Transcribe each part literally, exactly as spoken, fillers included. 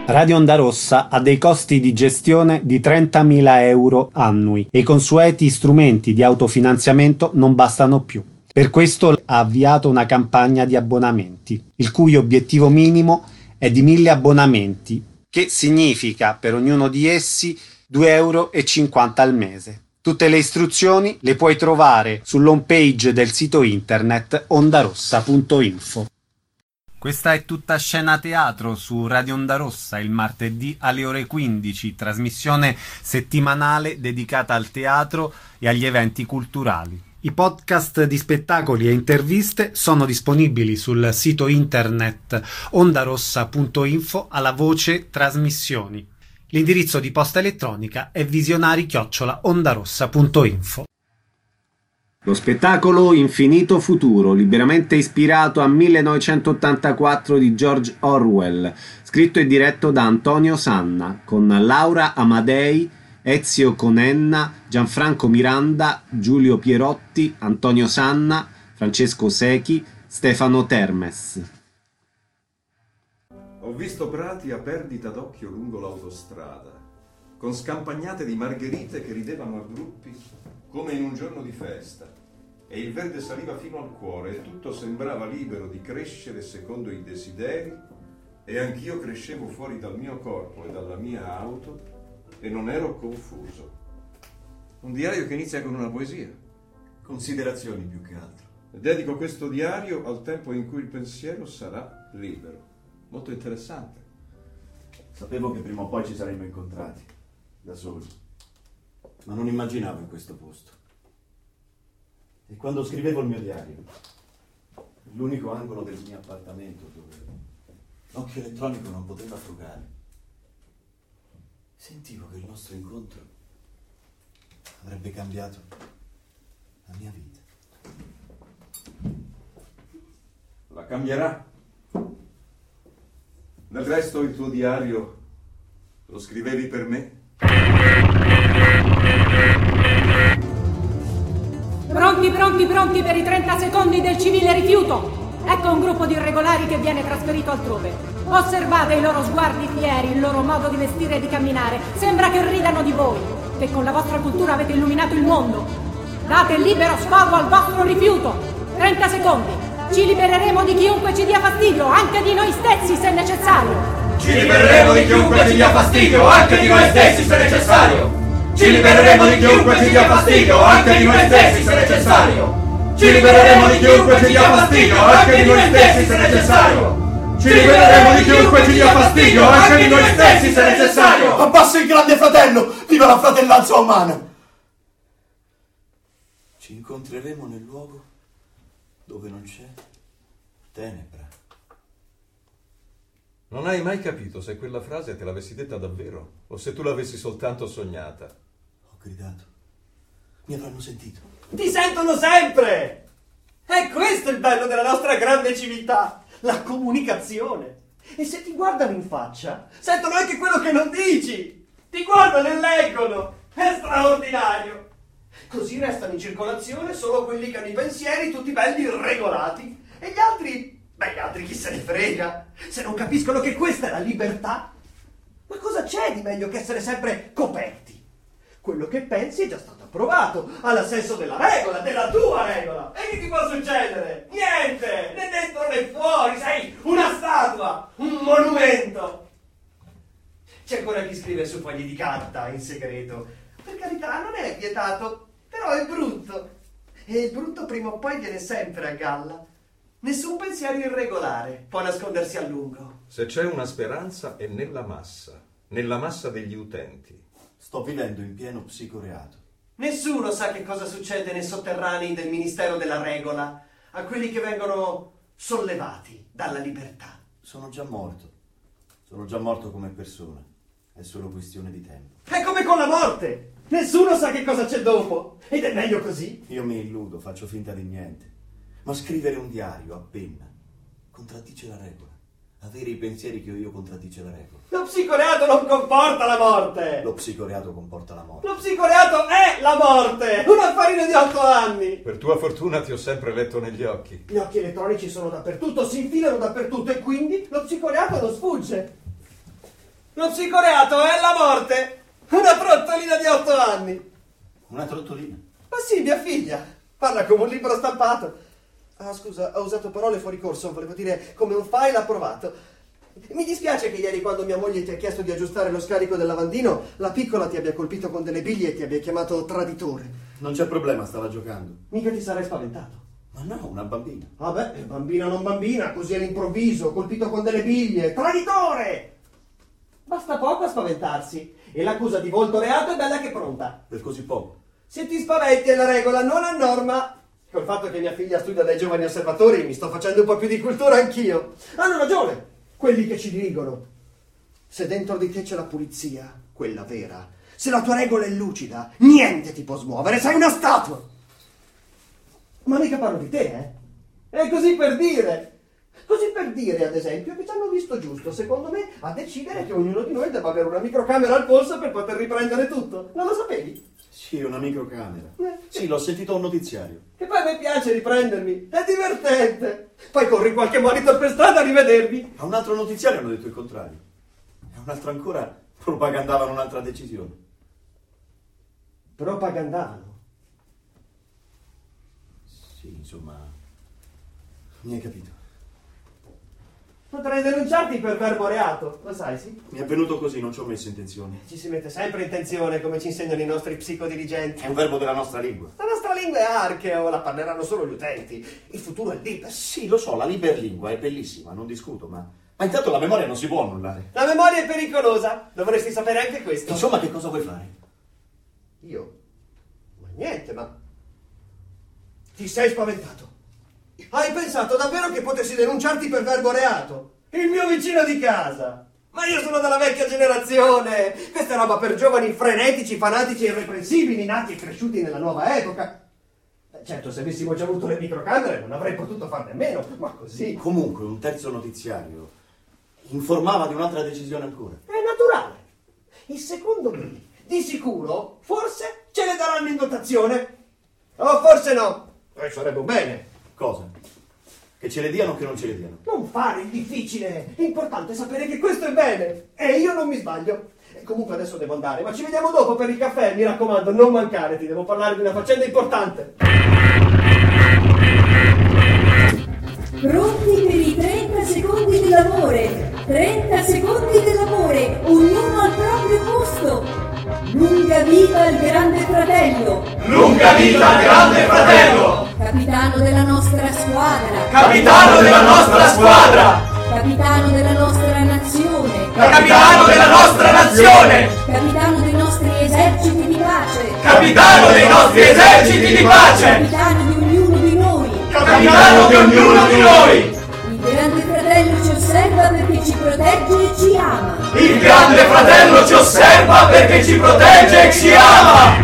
Radio Onda Rossa ha dei costi di gestione di trentamila euro annui e i consueti strumenti di autofinanziamento non bastano più. Per questo ha avviato una campagna di abbonamenti, il cui obiettivo minimo è di mille abbonamenti, che significa per ognuno di essi due euro e cinquanta al mese. Tutte le istruzioni le puoi trovare sull'home page del sito internet ondarossa punto info. Questa è tutta scena teatro su Radio Onda Rossa il martedì alle ore quindici, trasmissione settimanale dedicata al teatro e agli eventi culturali. I podcast di spettacoli e interviste sono disponibili sul sito internet ondarossa punto info alla voce trasmissioni. L'indirizzo di posta elettronica è visionari chiocciola ondarossa punto info. Lo spettacolo Infinito Futuro, liberamente ispirato a millenovecentottantaquattro di George Orwell, scritto e diretto da Antonio Sanna, con Laura Amadei, Ezio Conenna, Gianfranco Miranda, Giulio Pierotti, Antonio Sanna, Francesco Secchi, Stefano Termes. Ho visto prati a perdita d'occhio lungo l'autostrada, con scampagnate di margherite che ridevano a gruppi come in un giorno di festa, e il verde saliva fino al cuore e tutto sembrava libero di crescere secondo i desideri, e anch'io crescevo fuori dal mio corpo e dalla mia auto e non ero confuso. Un diario che inizia con una poesia. Considerazioni più che altro. Dedico questo diario al tempo in cui il pensiero sarà libero. Molto interessante. Sapevo che prima o poi ci saremmo incontrati, da soli, ma non immaginavo in questo posto. E quando scrivevo il mio diario, l'unico angolo del mio appartamento dove l'occhio elettronico non poteva frugare, sentivo che il nostro incontro avrebbe cambiato la mia vita. La cambierà. Del resto il tuo diario lo scrivevi per me. Pronti, pronti, pronti per i trenta secondi del civile rifiuto. Ecco un gruppo di irregolari che viene trasferito altrove. Osservate i loro sguardi fieri, il loro modo di vestire e di camminare. Sembra che ridano di voi, che con la vostra cultura avete illuminato il mondo. Date libero sfogo al vostro rifiuto. trenta secondi. Ci libereremo di chiunque ci dia fastidio, anche di noi stessi se necessario. Ci libereremo di chiunque ci dia fastidio, anche di noi stessi se necessario. Ci libereremo di chiunque ci dia fastidio, anche di noi stessi se necessario. Ci libereremo di chiunque ci dia fastidio, anche di noi stessi se necessario. Ci libereremo di chiunque ci dia fastidio, anche di noi stessi se necessario. Abbasso il grande fratello, viva la fratellanza umana. Ci incontreremo nel luogo dove non c'è tenebra. Non hai mai capito se quella frase te l'avessi detta davvero o se tu l'avessi soltanto sognata. Ho gridato. Mi avranno sentito. Ti sentono sempre! È questo il bello della nostra grande civiltà, la comunicazione. E se ti guardano in faccia, sentono anche quello che non dici. Ti guardano e leggono. È straordinario. Così restano in circolazione solo quelli che hanno i pensieri tutti belli regolati. E gli altri... Beh, gli altri chi se ne frega, se non capiscono che questa è la libertà. Ma cosa c'è di meglio che essere sempre coperti? Quello che pensi è già stato approvato, ha l'assenso della regola, della tua regola. E che ti può succedere? Niente, né dentro né fuori, sei una statua, un monumento. C'è ancora chi scrive su fogli di carta in segreto. Per carità, non è vietato, però è brutto. E il brutto prima o poi viene sempre a galla. Nessun pensiero irregolare può nascondersi a lungo. Se c'è una speranza è nella massa, nella massa degli utenti. Sto vivendo in pieno psicoreato. Nessuno sa che cosa succede nei sotterranei del Ministero della Regola a quelli che vengono sollevati dalla libertà. Sono già morto. Sono già morto come persona. È solo questione di tempo. È come con la morte. Nessuno sa che cosa c'è dopo. Ed è meglio così. Io mi illudo, faccio finta di niente. Ma scrivere un diario a penna contraddice la regola. Avere i pensieri che ho io contraddice la regola. Lo psicoreato non comporta la morte. Lo psicoreato comporta la morte. Lo psicoreato è la morte. Un affarino di otto anni. Per tua fortuna ti ho sempre letto negli occhi. Gli occhi elettronici sono dappertutto, si infilano dappertutto e quindi lo psicoreato non sfugge. Lo psicoreato è la morte! Una trottolina di otto anni! Una trottolina? Ma sì, mia figlia! Parla come un libro stampato. Ah, scusa, ho usato parole fuori corso, volevo dire come un file approvato. Mi dispiace che ieri, quando mia moglie ti ha chiesto di aggiustare lo scarico del lavandino, la piccola ti abbia colpito con delle biglie e ti abbia chiamato traditore. Non c'è problema, stava giocando. Mica ti sarei spaventato. Ma no, una bambina. Vabbè, bambina non bambina, così all'improvviso, colpito con delle biglie. Traditore! Basta poco a spaventarsi. E l'accusa di volto reato è bella che pronta. Per così poco. Se ti spaventi è la regola, non a norma. Col fatto che mia figlia studia dai giovani osservatori mi sto facendo un po' più di cultura anch'io. Hanno ragione quelli che ci dirigono. Se dentro di te c'è la pulizia, quella vera, se la tua regola è lucida, niente ti può smuovere, sei una statua. Ma mica parlo di te, eh? È così per dire. Così per dire, ad esempio, che ci hanno visto giusto, secondo me, a decidere che ognuno di noi debba avere una microcamera al polso per poter riprendere tutto. Non lo sapevi? Sì, una microcamera. Eh. Sì, l'ho sentito a un notiziario. Che poi a me piace riprendermi, è divertente. Poi corri qualche monitor per strada a rivedermi. A un altro notiziario hanno detto il contrario. E a un altro ancora propagandavano un'altra decisione. Propagandavano? Sì, insomma, mi hai capito. Potrei denunciarti per verbo reato, lo sai, sì? Mi è venuto così, non ci ho messo intenzione. Ci si mette sempre in tensione, come ci insegnano i nostri psicodirigenti. È un verbo della nostra lingua. La nostra lingua è archeo, la parleranno solo gli utenti. Il futuro è libero. Sì, lo so, la liberlingua è bellissima, non discuto, ma... Ma intanto la memoria non si può annullare. La memoria è pericolosa, dovresti sapere anche questo. Insomma, che cosa vuoi fare? Io? Ma niente, ma... Ti sei spaventato. Hai pensato davvero che potessi denunciarti per verbo reato? Il mio vicino di casa! Ma io sono della vecchia generazione! Questa è roba per giovani frenetici, fanatici e irreprensibili, nati e cresciuti nella nuova epoca. Certo, se avessimo già avuto le microcamere non avrei potuto farne a meno, ma così... Comunque, un terzo notiziario informava di un'altra decisione ancora. È naturale. E secondo me, di sicuro, forse ce le daranno in dotazione. O forse no. E sarebbe un bene. Cosa? Che ce le diano o che non ce le diano? Non fare il difficile. L'importante è sapere che questo è bene. E io non mi sbaglio. E comunque adesso devo andare, ma ci vediamo dopo per il caffè. Mi raccomando, non mancare, ti devo parlare di una faccenda importante. Pronti per i trenta secondi dell'amore. trenta secondi dell'amore, ognuno al proprio posto. Lunga vita al grande fratello. Lunga vita al grande fratello. Capitano della nostra squadra. Capitano della nostra squadra. Capitano della nostra nazione. Capitano della nostra nazione. Capitano dei nostri eserciti di pace. Capitano dei nostri eserciti di pace. Capitano di ognuno di noi. Capitano di ognuno di noi. Il grande fratello ci osserva perché ci protegge e ci ama. Il grande fratello ci osserva perché ci protegge e ci ama.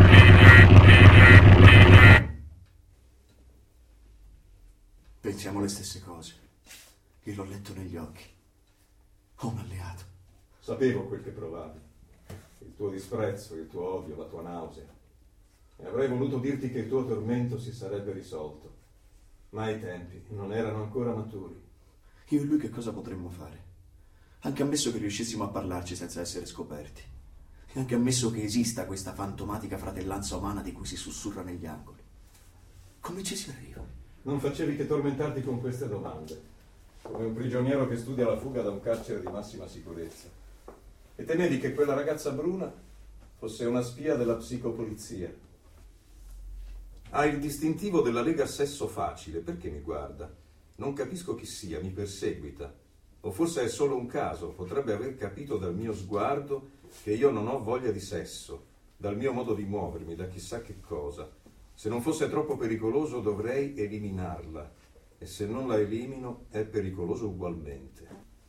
Pensiamo le stesse cose. Io l'ho letto negli occhi. Ho un alleato. Sapevo quel che provavi. Il tuo disprezzo, il tuo odio, la tua nausea. E avrei voluto dirti che il tuo tormento si sarebbe risolto. Ma i tempi non erano ancora maturi. Io e lui che cosa potremmo fare? Anche ammesso che riuscissimo a parlarci senza essere scoperti. E anche ammesso che esista questa fantomatica fratellanza umana di cui si sussurra negli angoli. Come ci si arriva? Non facevi che tormentarti con queste domande, come un prigioniero che studia la fuga da un carcere di massima sicurezza. E temevi che quella ragazza bruna fosse una spia della psicopolizia. Ha il distintivo della Lega Sesso Facile, perché mi guarda? Non capisco chi sia, mi perseguita. O forse è solo un caso, potrebbe aver capito dal mio sguardo che io non ho voglia di sesso, dal mio modo di muovermi, da chissà che cosa. Se non fosse troppo pericoloso dovrei eliminarla, e se non la elimino è pericoloso ugualmente.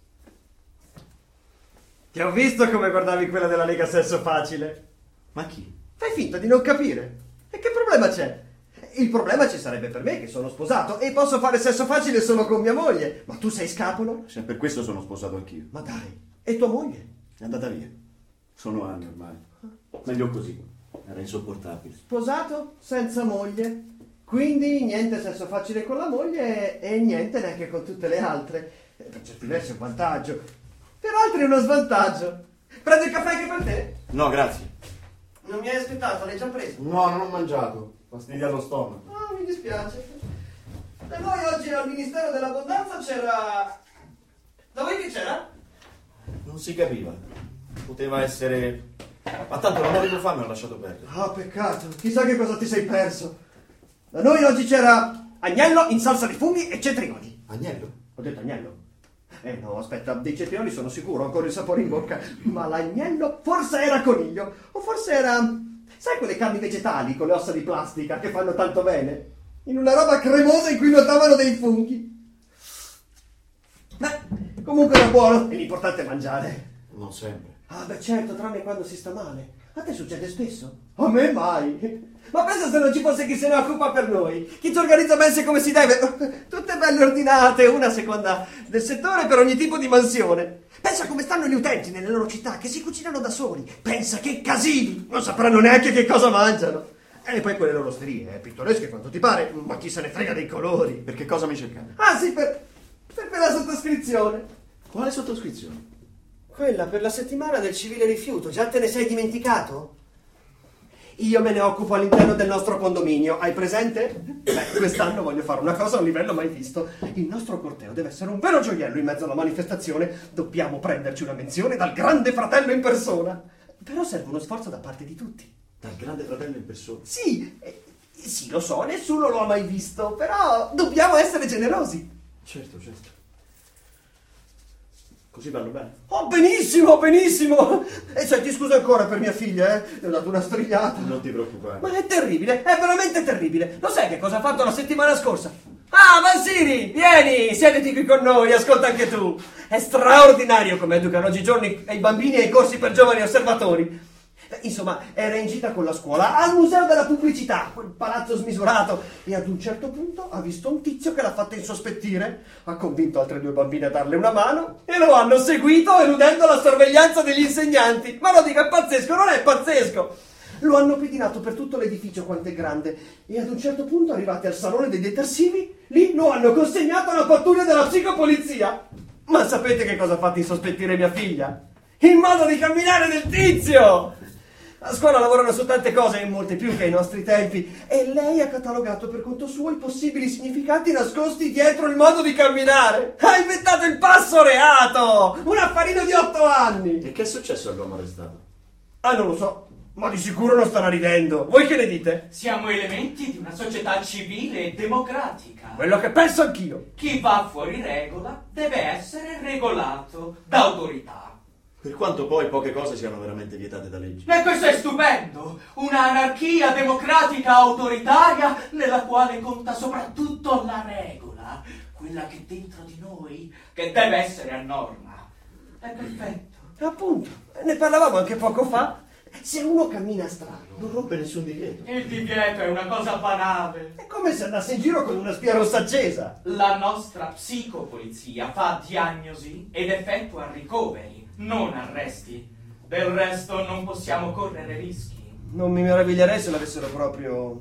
Ti ho visto come guardavi quella della Lega Sesso Facile. Ma chi? Fai finta di non capire. E che problema c'è? Il problema ci sarebbe per me, che sono sposato e posso fare sesso facile solo con mia moglie. Ma tu sei scapolo? Se per questo sono sposato anch'io. Ma dai, e tua moglie? È andata via. Sono anni ormai. Meglio così. Era insopportabile. Sposato, senza moglie. Quindi niente sesso facile con la moglie e niente neanche con tutte le altre. Per certi versi è un vantaggio. Per altri è uno svantaggio. Prendo il caffè anche per te? No, grazie. Non mi hai aspettato, l'hai già preso? No, non ho mangiato. Fastidia allo stomaco. No, mi dispiace. Da noi oggi al Ministero dell'Abbondanza c'era... Da voi che c'era? Non si capiva. Poteva essere... Ma tanto non avevo fame, ho lasciato perdere. Ah, peccato. Chissà che cosa ti sei perso. Da noi oggi c'era agnello in salsa di funghi e cetrioli. Agnello? Ho detto agnello? Eh no, aspetta, dei cetrioli sono sicuro, ho ancora il sapore in bocca. Ma l'agnello forse era coniglio. O forse era... Sai quelle carni vegetali con le ossa di plastica che fanno tanto bene? In una roba cremosa in cui nuotavano dei funghi. Beh, comunque era buono e l'importante è mangiare. Non sempre. Ah, beh certo, tranne quando si sta male. A te succede spesso? A me mai. Ma pensa se non ci fosse chi se ne occupa per noi. Chi ci organizza mense come si deve. Tutte belle ordinate, una a seconda del settore per ogni tipo di mansione. Pensa come stanno gli utenti nelle loro città, che si cucinano da soli. Pensa che casini. Non sapranno neanche che cosa mangiano. E poi quelle loro osterie, eh, pittoresche quanto ti pare, ma chi se ne frega dei colori. Per che cosa mi cercavi? Ah sì, per, per quella sottoscrizione. Quale sottoscrizione? Quella per la settimana del civile rifiuto, già te ne sei dimenticato? Io me ne occupo all'interno del nostro condominio, hai presente? Beh, quest'anno voglio fare una cosa a un livello mai visto. Il nostro corteo deve essere un vero gioiello in mezzo alla manifestazione. Dobbiamo prenderci una menzione dal grande fratello in persona. Però serve uno sforzo da parte di tutti. Dal grande fratello in persona? Sì, eh, sì, lo so, nessuno lo ha mai visto, però dobbiamo essere generosi. Certo, certo. Così vanno bene? Oh, benissimo, benissimo! E senti, scusa ancora per mia figlia, eh? Le ho dato una strigliata. Non ti preoccupare. Ma è terribile, è veramente terribile. Lo sai che cosa ha fatto la settimana scorsa? Ah, Mansini, vieni, siediti qui con noi, ascolta anche tu. È straordinario come educano oggigiorno i bambini ai corsi per giovani osservatori. Insomma, era in gita con la scuola al Museo della Pubblicità, quel palazzo smisurato, e ad un certo punto ha visto un tizio che l'ha fatta insospettire, ha convinto altre due bambine a darle una mano e lo hanno seguito eludendo la sorveglianza degli insegnanti. Ma lo dico, è pazzesco, non è pazzesco? Lo hanno pedinato per tutto l'edificio quanto è grande e ad un certo punto, arrivati al salone dei detersivi, lì lo hanno consegnato alla pattuglia della psicopolizia. Ma sapete che cosa ha fatto insospettire mia figlia? Il modo di camminare del tizio! A scuola lavorano su tante cose e molte più che ai nostri tempi e lei ha catalogato per conto suo i possibili significati nascosti dietro il modo di camminare. Ha inventato il passo reato! Un affarino di otto anni! E che è successo all'uomo arrestato? Ah, non lo so, ma di sicuro non starà ridendo. Voi che ne dite? Siamo elementi di una società civile e democratica. Quello che penso anch'io. Chi va fuori regola deve essere regolato da autorità. Per quanto poi poche cose siano veramente vietate da legge. E questo è stupendo! Un'anarchia democratica autoritaria nella quale conta soprattutto la regola, quella che dentro di noi, che deve essere a norma. È perfetto. Appunto, ne parlavamo anche poco fa. Se uno cammina strano, Non rompe nessun divieto. Il divieto è una cosa banale. è come se andasse in giro con una spia rossa accesa. La nostra psicopolizia fa diagnosi ed effettua ricoveri, non arresti. Del resto non possiamo correre rischi. Non mi meraviglierei se l'avessero proprio...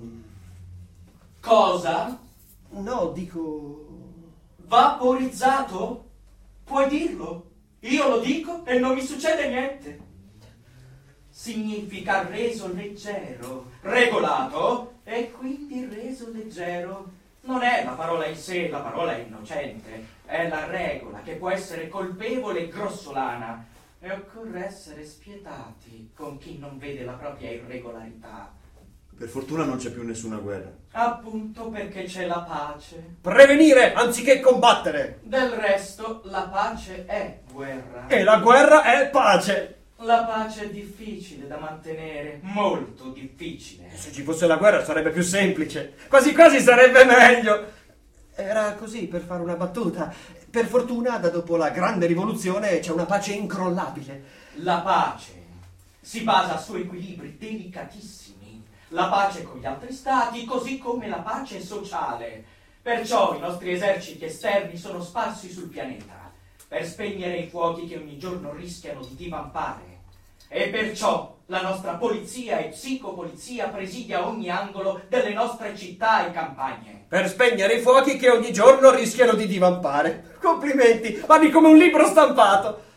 Cosa? No, dico... Vaporizzato? Puoi dirlo? Io lo dico e non mi succede niente. Significa reso leggero, regolato e quindi reso leggero. Non è la parola in sé, la parola è innocente. È la regola che può essere colpevole e grossolana. E occorre essere spietati con chi non vede la propria irregolarità. Per fortuna non c'è più nessuna guerra. Appunto perché c'è la pace. Prevenire anziché combattere. Del resto, la pace è guerra. E la guerra è pace. La pace è difficile da mantenere, molto difficile. Se ci fosse la guerra sarebbe più semplice. Quasi quasi sarebbe meglio. Era così, per fare una battuta. Per fortuna, da dopo la grande rivoluzione, c'è una pace incrollabile. La pace si basa su equilibri delicatissimi. La pace con gli altri stati, così come la pace sociale. Perciò i nostri eserciti esterni sono sparsi sul pianeta, per spegnere i fuochi che ogni giorno rischiano di divampare. E perciò la nostra polizia e psicopolizia presidia ogni angolo delle nostre città e campagne. Per spegnere i fuochi che ogni giorno rischiano di divampare. Complimenti, parli come un libro stampato.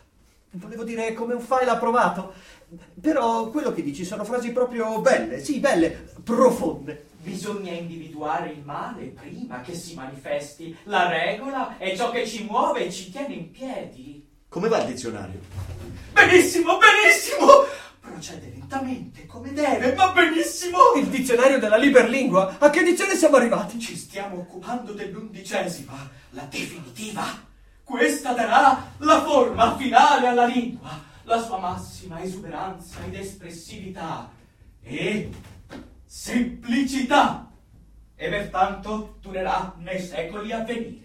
volevo dire come un file approvato. Però quello che dici sono frasi proprio belle, sì, belle, profonde. Bisogna individuare il male prima che si manifesti. La regola è ciò che ci muove e ci tiene in piedi. Come va il dizionario? Benissimo, benissimo! Procede lentamente, come deve, ma benissimo! Il dizionario della Liberlingua? A che edizione siamo arrivati? Ci stiamo occupando dell'undicesima, la definitiva. Questa darà la forma finale alla lingua, la sua massima esuberanza ed espressività e semplicità, e pertanto durerà nei secoli a venire.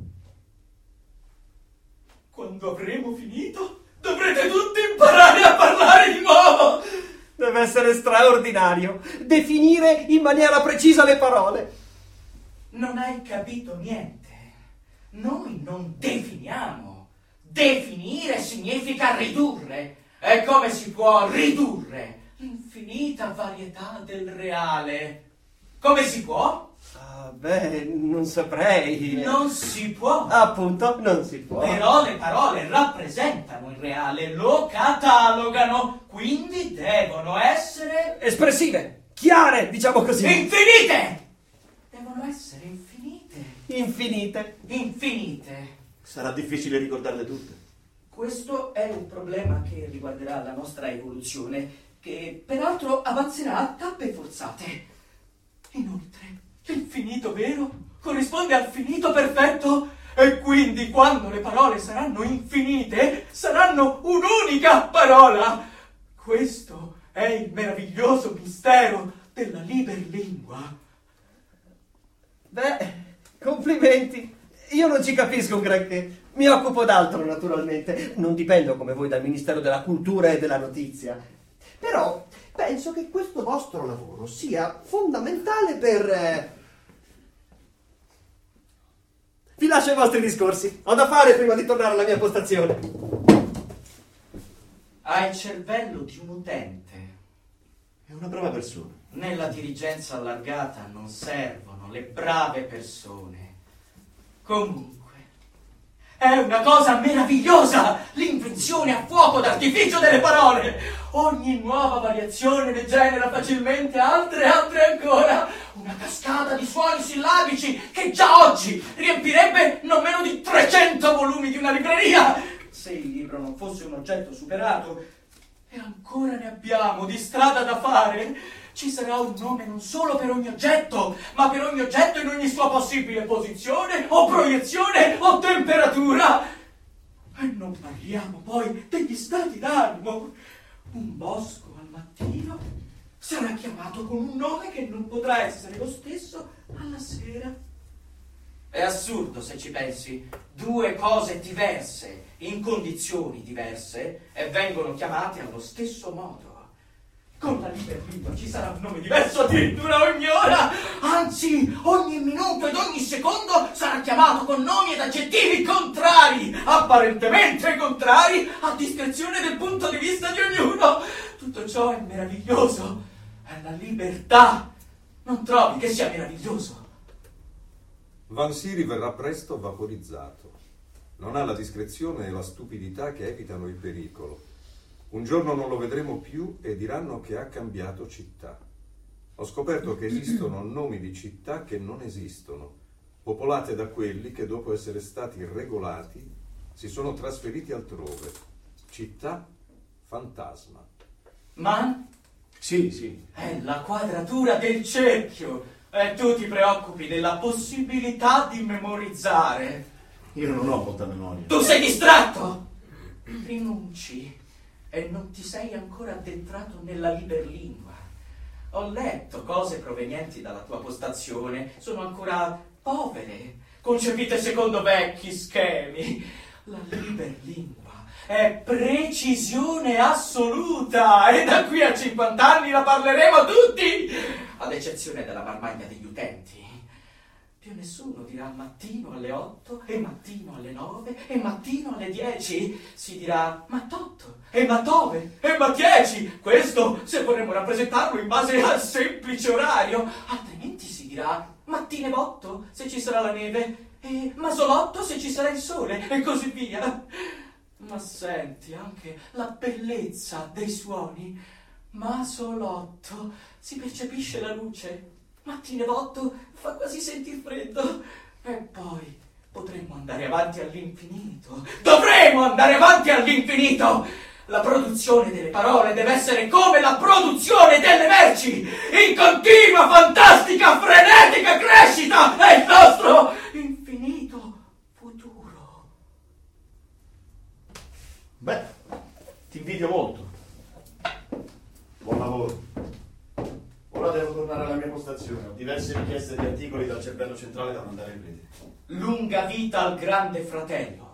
Quando avremo finito, dovrete tutti imparare a parlare di nuovo! Deve essere straordinario definire in maniera precisa le parole. Non hai capito niente. Noi non definiamo. Definire significa ridurre. E come si può ridurre l'infinita varietà del reale? Come si può? Ah, beh, non saprei. Non si può. Appunto, non si può. Però le parole rappresentano il reale, lo catalogano, quindi devono essere espressive, chiare, diciamo così. infinite. Devono essere infinite. Infinite. Infinite. Sarà difficile ricordarle tutte. Questo è un problema che riguarderà la nostra evoluzione, che peraltro avanzerà a tappe forzate. Inoltre, l'infinito vero corrisponde al finito perfetto, e quindi quando le parole saranno infinite, saranno un'unica parola. Questo è il meraviglioso mistero della Liberlingua. Beh, complimenti. Io non ci capisco un granché. Mi occupo d'altro, naturalmente. Non dipendo come voi dal Ministero della Cultura e della Notizia. Però penso che questo vostro lavoro sia fondamentale per... Eh... Vi lascio i vostri discorsi. Ho da fare prima di tornare alla mia postazione. Hai il cervello di un utente. È una brava persona. Nella dirigenza allargata non servono le brave persone. Comunque, è una cosa meravigliosa l'invenzione a fuoco d'artificio delle parole. Ogni nuova variazione ne genera facilmente altre e altre ancora. Una cascata di suoni sillabici che già oggi riempirebbe non meno di trecento volumi di una libreria, se il libro non fosse un oggetto superato. E ancora ne abbiamo di strada da fare. Ci sarà un nome non solo per ogni oggetto, ma per ogni oggetto in ogni sua possibile posizione, o proiezione, o temperatura. E non parliamo poi degli stati d'animo. Un bosco al mattino sarà chiamato con un nome che non potrà essere lo stesso alla sera. È assurdo se ci pensi. Due cose diverse, in condizioni diverse, e vengono chiamate allo stesso modo. Con la Liberlingua ci sarà un nome diverso addirittura ogni ora, anzi ogni minuto ed ogni secondo sarà chiamato con nomi ed aggettivi contrari, apparentemente contrari, a discrezione del punto di vista di ognuno. Tutto ciò è meraviglioso, è la libertà. Non trovi che sia meraviglioso? Van Siri verrà presto vaporizzato. Non ha la discrezione e la stupidità che evitano il pericolo. Un giorno non lo vedremo più e diranno che ha cambiato città. Ho scoperto che esistono nomi di città che non esistono, popolate da quelli che dopo essere stati regolati si sono trasferiti altrove. Città fantasma. Ma? Sì, sì. È la quadratura del cerchio. E tu ti preoccupi della possibilità di memorizzare. Io non ho molta memoria. Tu sei distratto! Rinunci. E non ti sei ancora addentrato nella Liberlingua. Ho letto cose provenienti dalla tua postazione. Sono ancora povere, concepite secondo vecchi schemi. La Liberlingua è precisione assoluta, e da qui a cinquanta anni la parleremo tutti, ad eccezione della marmaglia degli utenti. Più nessuno dirà mattino alle otto, e mattino alle nove, e mattino alle dieci. Si dirà mattotto, e mattove, e mattieci. Questo se vorremmo rappresentarlo in base al semplice orario. Altrimenti si dirà mattine botto, se ci sarà la neve, e masolotto se ci sarà il sole, e così via. Ma senti anche la bellezza dei suoni. Masolotto, si percepisce la luce. Mattinevotto fa quasi sentir freddo. E poi potremmo andare avanti all'infinito. Dovremo andare avanti all'infinito. La produzione delle parole deve essere come la produzione delle merci, in continua, fantastica, frenetica crescita. È il nostro infinito futuro. Beh, ti invidio molto. Buon lavoro. Ora devo tornare alla mia postazione. Ho diverse richieste di articoli dal cervello centrale da mandare in rete. Lunga vita al grande fratello.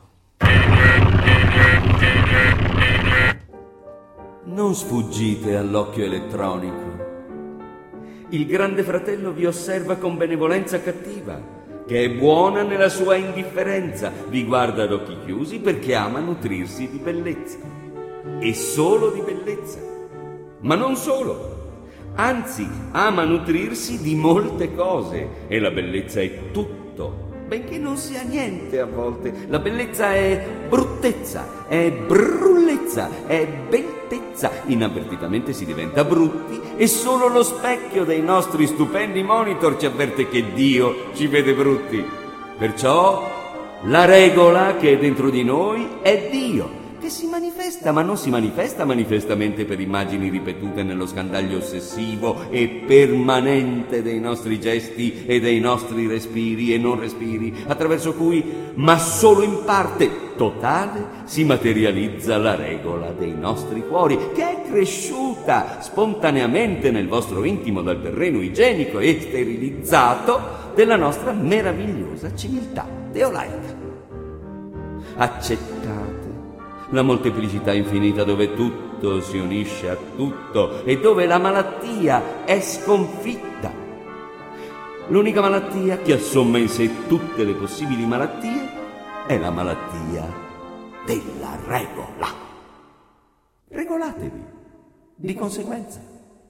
Non sfuggite all'occhio elettronico. Il grande fratello vi osserva con benevolenza cattiva, che è buona nella sua indifferenza, vi guarda ad occhi chiusi perché ama nutrirsi di bellezza. E solo di bellezza. Ma non solo. Anzi, ama nutrirsi di molte cose, e la bellezza è tutto. Benché non sia niente a volte, la bellezza è bruttezza, è brullezza, è beltezza. Inavvertitamente si diventa brutti e solo lo specchio dei nostri stupendi monitor ci avverte che Dio ci vede brutti. Perciò la regola che è dentro di noi è Dio, che si manifesta, ma non si manifesta manifestamente per immagini ripetute nello scandaglio ossessivo e permanente dei nostri gesti e dei nostri respiri e non respiri, attraverso cui, ma solo in parte totale, si materializza la regola dei nostri cuori, che è cresciuta spontaneamente nel vostro intimo dal terreno igienico e sterilizzato della nostra meravigliosa civiltà teolaica. Accettate la molteplicità infinita dove tutto si unisce a tutto e dove la malattia è sconfitta. L'unica malattia che assomma in sé tutte le possibili malattie è la malattia della regola. Regolatevi di conseguenza.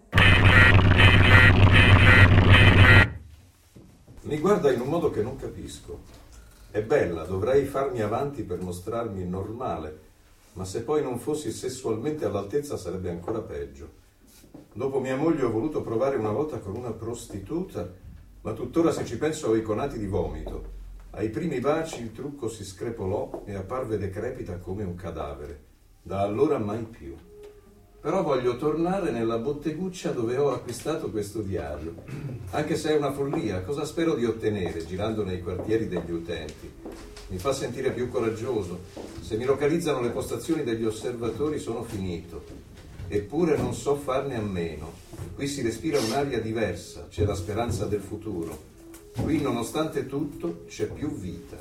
Mi guarda in un modo che non capisco. È bella, dovrei farmi avanti per mostrarmi normale. Ma se poi non fossi sessualmente all'altezza sarebbe ancora peggio. Dopo mia moglie ho voluto provare una volta con una prostituta, ma tuttora se ci penso ho i conati di vomito. Ai primi baci il trucco si screpolò e apparve decrepita come un cadavere. Da allora mai più. Però voglio tornare nella botteguccia dove ho acquistato questo diario. Anche se è una follia, cosa spero di ottenere girando nei quartieri degli utenti? Mi fa sentire più coraggioso. Se mi localizzano le postazioni degli osservatori sono finito. Eppure non so farne a meno. Qui si respira un'aria diversa, c'è la speranza del futuro. Qui, nonostante tutto, c'è più vita.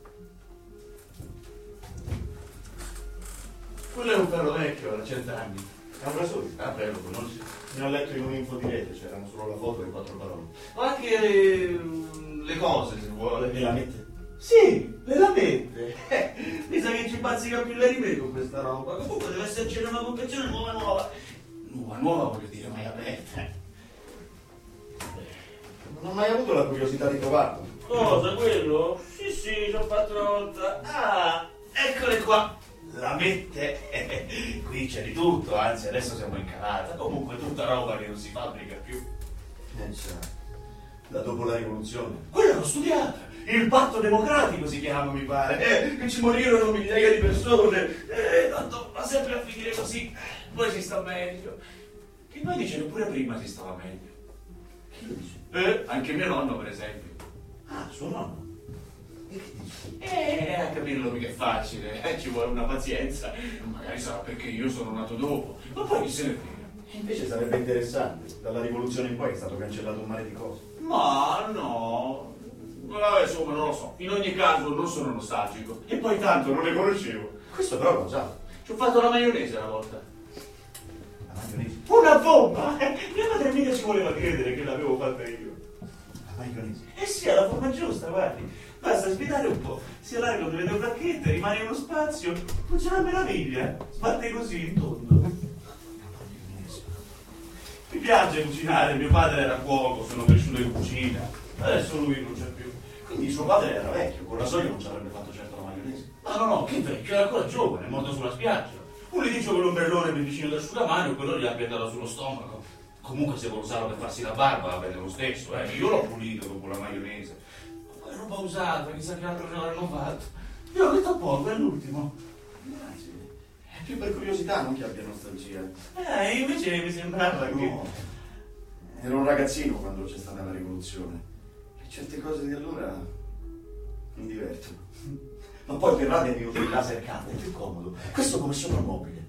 Quello è un ferro vecchio, da cent'anni. È un rasoio? Ah, beh, lo conosci. Ne ho letto in un'info di rete, c'erano solo la foto e quattro parole. Ma anche le, le cose, se vuole. E la mette? Sì, le lamette. Eh, mi sa che ci bazzica più le rime con questa roba. Comunque deve esserci una confezione nuova nuova. Nuova nuova voglio dire, mai aperta. Non ho mai avuto la curiosità di provarlo. Cosa, quello? Sì, sì, ci ho fatto una volta. Ah, eccole qua. Lamette. Eh, qui c'è di tutto, anzi adesso siamo in calata. Comunque tutta roba che non si fabbrica più. Eh già, da dopo la rivoluzione. Quella l'ho studiata. Il patto democratico si chiama, mi pare, eh, che ci morirono migliaia di persone, eh, tanto va sempre a finire così, poi si sta meglio. Che poi dice che pure prima si stava meglio. Chi lo dice? Eh, anche mio nonno, per esempio. Ah, suo nonno? E che dice? Eh, a capirlo mica è facile, eh, ci vuole una pazienza, magari sarà perché io sono nato dopo, ma poi chi se ne frega. E invece sarebbe interessante, dalla rivoluzione in poi è stato cancellato un mare di cose. Ma no... Vabbè, insomma, non lo so. In ogni caso non sono nostalgico. E poi tanto non le conoscevo. Questo però lo sa. Ci ho fatto la maionese una volta. La maionese? Una bomba! Mia madre mica ci voleva credere che l'avevo fatta io. La maionese? Eh sì, alla forma giusta, guardi. Basta sfidare un po'. Si allargano delle due placchette, rimane uno spazio. Funziona a meraviglia. Sbatte così in tondo. Mi piace cucinare, mio padre era cuoco, sono cresciuto in cucina. Adesso lui non c'è più. Quindi suo padre era vecchio, con la soglia non ci avrebbe fatto certo la maionese. Ma no, no, che vecchio, è ancora giovane, è morto sulla spiaggia. Un litigio con l'ombrellone più vicino del asciugamano e quello gli ha piantato sullo stomaco. Comunque se vuole usarlo per farsi la barba va bene lo stesso, eh. Io l'ho pulito dopo la maionese. Ma poi è roba usata, chissà che altro ce l'hanno fatto. Io l'ho detto a poco, è l'ultimo. Grazie. È più per curiosità, non che abbia nostalgia. Eh, invece mi sembrava che... No. Ero un ragazzino quando c'è stata la rivoluzione. E certe cose di allora mi divertono. Ma poi per radio è venuto il laser card, è più comodo. Questo come soprammobile.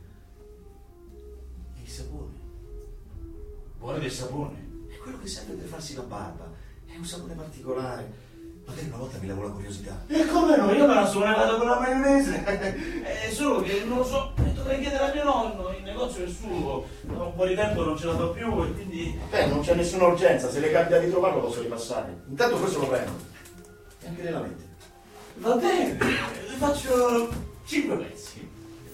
E il sapone? Vuole del sapone? È quello che serve per farsi la barba. È un sapone particolare. Magari una volta mi lavo la curiosità. E come no? Io me la sono levata con la maionese. È solo che non lo so, dovrei chiedere a mio nonno, il negozio è suo. Da un po' di tempo non ce la fa più e quindi... Beh, non c'è nessuna urgenza, se le capita di trovarlo posso ripassare. Intanto questo lo prendo. E anche le lamette. Va bene, le faccio cinque pezzi.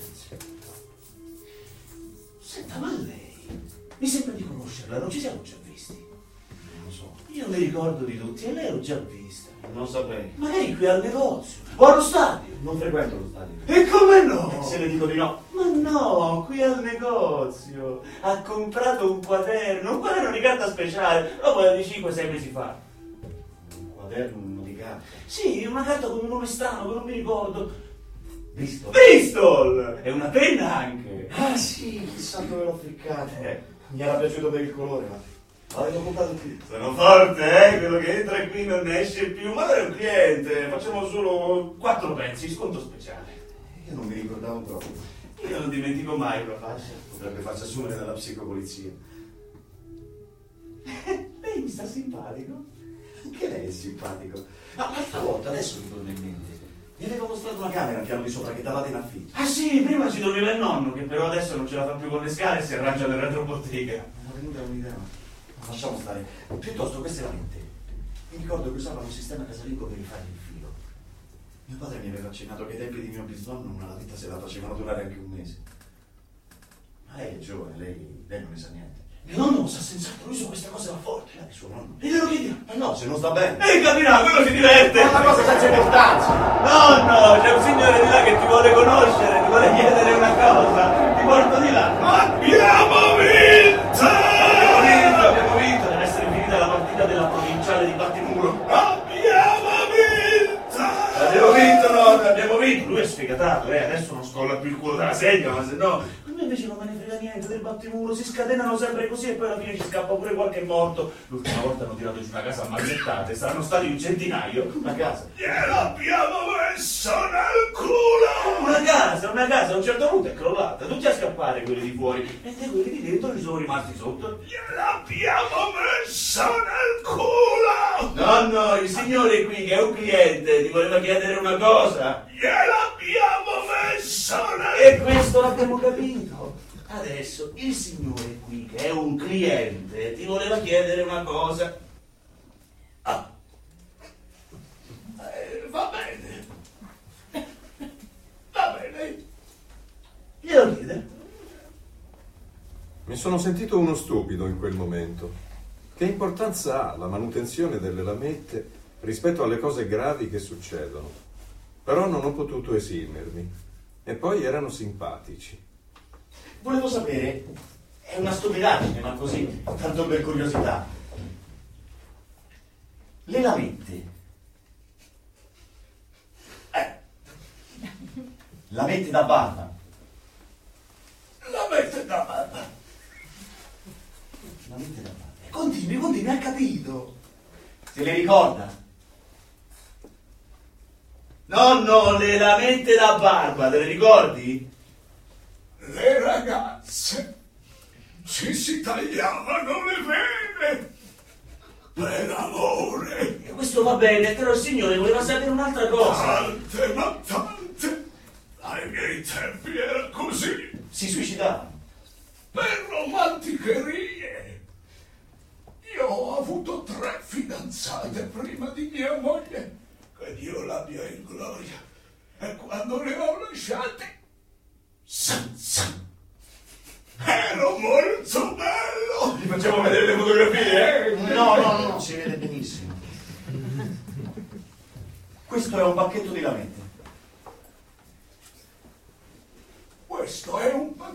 Senta, ma lei mi sembra di conoscerla, non ci siamo già visti? Non lo so. Io mi ricordo di tutti e lei l'ho già vista. Non saprei. Magari qui al negozio o allo stadio. Non frequento lo stadio. E come no? Se le dico di no. Ma no, qui al negozio. Ha comprato un quaderno, un quaderno di carta speciale, roba di cinque sei mesi fa. Un quaderno di carta? Sì, una carta con un nome strano che non mi ricordo. Bristol? Bristol! E una penna anche. Ah sì, chissà dove l'ho ficcato. Eh, mi era piaciuto per il colore, ma l'avevo comprato qui. Sono forte, eh? Quello che entra qui non ne esce più. Ma non è un cliente, facciamo solo quattro pezzi, sconto speciale. Io non mi ricordavo proprio. Io non dimentico mai una fascia. Potrebbe farsi assumere dalla psicopolizia. Lei mi sta simpatico. Anche lei è simpatico. Ma l'altra volta, adesso mi torna in mente, mi aveva mostrato una camera al piano di sopra che davate in affitto. Ah sì, prima ci dormiva il nonno, che però adesso non ce la fa più con le scale e si arrangia nel retrobottega. Mi è venuta un'idea, ma lasciamo stare. Piuttosto queste lamette. Mi ricordo che usavano un sistema casalingo per rifare il filo. Mio padre mi aveva accennato che ai tempi di mio bisnonno una lavetta se la facevano durare anche un mese. Ma lei è giovane, lei, lei non ne sa niente. Mio nonno lo sa senz'altro, lui su queste cose va forte. E suo nonno? E glielo chiediamo. Ma no, se non sta bene. E capirà, quello si diverte. È una cosa senza importanza. No, no, c'è un signore di là che ti vuole conoscere, ti vuole chiedere una cosa. Ti porto di là. Abbiamo vinto! Abbiamo vinto, abbiamo vinto. Deve essere finita la partita della provinciale di Battimuro. Abbiamo vinto! Abbiamo vinto, no, abbiamo vinto. Lui è sfegatato, eh, adesso non scolla più il culo dalla sedia, ma se no... A me invece non me ne frega niente del Battimuro, si scatenano sempre così e poi alla fine ci scappa pure qualche morto. L'ultima volta hanno tirato giù una casa a mazzettate, saranno stati un centinaio. Una casa. Gliel'abbiamo messo nel culo! Una casa, una casa, a un certo punto è crollata, tutti a scappare quelli di fuori, e quelli di dentro ci sono rimasti sotto. Gliel'abbiamo messo nel culo! No, no, il signore qui che è un cliente ti voleva chiedere una cosa. Gliel'abbiamo messo nel... E questo l'abbiamo capito. Adesso il signore qui che è un cliente ti voleva chiedere una cosa. Ah. Eh, va bene. Va bene. Glielo chiede. Mi sono sentito uno stupido in quel momento. Che importanza ha la manutenzione delle lamette rispetto alle cose gravi che succedono? Però non ho potuto esimermi. E poi erano simpatici. Volevo sapere, è una stupidaggine, ma così, tanto per curiosità. Le lamette. Eh. Lamette da barba. Lamette da barba. Lamette da barba. Continui, continui, ha capito. Se le ricorda? No, no, le lamette da barba, te le ricordi? Le ragazze ci si tagliavano le vene per amore. E questo va bene, però il signore voleva sapere un'altra cosa. Tante, ma tante. Ai miei tempi era così. Si suicidava. Per romanticherie. Io ho avuto tre fidanzate prima di mia moglie. Che Dio l'abbia in gloria. E quando le ho lasciate, senza. Ero molto bello. Ti facciamo vedere le fotografie, eh? No, no, no, si vede benissimo. Questo è un pacchetto di lamette.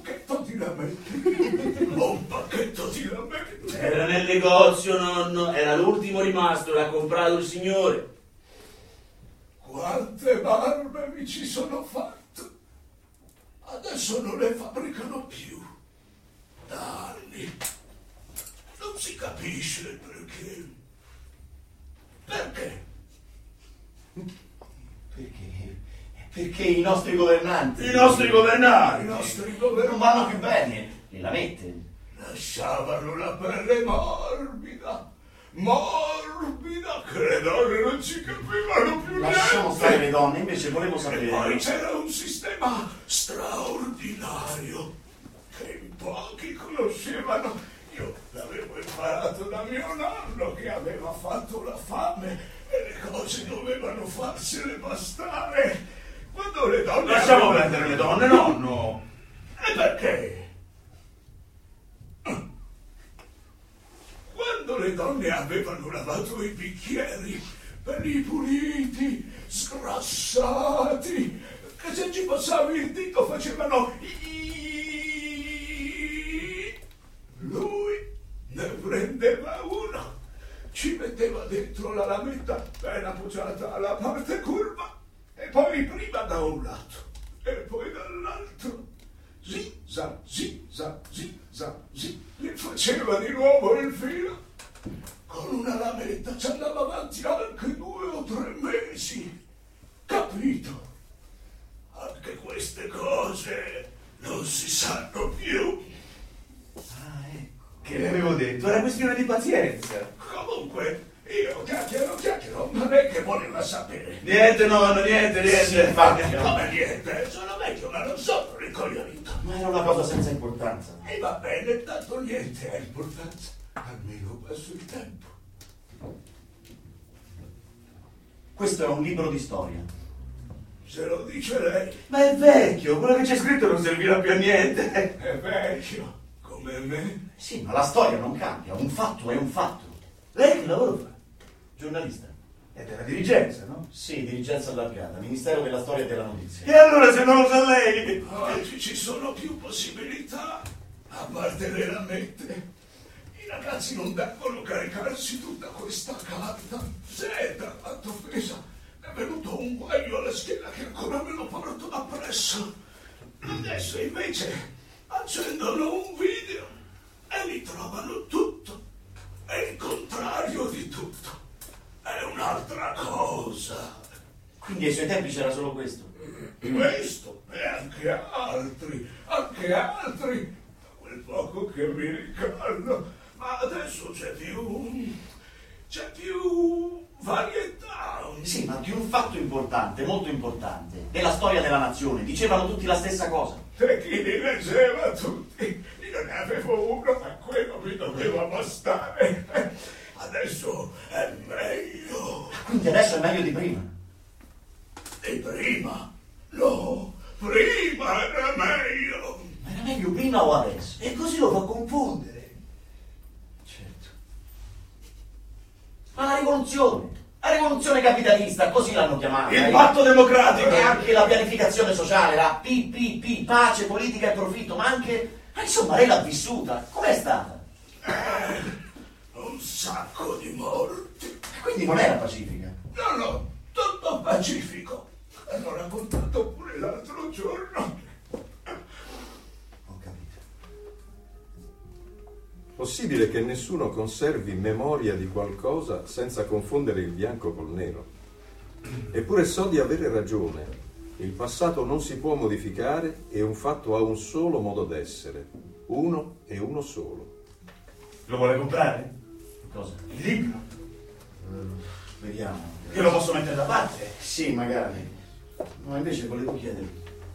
pacchetto di lamenti. Un pacchetto di lamenti. Era nel negozio, nonno. Era l'ultimo rimasto, l'ha comprato il signore. Quante barbe mi ci sono fatte. Adesso non le fabbricano più. Da anni. Non si capisce il perché. Perché? Perché? Perché i nostri governanti... I nostri governanti! I nostri governanti! Non vanno più bene. Le lamette. Lasciavano la pelle morbida. Morbida, che le donne non ci capivano più niente. Lasciamo stare le donne, invece volevo sapere... E poi c'era un sistema straordinario che in pochi conoscevano. Io l'avevo imparato da mio nonno che aveva fatto la fame e le cose dovevano farsele bastare. Quando le donne... Lasciamo avevano... prendere le donne, nonno. E perché? Quando le donne avevano lavato i bicchieri, belli puliti, sgrassati, che se ci passavi il dito facevano... Lui ne prendeva uno, ci metteva dentro la lametta ben appoggiata alla parte curva e poi prima da un lato e poi dall'altro. Zizza, zizza, zizza, zizza, gli faceva di nuovo il filo. Con una lametta ci andava avanti anche due o tre mesi. Capito? Anche queste cose non si sanno più. Che le avevo detto, era questione di pazienza. Comunque, io chiacchiero, chiacchiero, non è che voleva sapere. Niente, nonno, niente, niente. Sì, infatti. Come niente? Sono vecchio, ma non sono ricoglionito. Ma era una cosa senza importanza. E va bene, tanto niente ha importanza. Almeno passo il tempo. Questo è un libro di storia. Se lo dice lei. Ma è vecchio, quello che c'è scritto non servirà più a niente. È vecchio, come me. Sì, ma la storia non cambia, un fatto è un fatto. Lei che lavoro fa? Giornalista. È della dirigenza, no? Sì, dirigenza allargata, Ministero della Storia e della Notizia. E allora se non lo sa lei? Oggi ci sono più possibilità, a parte le lamette. I ragazzi non devono caricarsi tutta questa carta. Senta quanto pesa. È venuto un guaio alla schiena che ancora me lo porto da presso. Adesso invece accendono un video e li trovano tutto. È il contrario di tutto. È un'altra cosa. Quindi ai suoi tempi c'era solo questo? Questo e anche altri, anche altri. Quel poco che mi ricordo. Ma adesso c'è più... c'è più varietà. Sì, ma di un fatto importante, molto importante, della storia della nazione. Dicevano tutti la stessa cosa. E chi li leggeva tutti? Io ne avevo uno, ma quello mi doveva bastare. Adesso è meglio. Quindi adesso è meglio di prima. Di prima? No, prima era meglio. Ma era meglio prima o adesso? E così lo fa confondere. Certo. Ma la rivoluzione, la rivoluzione capitalista, così l'hanno chiamata. Il eh? patto democratico. E anche la pianificazione sociale, la P P P, pace, politica e profitto, ma anche... Ma insomma, lei l'ha vissuta. Com'è stata? Eh, un sacco di morti. Quindi non era pacifica. No, no, tutto pacifico. L'ho raccontato pure l'altro giorno. Ho capito. Possibile che nessuno conservi memoria di qualcosa senza confondere il bianco col nero. Eppure so di avere ragione. Il passato non si può modificare e un fatto ha un solo modo d'essere. Uno e uno solo. Lo vuole comprare? Cosa? Il libro? Uh, vediamo. Io lo posso mettere da parte? Sì, magari. No, invece volevo chiedervi.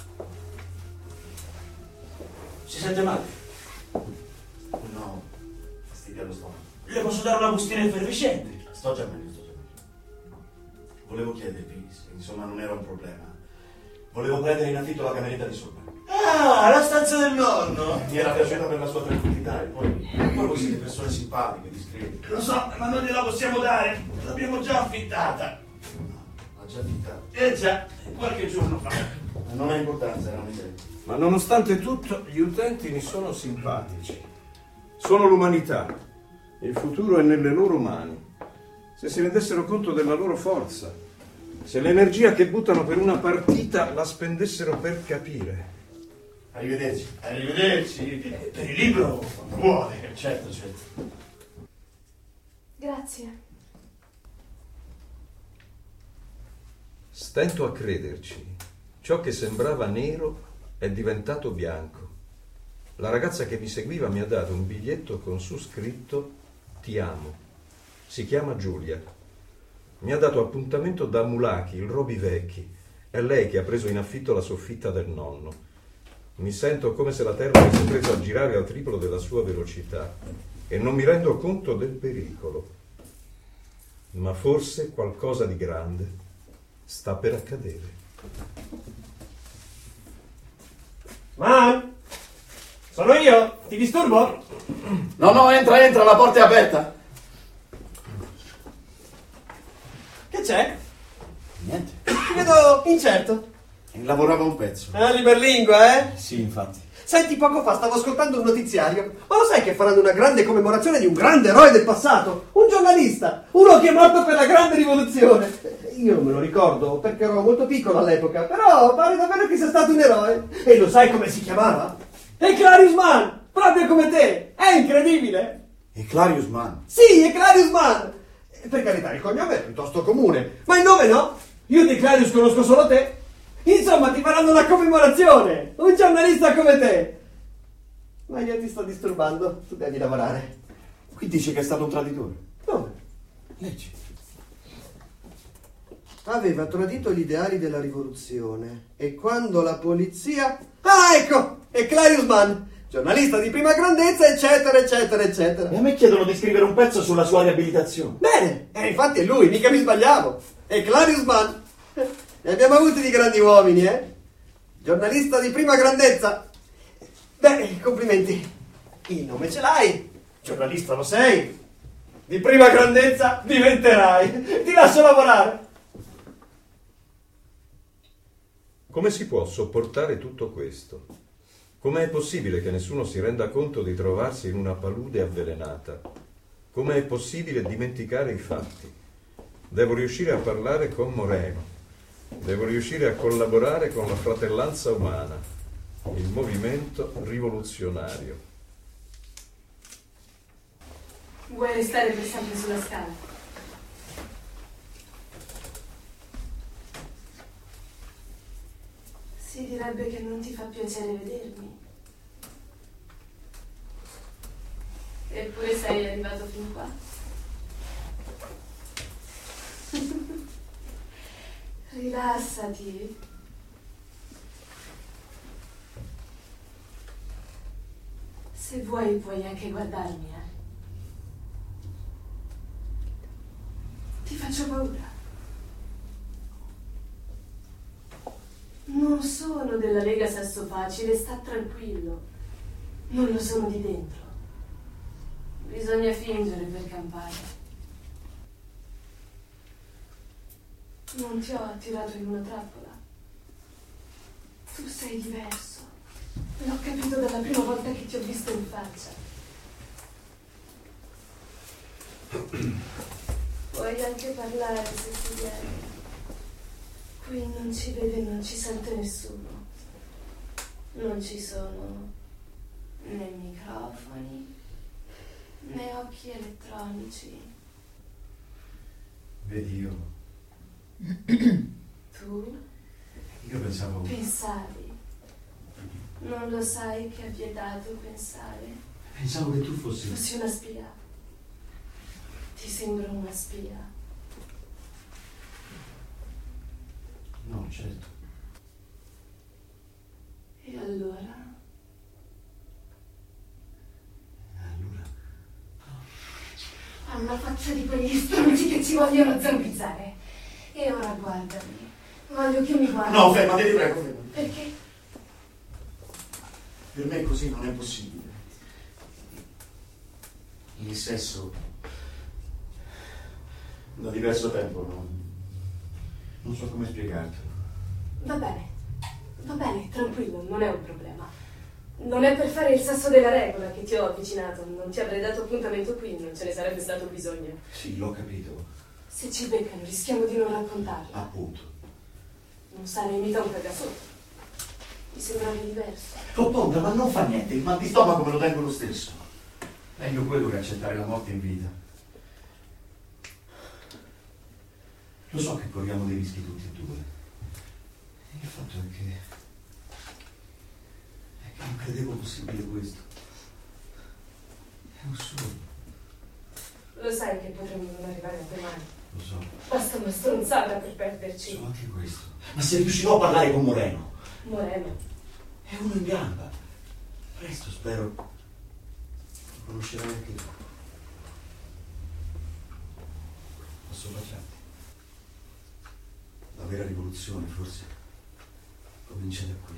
Si sente male? No, fastidio allo stomaco. Le posso dare una bustina effervescente? Sto già meglio, sto già meglio. Volevo chiedervi, se insomma non era un problema. Volevo prendere in affitto la cameretta di sopra. Ah, la stanza del nonno! Mi era piaciuta per la sua tranquillità e poi, poi voi siete persone simpatiche, discrete. Lo so, ma non gliela possiamo dare. L'abbiamo già affittata. Ha già affittato. Eh già, qualche giorno fa. Eh, non ha importanza, era un'idea. Ma nonostante tutto, gli utenti mi sono simpatici. Sono l'umanità. Il futuro è nelle loro mani. Se si rendessero conto della loro forza, se l'energia che buttano per una partita la spendessero per capire. Arrivederci. Arrivederci. Per il libro vuole. Certo, certo. Grazie. Stento a crederci. Ciò che sembrava nero è diventato bianco. La ragazza che mi seguiva mi ha dato un biglietto con su scritto "Ti amo". Si chiama Giulia. Mi ha dato appuntamento da Mulachi, il Robi Vecchi. È lei che ha preso in affitto la soffitta del nonno. Mi sento come se la terra avesse preso a girare al triplo della sua velocità e non mi rendo conto del pericolo. Ma forse qualcosa di grande sta per accadere. Man! Sono io! Ti disturbo? No, no, entra, entra, la porta è aperta. Che c'è? Niente. Ti vedo incerto. Lavorava un pezzo. Ah, liberlingua, eh? Sì, infatti. Senti, poco fa stavo ascoltando un notiziario. Ma lo sai che faranno una grande commemorazione di un grande eroe del passato? Un giornalista! Uno che è morto per la grande rivoluzione! Io non me lo ricordo perché ero molto piccolo all'epoca, però pare davvero che sia stato un eroe. E lo sai come si chiamava? È Clarius Mann! Proprio come te! È incredibile! E Clarius Mann? Sì, è Clarius Mann! Per carità, il cognome è piuttosto comune, ma il nome no? Io di Clarius conosco solo te. Insomma, ti faranno una commemorazione! Un giornalista come te! Ma io ti sto disturbando, tu devi lavorare. Qui dice che è stato un traditore. Dove? Leggi. Aveva tradito gli ideali della rivoluzione e quando la polizia... Ah, ecco! È Clarius Mann! Giornalista di prima grandezza, eccetera, eccetera, eccetera. E a me chiedono di scrivere un pezzo sulla sua riabilitazione. Bene! E infatti è lui, mica mi sbagliavo! È Clarius Mann! Ne abbiamo avuti di grandi uomini, eh? Giornalista di prima grandezza. Beh, complimenti. Il nome ce l'hai. Giornalista lo sei. Di prima grandezza diventerai. Ti lascio lavorare. Come si può sopportare tutto questo? Com'è possibile che nessuno si renda conto di trovarsi in una palude avvelenata? Com'è possibile dimenticare i fatti? Devo riuscire a parlare con Moreno. Devo riuscire a collaborare con la fratellanza umana, il movimento rivoluzionario. Vuoi restare per sempre sulla scala? Si direbbe che non ti fa piacere vedermi. Eppure sei arrivato fin qua. Rilassati. Se vuoi puoi anche guardarmi, eh. Ti faccio paura. Non sono della Lega Sesso Facile, sta tranquillo. Non lo sono di dentro. Bisogna fingere per campare. Non ti ho attirato in una trappola. Tu sei diverso. L'ho capito dalla prima volta che ti ho visto in faccia. Puoi anche parlare se ti viene. Qui non ci vede e non ci sente nessuno. Non ci sono né microfoni né occhi elettronici. Vedi io. Tu? Io pensavo... Pensavi. Non lo sai che è vietato pensare? Pensavo che tu fossi... Fossi una spia. Ti sembro una spia? No, certo. E allora? Allora? Ha una faccia di quegli stronzi che ci vogliono zampizzare. E ora guardami. Voglio che mi guardi. No, fermati, ti prego, fermati. Perché? Per me così non è possibile. Il sesso da diverso tempo non, non so come spiegartelo. Va bene. Va bene, tranquillo, non è un problema. Non è per fare il sasso della regola che ti ho avvicinato. Non ti avrei dato appuntamento qui, non ce ne sarebbe stato bisogno. Sì, l'ho capito. Se ci beccano rischiamo di non raccontarlo. Appunto. Non sarei mica un cagasotto. Mi sembravi diverso. Oh, Ponda, ma non fa niente, il mal di stomaco me lo tengo lo stesso. Meglio quello che accettare la morte in vita. Lo so che corriamo dei rischi tutti e due. Il fatto è che... è che non credevo possibile questo. È un sogno. Lo sai che potremmo non arrivare a domani. Lo so. Basta una stronzata per perderci. So anche questo. Ma se riuscirò a parlare con Moreno? Moreno. È uno in gamba. Presto, spero. Lo conoscerai anche tu. Posso baciarti? La vera rivoluzione, forse, comincia da qui.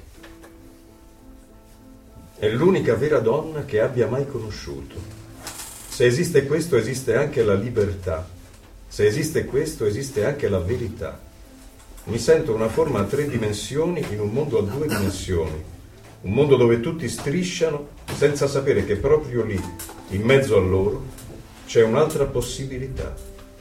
È l'unica vera donna che abbia mai conosciuto. Se esiste questo, esiste anche la libertà. Se esiste questo, esiste anche la verità. Mi sento una forma a tre dimensioni in un mondo a due dimensioni. Un mondo dove tutti strisciano senza sapere che proprio lì, in mezzo a loro, c'è un'altra possibilità.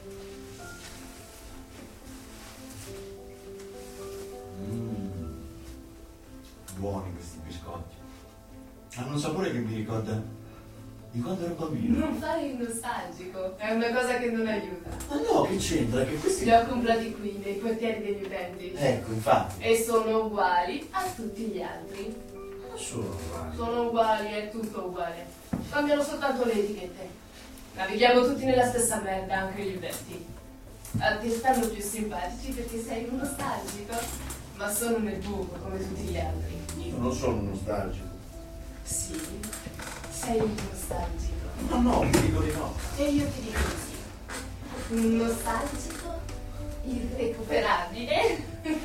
Buoni questi biscotti. Hanno un sapore che mi ricorda di quando ero bambino. Non fare il nostalgico, è una cosa che non aiuta. Ma no, che c'entra? Che questi... Li ho comprati qui, nei quartieri degli utenti. Ecco, infatti. E sono uguali a tutti gli altri. Non sono uguali. Sono uguali, è tutto uguale. Cambiano soltanto le etichette. Navighiamo tutti nella stessa merda, anche gli utenti. A te stanno più simpatici perché sei un nostalgico, ma sono nel buco come tutti gli altri. Io non sono un nostalgico. Sì, sei un nostalgico. No, no, ti dico di no. E io ti dico di sì. Un nostalgico irrecuperabile.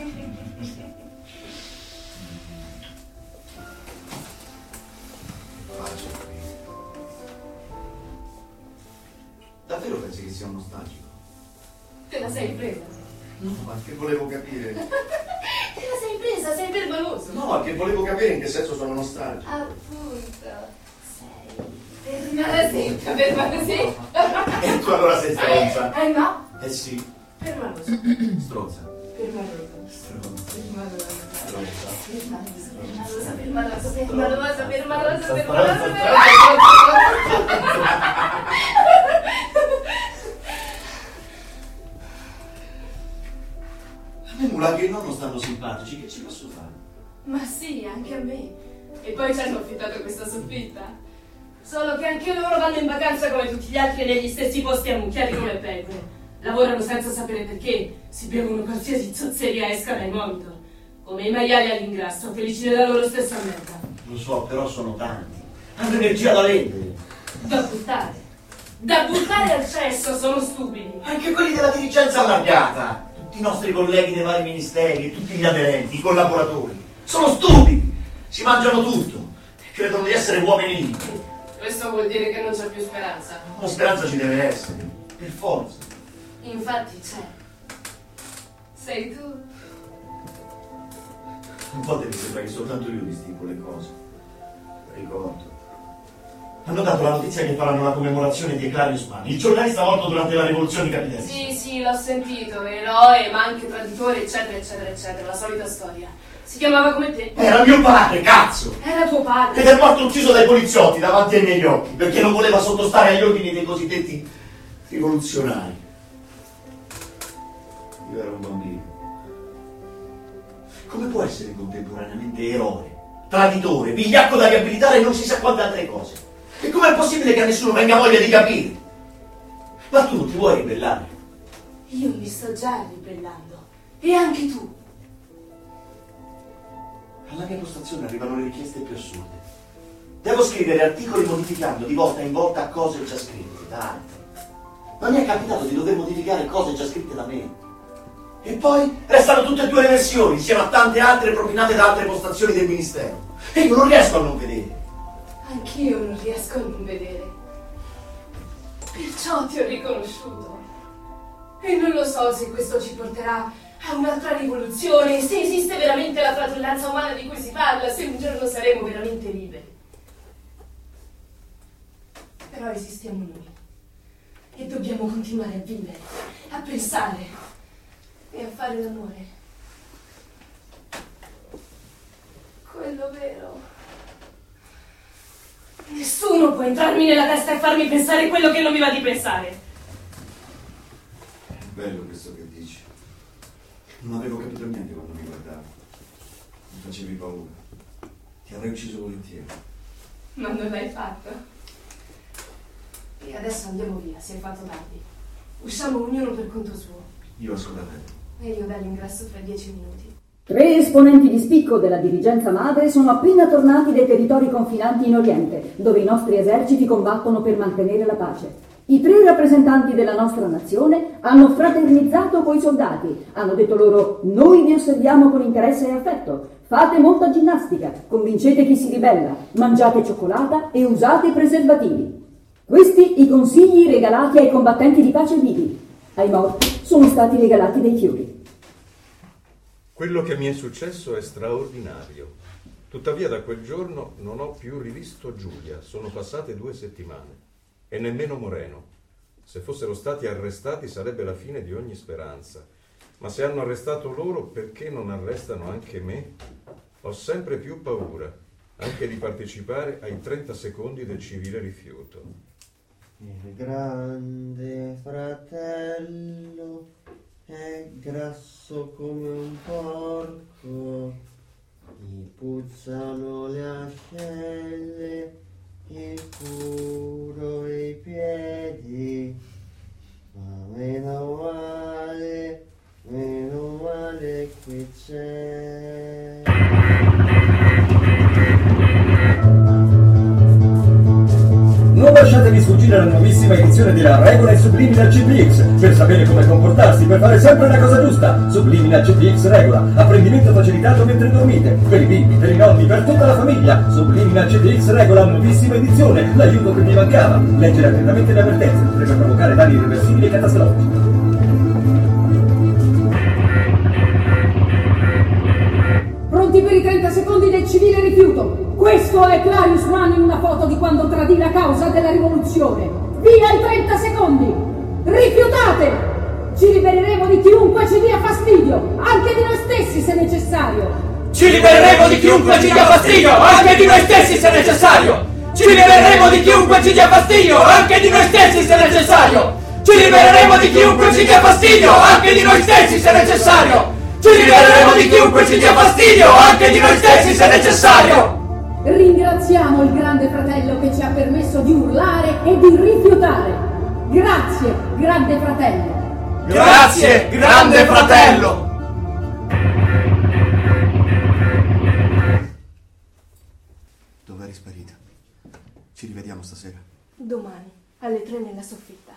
Pace qui. Davvero pensi che sia un nostalgico? Te la sei presa? No, ma che volevo capire. Te la sei presa, sei permaloso. No, ma che volevo capire in che senso sono nostalgico. Appunto, sei permalosetto, permalosetto. E tu allora sei stronza. Eh no? Eh sì. Permaloso. Stronza. Permaloso. Stronza. Permaloso. Stronza. Permaloso, permaloso, permaloso, permaloso, permaloso, A me Mula che i nonno stanno simpatici, che ci posso fare? Ma sì, anche a me. E poi ci hanno affittato questa soffitta. Solo che anche loro vanno in vacanza come tutti gli altri negli stessi posti ammucchiati come pecore. Lavorano senza sapere perché, si bevono qualsiasi zozzeria esca dai monitor. Come i maiali all'ingrasso, felici della loro stessa merda. Lo so, però sono tanti. Hanno energia da vendere. Da buttare. Da buttare al cesso, sono stupidi. Anche quelli della dirigenza allargata. Tutti i nostri colleghi dei vari ministeri, tutti gli aderenti, i collaboratori. Sono stupidi. Si mangiano tutto. Credono di essere uomini liberi. Questo vuol dire che non c'è più speranza. La speranza ci deve essere. Per forza. Infatti c'è. Sei tu. Un po' mi sembra che soltanto io distingo le cose. Ricordo. Hanno dato la notizia che faranno la commemorazione di Eclarius Manni, il giornalista morto durante la rivoluzione capitense. Sì, sì, l'ho sentito. Eroe, ma anche traditore, eccetera, eccetera, eccetera. La solita storia. Si chiamava come te? Era mio padre, cazzo! Era tuo padre. Ed è morto ucciso dai poliziotti davanti ai miei occhi, perché non voleva sottostare agli ordini dei cosiddetti rivoluzionari. Io ero un bambino. Come può essere contemporaneamente eroe, traditore, vigliacco da riabilitare e non si sa quante altre cose? E com'è possibile che a nessuno venga voglia di capire? Ma tu non ti vuoi ribellare? Io mi sto già ribellando. E anche tu. Alla mia postazione arrivano le richieste più assurde. Devo scrivere articoli modificando di volta in volta cose già scritte da altri. Ma mi è capitato di dover modificare cose già scritte da me. E poi restano tutte e due le versioni, insieme a tante altre propinate da altre postazioni del ministero. E io non riesco a non vedere. Anch'io non riesco a non vedere. Perciò ti ho riconosciuto. E non lo so se questo ci porterà a un'altra rivoluzione, se esiste veramente la fratellanza umana di cui si parla, se un giorno saremo veramente liberi. Però esistiamo noi e dobbiamo continuare a vivere, a pensare e a fare l'amore. Quello vero. Nessuno può entrarmi nella testa e farmi pensare quello che non mi va di pensare. È bello questo che dici. Non avevo capito niente quando mi guardavi. Mi facevi paura. Ti avrei ucciso volentieri. Ma non l'hai fatto. E adesso andiamo via, si è fatto tardi. Usciamo ognuno per conto suo. Io esco da te. E io dà l'ingresso fra dieci minuti. Tre esponenti di spicco della dirigenza madre sono appena tornati dai territori confinanti in Oriente, dove i nostri eserciti combattono per mantenere la pace. I tre rappresentanti della nostra nazione hanno fraternizzato coi soldati. Hanno detto loro: noi vi osserviamo con interesse e affetto. Fate molta ginnastica, convincete chi si ribella, mangiate cioccolata e usate preservativi. Questi i consigli regalati ai combattenti di pace vivi. Ai morti sono stati regalati dei fiori. Quello che mi è successo è straordinario. Tuttavia da quel giorno non ho più rivisto Giulia. Sono passate due settimane. E nemmeno Moreno. Se fossero stati arrestati sarebbe la fine di ogni speranza. Ma se hanno arrestato loro, perché non arrestano anche me? Ho sempre più paura, anche di partecipare ai trenta secondi del civile rifiuto. Il grande fratello è grasso come un porco, gli puzzano le ascelle e puro i piedi, ma meno male, meno male qui c'è. Non lasciatevi sfuggire la nuovissima edizione della Regola e Subliminal C P X per sapere come comportarsi per fare sempre la cosa giusta. Subliminal C P X Regola, apprendimento facilitato mentre dormite, per i bimbi, per i nonni, per tutta la famiglia. Subliminal C P X Regola, nuovissima edizione, l'aiuto che vi mancava. Leggere attentamente le avvertenze potrebbe provocare danni irreversibili e catastrofici. Pronti per i trenta secondi del civile rifiuto. Questo è Clarius Mann in una foto di quando tradì la causa della rivoluzione. Via i trenta secondi! Rifiutate! Ci libereremo di chiunque ci dia fastidio, anche di noi stessi se necessario. Ci libereremo di chiunque ci dia fastidio, anche di noi stessi se necessario. Ci libereremo di chiunque ci dia fastidio, anche di noi stessi se necessario. Ci libereremo di chiunque ci dia fastidio, anche di noi stessi se necessario. Ci libereremo di chiunque ci dia fastidio, anche di noi stessi se necessario. Ringraziamo il grande fratello che ci ha permesso di urlare e di rifiutare. Grazie, grande fratello. Grazie, grande fratello. Dove eri sparita? Ci rivediamo stasera. Domani, alle tre nella soffitta.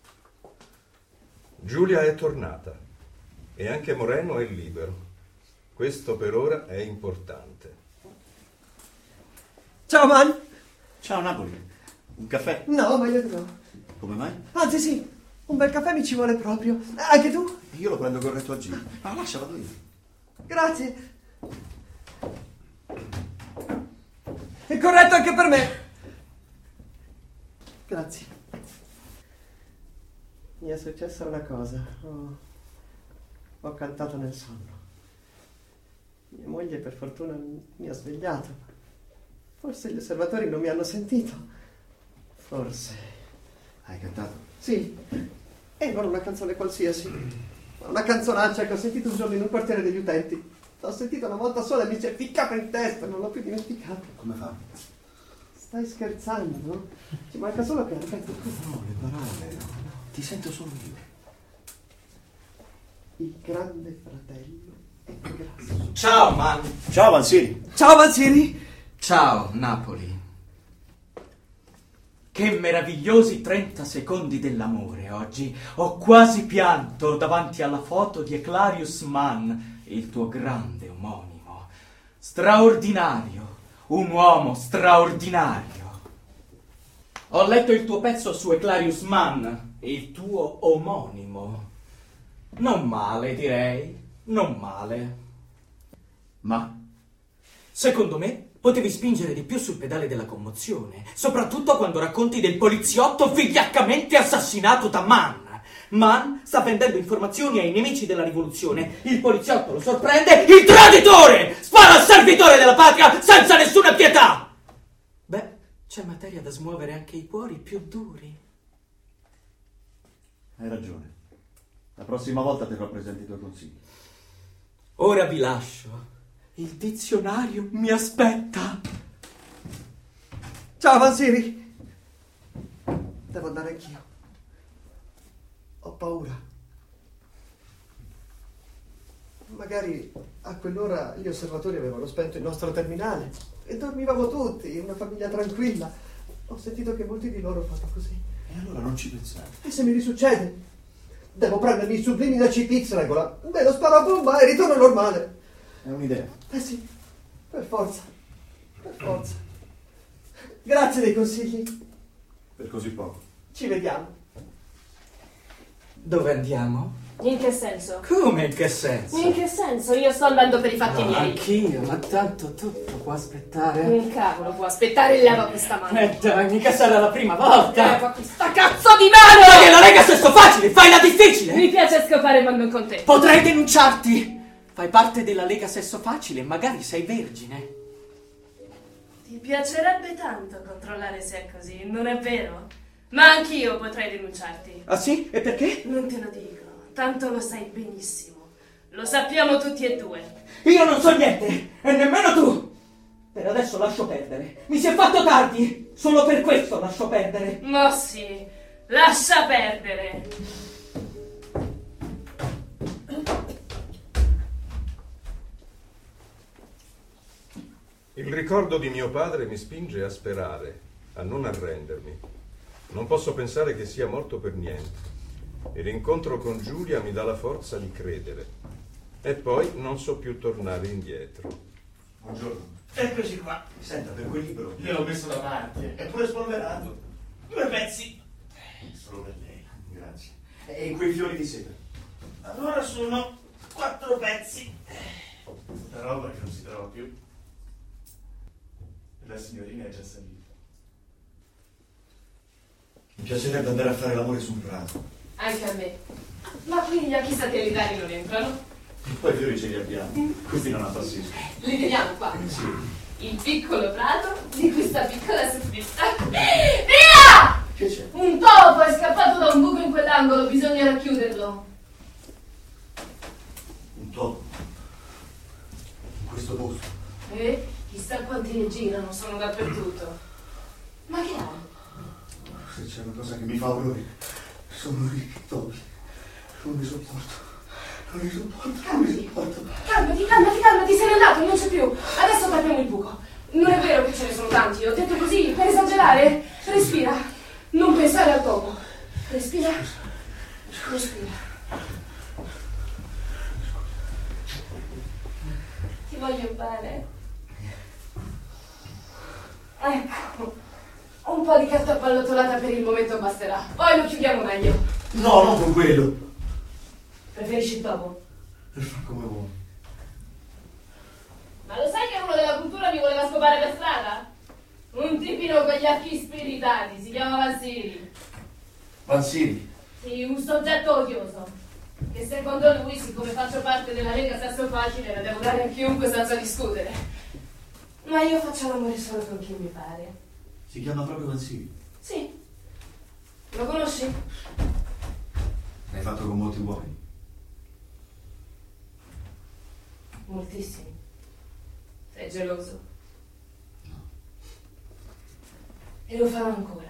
Giulia è tornata e anche Moreno è libero. Questo per ora è importante. Ciao, man! Ciao, Napoli. Un caffè? No, meglio di no. Come mai? Anzi, sì, un bel caffè mi ci vuole proprio. Anche tu? Io lo prendo corretto a giro. Ma lascia, vado io. Grazie. È corretto anche per me. Grazie. Mi è successa una cosa. Ho, ho cantato nel sonno. Mia moglie, per fortuna, mi ha svegliato. Forse gli osservatori non mi hanno sentito. Forse. Hai cantato? Sì. E non una canzone qualsiasi. Ma una canzonaccia che ho sentito un giorno in un quartiere degli utenti. L'ho sentita una volta sola e mi si è ficcata in testa. Non l'ho più dimenticato. Come fa? Stai scherzando, no? Ci manca solo che ripeti tu. No, le parole. Ti sento solo io. Il grande fratello è grasso. Ciao, man. Ciao, Mansini. Ciao, Mansini. Ciao, Napoli. Che meravigliosi trenta secondi dell'amore oggi. Ho quasi pianto davanti alla foto di Clarius Mann, il tuo grande omonimo. Straordinario, un uomo straordinario. Ho letto il tuo pezzo su Clarius Mann, il tuo omonimo. Non male, direi. Non male. Ma? Secondo me, potevi spingere di più sul pedale della commozione, soprattutto quando racconti del poliziotto vigliaccamente assassinato da Mann. Mann sta vendendo informazioni ai nemici della rivoluzione. Il poliziotto lo sorprende, il traditore spara al servitore della patria senza nessuna pietà. Beh, c'è materia da smuovere anche i cuori più duri. Hai ragione. La prossima volta terrò presenti i tuoi consigli. Ora vi lascio. Il dizionario mi aspetta. Ciao, Vansiri. Devo andare anch'io. Ho paura. Magari a quell'ora gli osservatori avevano spento il nostro terminale e dormivamo tutti, una famiglia tranquilla. Ho sentito che molti di loro fanno così. E allora non ci pensare. E se mi risuccede? Devo prendermi i sublimi da C P X, regola. Me lo sparo a bomba e ritorno normale. È un'idea. Eh sì, per forza. Per forza. Grazie dei consigli. Per così poco. Ci vediamo. Dove andiamo? In che senso? Come in che senso? In che senso? Io sto andando per i fatti No, miei. anch'io, ma tanto tutto può aspettare. Un cavolo può aspettare, leva questa mano. Eh dai, mica sarà la prima volta. Leva questa cazzo di mano! Ma che la Lega Sesso Facile, fai la difficile! Mi piace scopare ma non con te. Potrei denunciarti! Fai parte della Lega Sesso Facile, magari sei vergine. Ti piacerebbe tanto controllare se è così, non è vero? Ma anch'io potrei denunciarti. Ah sì? E perché? Non te lo dico, tanto lo sai benissimo. Lo sappiamo tutti e due. Io non so niente, e nemmeno tu! Per adesso lascio perdere. Mi si è fatto tardi! Solo per questo lascio perdere. Ma sì, lascia perdere. Il ricordo di mio padre mi spinge a sperare, a non arrendermi. Non posso pensare che sia morto per niente. E l'incontro con Giulia mi dà la forza di credere. E poi non so più tornare indietro. Buongiorno. Eccoci qua. Senta, per quel libro. Io l'ho messo da parte. È pure spolverato. Due pezzi. Solo per lei. Grazie. E quei fiori di seta? Allora sono quattro pezzi. Tutta roba che non si trova più. E la signorina è già salita. Mi piacerebbe andare a fare l'amore su un prato. Anche a me. Ma qui gli occhi satellitari non entrano? Poi i fiori ce li abbiamo. Questi non appassiscono. Li vediamo qua. Sì. Il piccolo prato di questa piccola surfista. Via! Che c'è? Un topo è scappato da un buco in quell'angolo, bisogna racchiuderlo. Un topo? In questo posto? E chissà quanti ne girano, sono dappertutto. Ma che hai? Se c'è una cosa che mi fa orrore, sono i topi. Non li sopporto. Non li sopporto. Non li sopporto. Calmati, calmati, calmati, sei andato, non c'è più. Adesso tappiamo il buco. Non è vero che ce ne sono tanti, ho detto così, per esagerare. Respira. Non pensare al topo. Respira. Respira. Ti voglio bene. Ecco. Un po' di carta appallotolata per il momento basterà. Poi lo chiudiamo meglio. No, non con quello. Preferisci il topo? Per far come vuoi. Ma lo sai che uno della cultura mi voleva scopare per strada? Un tipino con gli occhi spiritati, si chiama Vansiri. Vansiri? Sì, un soggetto odioso. Che secondo lui, siccome faccio parte della Lega Sesso Facile, la devo dare a chiunque senza discutere. Ma io faccio l'amore solo con chi mi pare. Si chiama proprio Vansiri? Sì. Lo conosci? L'hai fatto con molti uomini? Moltissimi. Sei geloso? No. E lo farò ancora.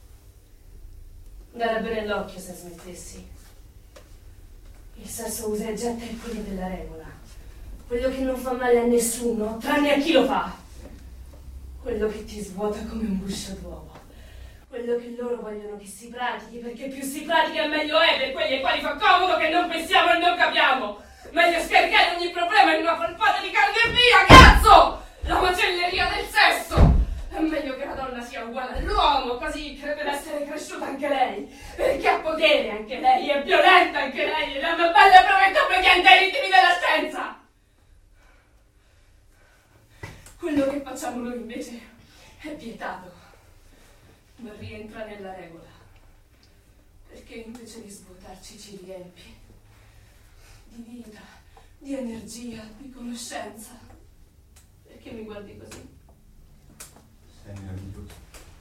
Darebbe nell'occhio se smettessi. Il sesso usa e getta il quello della regola. Quello che non fa male a nessuno, tranne a chi lo fa. Quello che ti svuota come un guscio d'uovo. Quello che loro vogliono che si pratichi, perché più si pratica meglio è per quelli ai quali fa comodo che non pensiamo e non capiamo. Meglio scaricare ogni problema in una polpata di carne e via, cazzo! La macelleria del sesso! È meglio che la donna sia uguale all'uomo, così crede d'essere cresciuta anche lei. Perché ha potere anche lei, è violenta anche lei, ed è una bella prometta obbediente ai ritmi della scienza. Quello che facciamo noi invece è vietato, ma rientra nella regola. Perché invece di svuotarci ci riempi di vita, di energia, di conoscenza. Perché mi guardi così? Sei meraviglioso.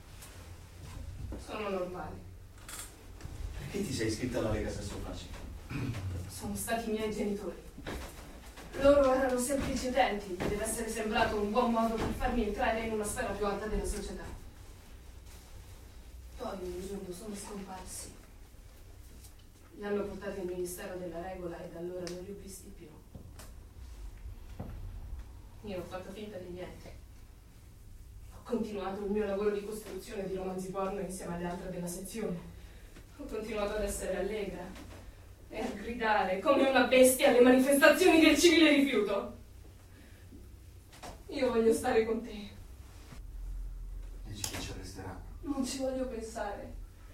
Sono normale. Perché ti sei iscritta alla Lega Sesso Facile? Sono stati i miei genitori. Loro erano semplici utenti, gli deve essere sembrato un buon modo per farmi entrare in una sfera più alta della società. Poi un giorno sono scomparsi. Li hanno portati al Ministero della Regola e da allora non li ho visti più. Io ho fatto finta di niente. Ho continuato il mio lavoro di costruzione di romanzi porno insieme alle altre della sezione. Ho continuato ad essere allegra e a gridare come una bestia alle manifestazioni del civile rifiuto. Io voglio stare con te. Dici che ci arresteranno? Non ci voglio pensare.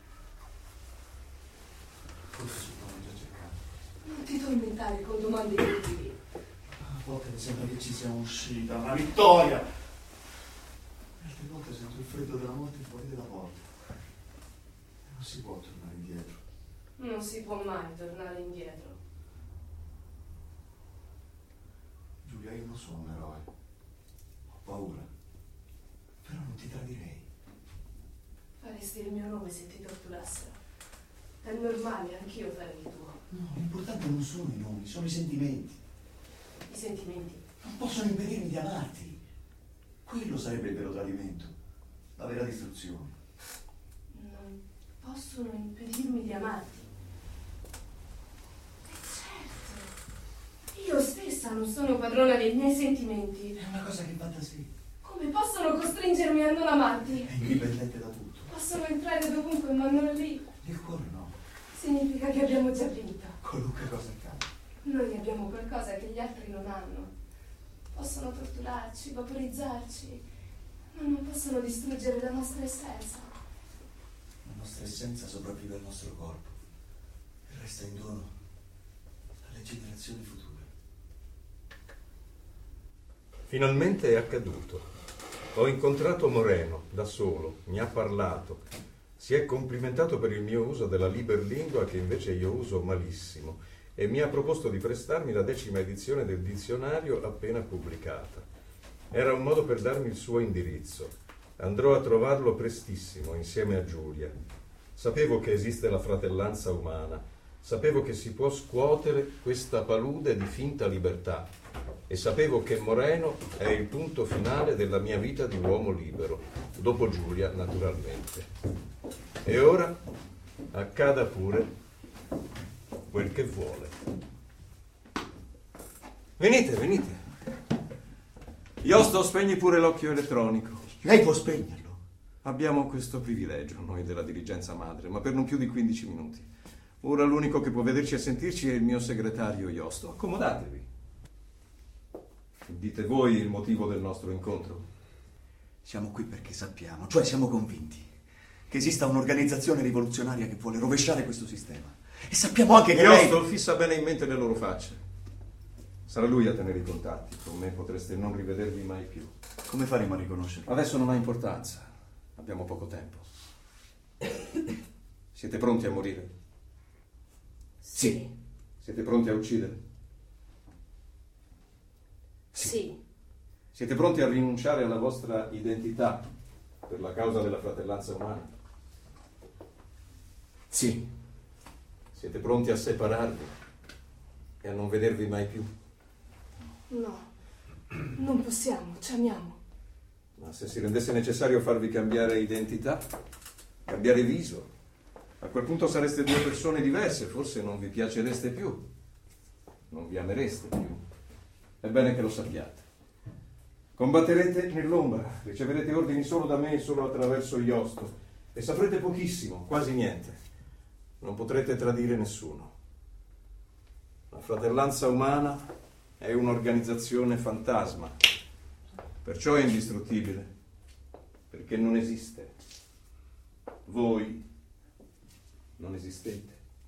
Forse ci stanno già cercando. Non ti tormentare con domande inutili. A volte mi sembra che ci sia uscita una vittoria. Altre volte sento il freddo della morte fuori dalla porta. E non si può tornare indietro. Non si può mai tornare indietro. Giulia, io non sono un eroe. Ho paura. Però non ti tradirei. Faresti il mio nome se ti torturassero. È normale, anch'io farei il tuo. No, l'importante non sono i nomi, sono i sentimenti. I sentimenti? Non possono impedirmi di amarti. Quello sarebbe il vero tradimento. La vera distruzione. Non possono impedirmi di amarti. Io stessa non sono padrona dei miei sentimenti. È una cosa che va da sé. Come possono costringermi a non amarti? È indipendente da tutto. Possono entrare dovunque, ma non lì. Il cuore no. Significa che abbiamo già vinto. Qualunque cosa accada. Noi abbiamo qualcosa che gli altri non hanno. Possono torturarci, vaporizzarci, ma non possono distruggere la nostra essenza. La nostra essenza sopravvive al nostro corpo e resta in dono alle generazioni future. Finalmente è accaduto. Ho incontrato Moreno, da solo, mi ha parlato. Si è complimentato per il mio uso della liberlingua che invece io uso malissimo e mi ha proposto di prestarmi la decima edizione del dizionario appena pubblicata. Era un modo per darmi il suo indirizzo. Andrò a trovarlo prestissimo insieme a Giulia. Sapevo che esiste la fratellanza umana, sapevo che si può scuotere questa palude di finta libertà e sapevo che Moreno è il punto finale della mia vita di uomo libero, dopo Giulia naturalmente. E ora accada pure quel che vuole. Venite, venite. Iosto, spegni pure l'occhio elettronico. Lei può spegnerlo. Abbiamo questo privilegio, noi della dirigenza madre, ma per non più di quindici minuti. Ora l'unico che può vederci e sentirci è il mio segretario Iosto. Accomodatevi. Dite voi il motivo del nostro incontro. Siamo qui perché sappiamo, cioè siamo convinti, che esista un'organizzazione rivoluzionaria che vuole rovesciare questo sistema. E sappiamo anche che Iosto lei... fissa bene in mente le loro facce. Sarà lui a tenere i contatti. Con me potreste non rivedervi mai più. Come faremo a riconoscerlo? Adesso non ha importanza. Abbiamo poco tempo. Siete pronti a morire? Sì. Siete pronti a uccidere? Sì. Siete pronti a rinunciare alla vostra identità per la causa della fratellanza umana? Sì. Siete pronti a separarvi e a non vedervi mai più? No, non possiamo, ci amiamo. Ma se si rendesse necessario farvi cambiare identità, cambiare viso, a quel punto sareste due persone diverse, forse non vi piacereste più, non vi amereste più. È bene che lo sappiate. Combatterete nell'ombra, riceverete ordini solo da me e solo attraverso Iosto e saprete pochissimo, quasi niente. Non potrete tradire nessuno. La fratellanza umana è un'organizzazione fantasma, perciò è indistruttibile, perché non esiste. Voi non esistete.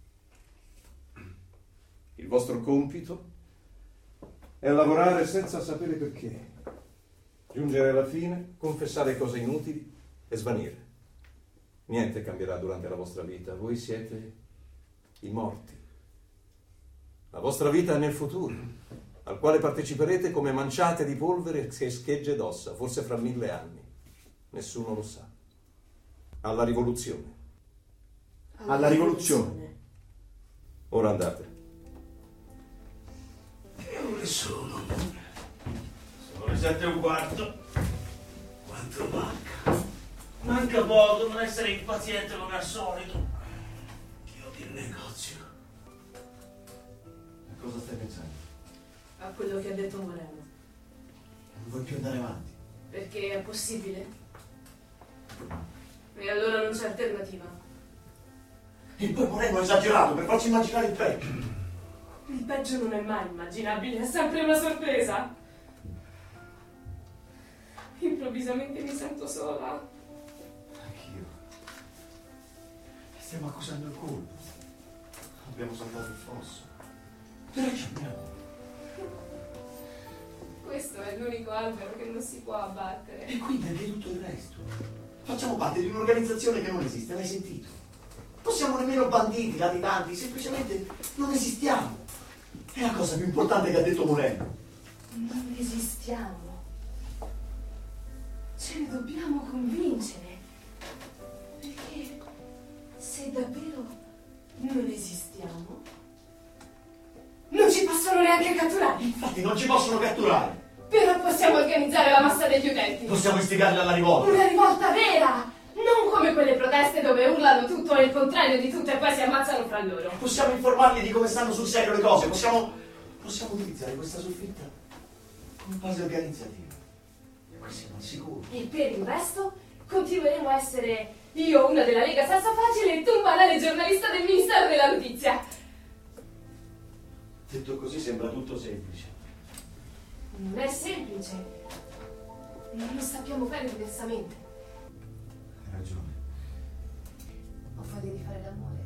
Il vostro compito è lavorare senza sapere perché, giungere alla fine, confessare cose inutili e svanire. Niente cambierà durante la vostra vita, voi siete i morti. La vostra vita è nel futuro, al quale parteciperete come manciate di polvere e schegge d'ossa, forse fra mille anni. Nessuno lo sa. Alla rivoluzione. Alla, Alla rivoluzione. rivoluzione. Ora andate. Che ore sono? Sono le sette e un quarto. Quanto manca? Manca poco, non essere impaziente come al solito. Chiudi il negozio. A cosa stai pensando? A quello che ha detto Moreno. Non vuoi più andare avanti? Perché è possibile? E allora non c'è alternativa. E poi Moreno ha esagerato per farci immaginare il peggio. Il peggio non è mai immaginabile, è sempre una sorpresa. Improvvisamente mi sento sola. Anch'io. Stiamo accusando il colpo. Abbiamo saltato il fosso. Dove ci abbiamo? Questo è l'unico albero che non si può abbattere. E quindi anche tutto il resto. Facciamo parte di un'organizzazione che non esiste, l'hai sentito? Non siamo nemmeno banditi, latitanti, semplicemente non esistiamo. È la cosa più importante che ha detto Moreno. Non esistiamo. Ce ne dobbiamo convincere. Perché se davvero non esistiamo, non ci possono neanche catturare. Infatti non ci possono catturare. Però possiamo organizzare la massa degli utenti. Possiamo istigarli alla rivolta. Una rivolta vera! Non come quelle proteste dove urlano tutto e il contrario di tutto e poi si ammazzano fra loro. Possiamo informarli di come stanno sul serio le cose. Possiamo, possiamo utilizzare questa soffitta come base organizzativa. E poi siamo al sicuro. E per il resto continueremo a essere io, una della Lega Salsa Facile, e tu, un banale giornalista del Ministero della Notizia. Detto così sembra tutto semplice. Non è semplice. Non lo sappiamo fare diversamente. Hai ragione. Ho voglia di fare l'amore.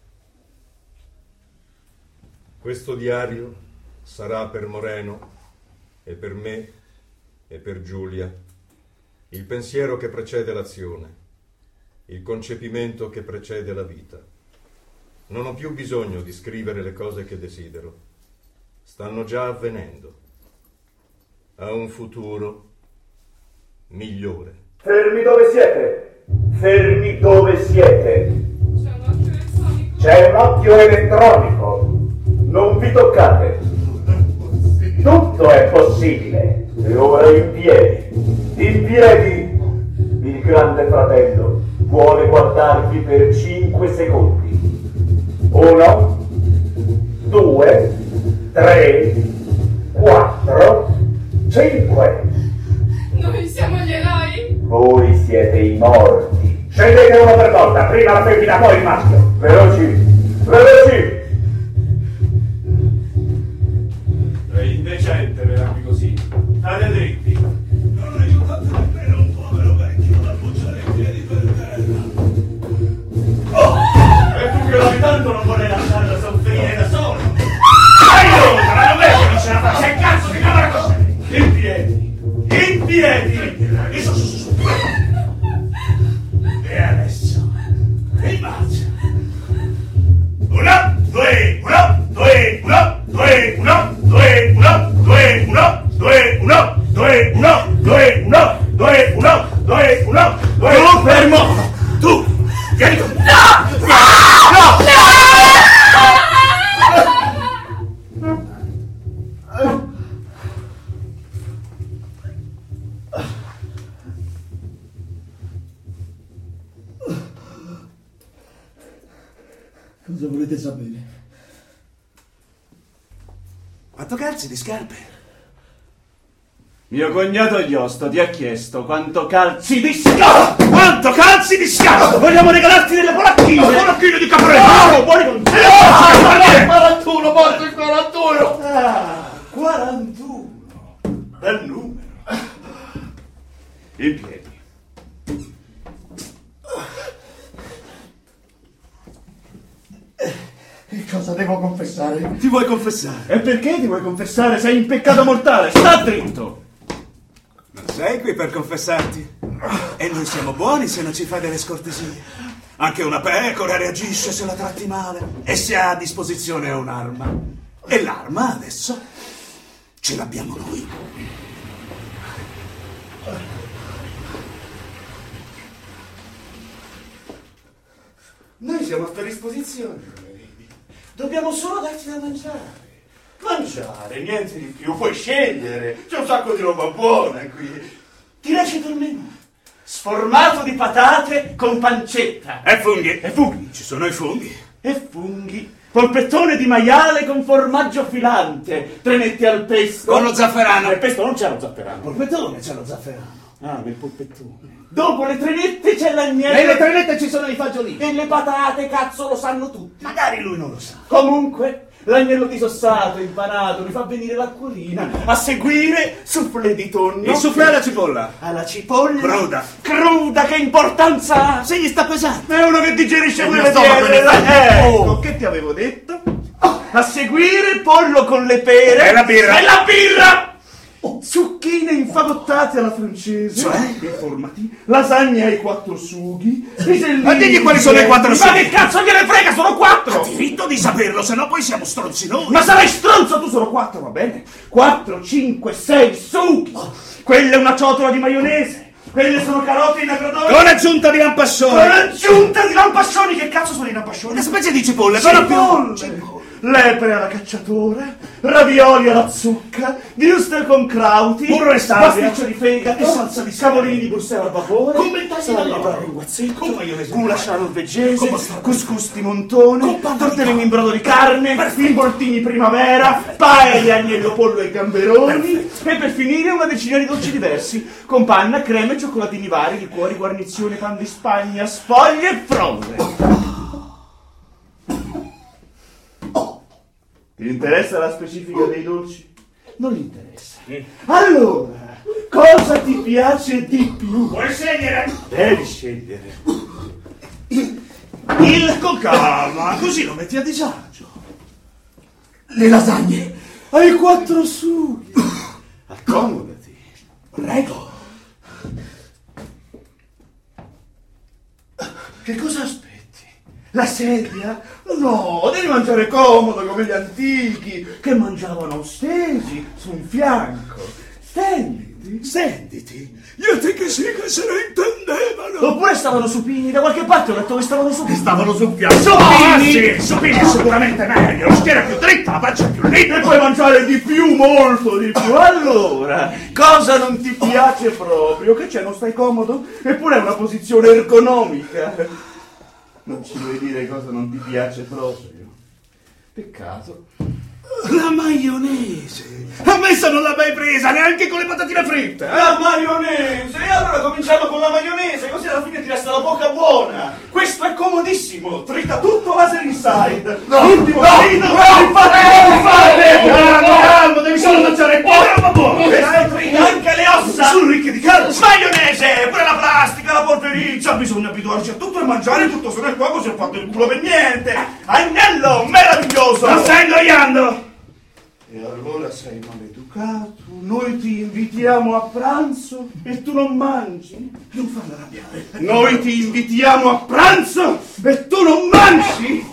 Questo diario sarà per Moreno e per me e per Giulia il pensiero che precede l'azione, il concepimento che precede la vita. Non ho più bisogno di scrivere le cose che desidero. Stanno già avvenendo. A un futuro migliore. Fermi dove siete! Fermi dove siete! C'è un occhio elettronico. C'è un occhio elettronico. Non vi toccate. Tutto è possibile. E ora in piedi. In piedi. Il grande fratello vuole guardarvi per cinque secondi. Uno, due, tre, quattro, cinque. Noi siamo gli eroi. Voi siete i morti. Scendete uno per volta, prima la femmina, poi il maschio. Veloci, veloci. È indecente velarmi così. State dritti. Non aiutate nemmeno un povero vecchio da appoggiare i piedi per terra. Oh! E tu che l'ami tanto non vorrei lasciarla soffrire da sola. Aiuto, ma non vedi che non ce la faccio? Che cazzo di camera cos'è? In piedi. In piedi. E su, su, su, su. E adesso rimarcia. Uno, due, uno, due, uno, due, uno, due, uno, due, uno, due, uno, due, uno, due, uno, due, uno, due, uno, due. Tu fermo! Tu! Vieni tu! No! No! Cosa volete sapere? Quanto calzi di scarpe? Mio cognato Iosto ti ha chiesto quanto calzi di scarpe! Quanto calzi di scarpe! Vogliamo regalarti delle polacchine! Delle polacchine di caporetto! No, buoni con te! quarantuno, porto il quarantuno! Ah, quarantuno! Bel numero! In piedi. cosa devo confessare? Ti vuoi confessare? E perché ti vuoi confessare? Sei in peccato mortale, sta dritto! Non sei qui per confessarti? E noi siamo buoni se non ci fai delle scortesie. Anche una pecora reagisce se la tratti male e se ha a disposizione un'arma. E l'arma adesso ce l'abbiamo noi. Noi siamo a tua disposizione, come vedi. Dobbiamo solo darti da mangiare. Mangiare, niente di più. Puoi scegliere. C'è un sacco di roba buona qui. Ti recito il menù. Sformato di patate con pancetta. E funghi. E funghi. Ci sono i funghi. E funghi. Polpettone di maiale con formaggio filante. Trenetti al pesto. Con lo zafferano. Nel pesto non c'è lo zafferano. Polpettone c'è lo zafferano. Ah, nel polpettone. Dopo le trenette c'è l'agnello. Nelle trenette ci sono i fagiolini. E le patate, cazzo, lo sanno tutti. Magari lui non lo sa. Comunque, l'agnello disossato, impanato, mi fa venire l'acquolina. A seguire, soufflé di tonno. Il soufflé alla cipolla. Alla cipolla. Cruda. Cruda, che importanza ha? Se gli sta pesando. È uno che digerisce Il quelle mio stomaco pietre. ne fa- Ecco, Oh. che ti avevo detto? A seguire, pollo con le pere. E la birra. E la birra! Zucchine infagottate alla francese. Cioè? Informati. Lasagna ai quattro sughi. Pisellini. Ma digli quali sono i quattro Ma sughi. che cazzo gliene frega? Sono quattro! Ha diritto di saperlo, se no poi siamo stronzi noi. Ma sarai stronzo tu, sono quattro, va bene? Quattro, cinque, sei sughi. Quella è una ciotola di maionese. Quelle sono carote in agrodolce. Con aggiunta di lampascioni. Con aggiunta di lampascioni. Che cazzo sono i lampascioni? Una specie di cipolle, però più... Cipolle. Lepre alla cacciatore, ravioli alla zucca, wurstel con crauti, burro e salvia, pasticcio di fegato, salsa di cavolini di Bruxelles al vapore, commentati da loro, con maionese, goulash norvegese, couscous di montone, tortellini in brodo di carne, involtini primavera, paella, agnello, pollo e gamberoni, e per finire una decina di dolci diversi, con panna, creme, cioccolatini vari, liquori, guarnizione, pan di Spagna, sfoglie e fronde. Ti interessa la specifica dei dolci? Non gli interessa. Allora, cosa ti piace di più? Vuoi scegliere? Devi scegliere. Il con calma, così lo metti a disagio. Le lasagne. Hai quattro sughi. Accomodati. Prego. Che cosa aspetti? La sedia? No, devi mangiare comodo come gli antichi, che mangiavano stesi su un fianco. Stenditi. Stenditi. Io te che sì che se ne intendevano. Oppure stavano supini, da qualche parte ho letto che stavano supini. Stavano sul piano. Supini! Ah, sì, supini è sicuramente meglio. La schiena più dritta, la faccia più libera. E puoi mangiare di più, molto di più. Allora, cosa non ti piace proprio? Che c'è, non stai comodo? Eppure è una posizione ergonomica. Non ci vuoi dire cosa non ti piace proprio? Peccato. La maionese. A me se non l'ha mai presa, neanche con le patatine fritte. Eh? La maionese! E allora cominciamo con la maionese, così alla fine ti resta la bocca buona. Questo è comodissimo, trita tutto laser inside. No, L'ultimo no, trito, no, non fate, non fate! Calmo, calmo, devi solo mangiare buona, buona. E trita anche le ossa! Sono ricche di carne. Maionese, pure la plastica, la polvericcia, bisogna abituarci a tutto e mangiare tutto, se no è qua così ho fatto il culo per niente. Agnello, meraviglioso! Non stai ingoiando! E allora sei maleducato, noi ti invitiamo a pranzo e tu non mangi? Non farla arrabbiare. Noi ti invitiamo a pranzo e tu non mangi?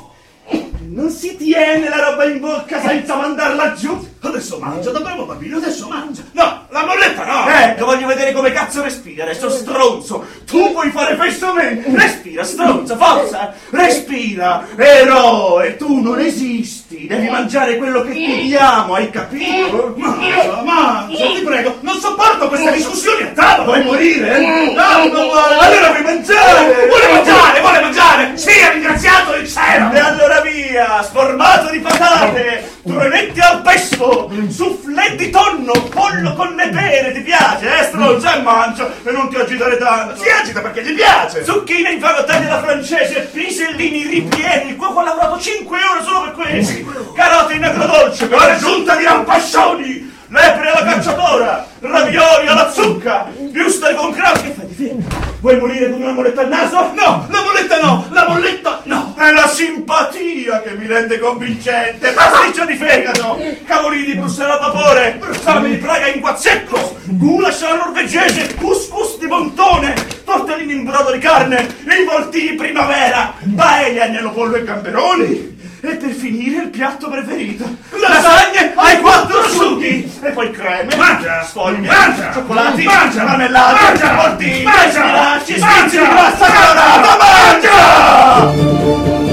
Non si tiene la roba in bocca senza mandarla giù? Adesso mangia, davvero bambino, adesso mangia. No, la molletta no! Ecco, voglio vedere come cazzo respira, adesso stronzo. Tu puoi fare festomente. Respira, stronzo, forza. Respira, eroe, tu non esisti. Devi mangiare quello che ti diamo, hai capito? Mangia, mangia, ti prego. Non sopporto queste discussioni a tavola. Vuoi morire? No, non vuole. Allora vuoi mangiare? Vuole mangiare, vuole mangiare. Sia ringraziato il cielo. E allora via, sformato di patate, trenetti al pesto, soufflé di tonno, pollo con le pere, ti piace, eh, stronzo? E mangia, e non ti agitare tanto. Si agita perché gli piace. Zucchine infagottate alla francese, pisellini ripieni, qua ho lavorato cinque ore solo per questi. Carote in agrodolce, con aggiunta di lampascioni, lepre alla cacciatora, ravioli alla zucca, wurstel con crauti. Che fai di te? Vuoi morire con una molletta al naso? No, la molletta no, la molletta no. È la simpatia che mi squillente convincente, pasticcio di fegato, cavolini di Bruxelles a vapore, salami di Praga in guazzecco, goulash alla norvegese, couscous di montone, tortellini in brodo di carne, involtini primavera, paella, agnello, pollo e gamberoni. E per finire il piatto preferito, lasagne ai quattro sughi, e poi creme, mangia, sfoglie, mangia, cioccolati, mangia, marmellate, mangia, mortini, mangia, spinaci, mangia, spizzi di pasta colorata, mangia!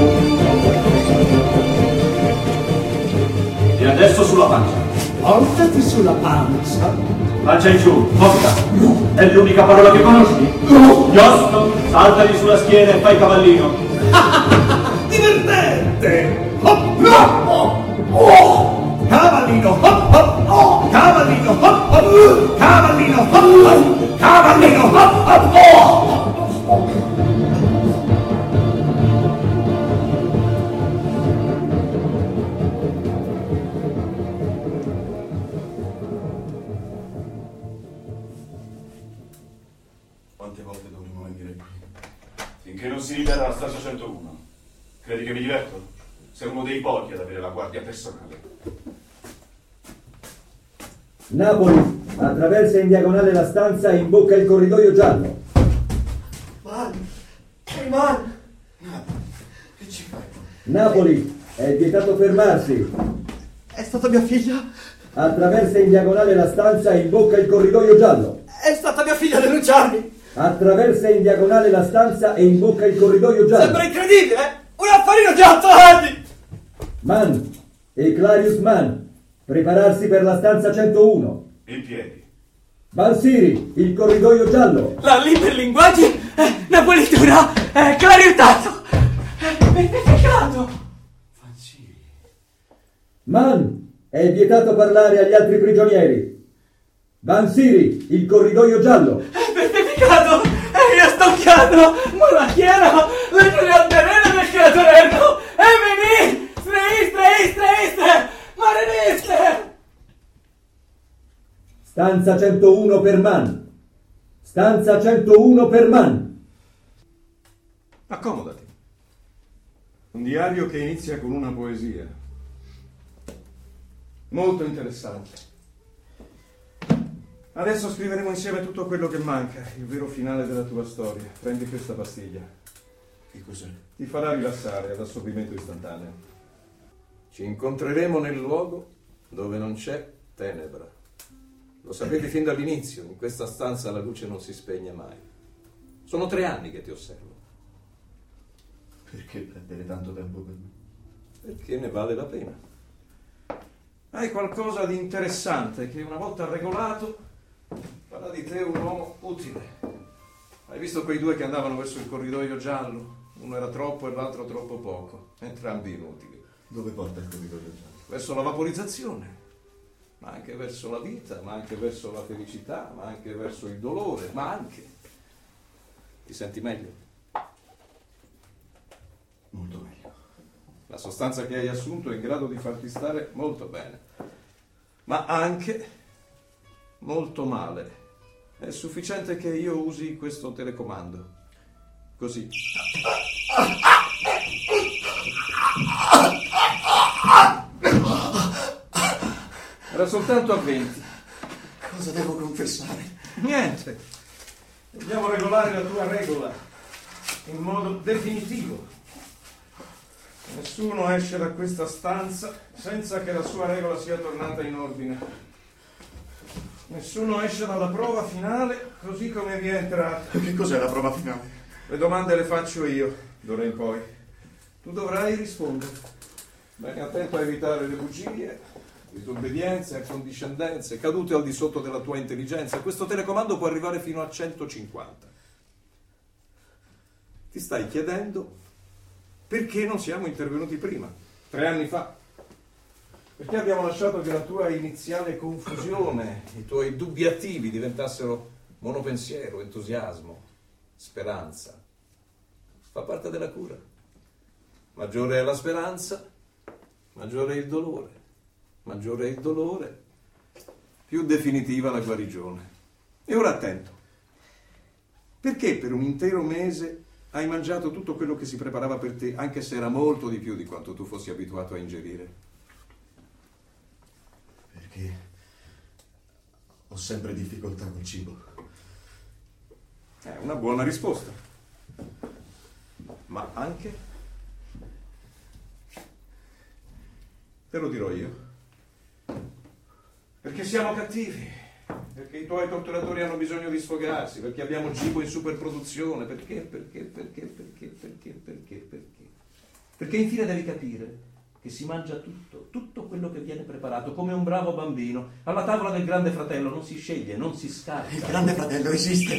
E adesso sulla pancia. Portati sulla pancia. Pancia in giù, tosta. È l'unica parola che conosci? No. Giusto, saltali sulla schiena e fai cavallino. Divertente! Hop, no! Oh! Cavallino, hop, hop, oh! Cavallino, hop, hop! Cavallino, hop, hop! Cavallino, hop, hop, oh! Quante volte dovremmo venire qui? Finché non si libera la stanza centouno. Credi che mi diverto? Sei uno dei pochi ad avere la guardia personale. Napoli, attraversa in diagonale la stanza e imbocca il corridoio giallo. Man! Ehi, man! Che ci fai? Napoli, è vietato fermarsi. È stata mia figlia? Attraversa in diagonale la stanza e imbocca il corridoio giallo. È stata mia figlia a denunciarmi! Attraversa in diagonale la stanza e imbocca il corridoio giallo. Sembra incredibile, eh? Un affarino di otto anni! Mann e Clarius Mann, prepararsi per la stanza centouno. In piedi. Balsiri, il corridoio giallo. La linguaggi è napolitura, è clariutato, è verificato. Mann, è vietato parlare agli altri prigionieri. Bansiri, il corridoio giallo. È verificato, e io sto chiaro, monarchiano, legge del creatorello, e veni, streistre, istre, istre, mareniste. Stanza centouno per Mann. Stanza centouno per Mann. Accomodati. Un diario che inizia con una poesia. Molto interessante. Adesso scriveremo insieme tutto quello che manca, il vero finale della tua storia. Prendi questa pastiglia. Che cos'è? Ti farà rilassare ad assorbimento istantaneo. Ci incontreremo nel luogo dove non c'è tenebra. Lo sapete fin dall'inizio, in questa stanza la luce non si spegne mai. Sono tre anni che ti osservo. Perché perdere tanto tempo per me? Perché ne vale la pena. Hai qualcosa di interessante che una volta regolato farà di te un uomo utile. Hai visto quei due che andavano verso il corridoio giallo? Uno era troppo e l'altro troppo poco. Entrambi inutili. Dove porta il corridoio giallo? Verso la vaporizzazione. Ma anche verso la vita, ma anche verso la felicità, ma anche verso il dolore, ma anche... Ti senti meglio? Molto meglio. La sostanza che hai assunto è in grado di farti stare molto bene, ma anche molto male. È sufficiente che io usi questo telecomando. Così. Era soltanto a venti. Cosa devo confessare? Niente. Dobbiamo regolare la tua regola in modo definitivo. Nessuno esce da questa stanza senza che la sua regola sia tornata in ordine. Nessuno esce dalla prova finale così come vi è entrato. Che cos'è la prova finale? Le domande le faccio io, d'ora in poi. Tu dovrai rispondere. Bene attento a evitare le bugie, disobbedienze, accondiscendenze, cadute al di sotto della tua intelligenza. Questo telecomando può arrivare fino a centocinquanta. Ti stai chiedendo perché non siamo intervenuti prima, tre anni fa? Perché abbiamo lasciato che la tua iniziale confusione, i tuoi dubbi attivi diventassero monopensiero, entusiasmo, speranza. Fa parte della cura. Maggiore è la speranza, maggiore è il dolore. Maggiore è il dolore, più definitiva la guarigione. E ora attento. Perché per un intero mese Hai mangiato tutto quello che si preparava per te, anche se era molto di più di quanto tu fossi abituato a ingerire. Perché ho sempre difficoltà col cibo. È una buona risposta. Ma anche... te lo dirò io. Perché siamo cattivi. Perché i tuoi torturatori hanno bisogno di sfogarsi, perché abbiamo cibo in superproduzione, perché, perché, perché, perché, perché, perché, perché. Perché infine devi capire che si mangia tutto, tutto quello che viene preparato, come un bravo bambino. Alla tavola del Grande Fratello non si sceglie, non si scarta. Il Grande Fratello esiste.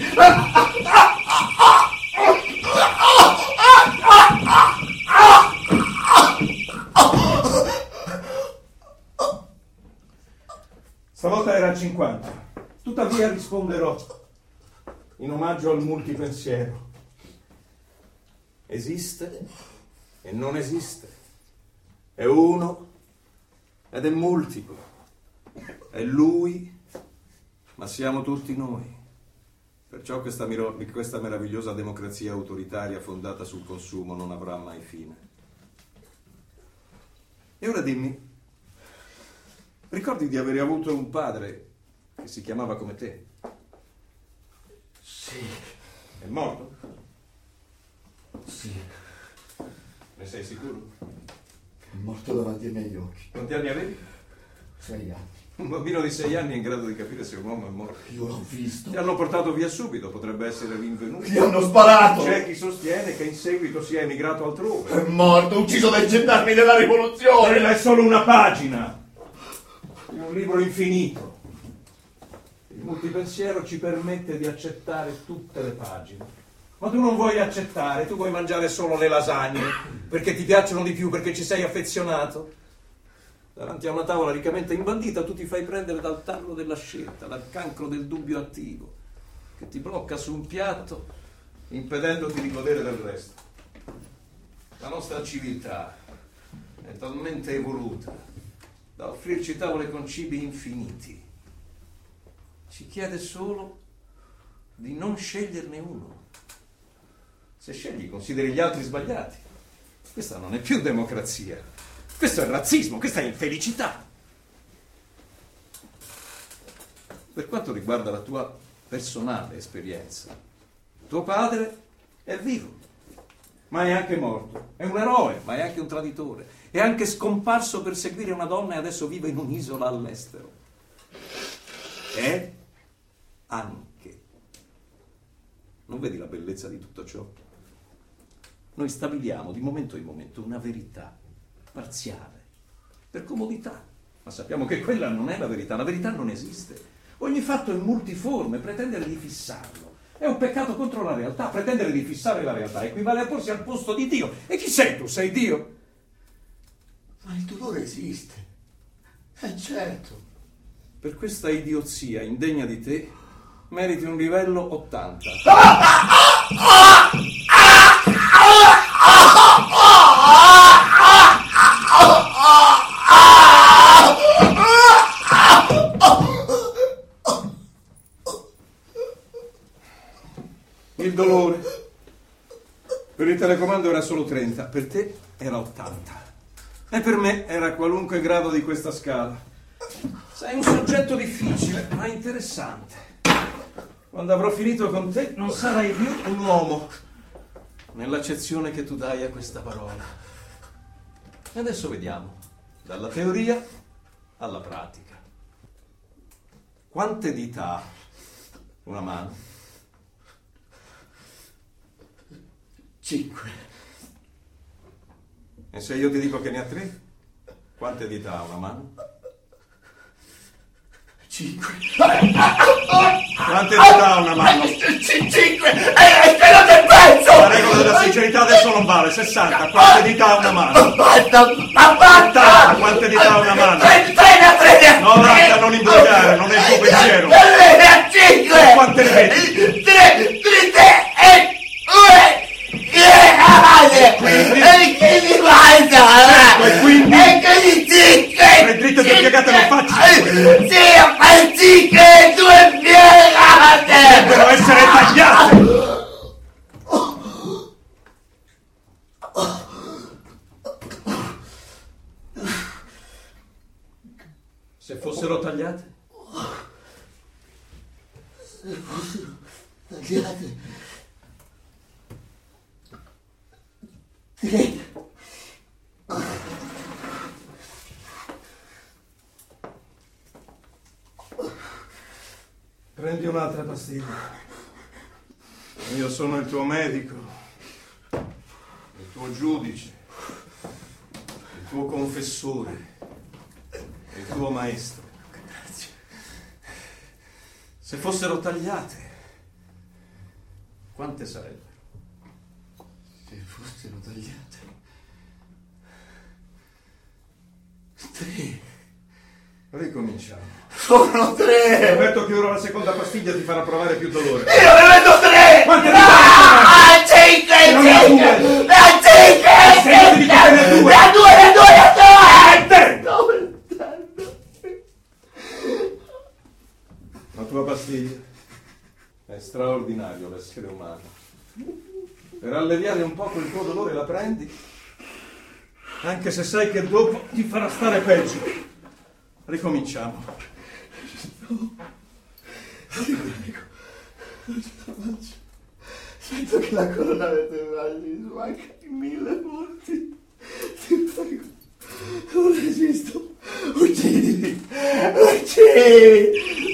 Stavolta era a cinquanta. Tuttavia risponderò in omaggio al multipensiero. Esiste e non esiste. È uno ed è multiplo. È lui, ma siamo tutti noi. Perciò questa, miro- questa meravigliosa democrazia autoritaria fondata sul consumo non avrà mai fine. E ora dimmi, ricordi di avere avuto un padre che si chiamava come te? Sì. È morto? Sì. Ne sei sicuro? È morto davanti ai miei occhi. Quanti anni avevi? Sei anni. Un bambino di sei anni è in grado di capire se un uomo è morto. Io l'ho visto. Ti hanno portato via subito, potrebbe essere rinvenuto. Ti hanno sparato! C'è chi sostiene che in seguito sia emigrato altrove. È morto, ucciso dai gendarmi della rivoluzione! Quella è solo una pagina in un libro infinito. Il multipensiero ci permette di accettare tutte le pagine. Ma tu non vuoi accettare, tu vuoi mangiare solo le lasagne, perché ti piacciono di più, perché ci sei affezionato. Davanti a una tavola riccamente imbandita tu ti fai prendere dal tarlo della scelta, dal cancro del dubbio attivo, che ti blocca su un piatto, impedendoti di godere del resto. La nostra civiltà è talmente evoluta da offrirci tavole con cibi infiniti. Ci chiede solo di non sceglierne uno. Se scegli, consideri gli altri sbagliati. Questa non è più democrazia. Questo è razzismo, questa è infelicità. Per quanto riguarda la tua personale esperienza, tuo padre è vivo, ma è anche morto. È un eroe, ma è anche un traditore. È anche scomparso per seguire una donna e adesso vive in un'isola all'estero. È anche. Non vedi la bellezza di tutto ciò? Noi stabiliamo di momento in momento una verità parziale, per comodità, ma sappiamo che quella non è la verità, la verità non esiste. Ogni fatto è multiforme, pretendere di fissarlo è un peccato contro la realtà. Pretendere di fissare la realtà equivale a porsi al posto di Dio. E chi sei tu? Sei Dio? Ma il dolore esiste, è certo. Per questa idiozia indegna di te meriti un livello ottanta. Il dolore per il telecomando era solo trenta, per te era ottanta. E per me era qualunque grado di questa scala. Sei un soggetto difficile, ma interessante. Quando avrò finito con te non sarai più un uomo, nell'accezione che tu dai a questa parola. E adesso vediamo, dalla teoria alla pratica. Quante dita ha una mano? Cinque. E se io ti dico che ne ha tre? Quante dita ha una mano? Cinque. Quante dita ha una mano? Cinque! È quello del pezzo! La regola della sincerità adesso non vale. sessanta. Quante dita ha una mano? ottanta! Quante dita ha una mano? trenta, trenta! novanta, non imbrogliare, non è il tuo pensiero. cinque! Quante ne vedi? tre, tre e due! E che mi guarda? E quindi? E che mi cinque! Le dritte due piegate non faccio! Sì, ma cinque e due piegate! Devono essere tagliate! Se fossero tagliate? Se fossero tagliate... Tre... Prendi un'altra pastiglia. Io sono il tuo medico, il tuo giudice, il tuo confessore, il tuo maestro. Grazie. Se fossero tagliate, quante sarebbero? Se fossero tagliate... Tre... Ricominciamo. Sono tre! Prometto che ora la seconda pastiglia ti farà provare più dolore. Io ne vedo tre! Quante ne ah, cinque! Non Cinque! ne Ne cinque! Senti di tutte le due! Ne due! Ne due! Ne due! La tua pastiglia è straordinario, l'essere umano. Per alleviare un poco il tuo dolore la prendi, anche se sai che dopo ti farà stare peggio. Ricominciamo. No. Ti prego. Non ce la faccio. Sento che la corona vertebrale mi manca di mille morti. Ti prego. Non resisto. Uccidimi. Uccidimi.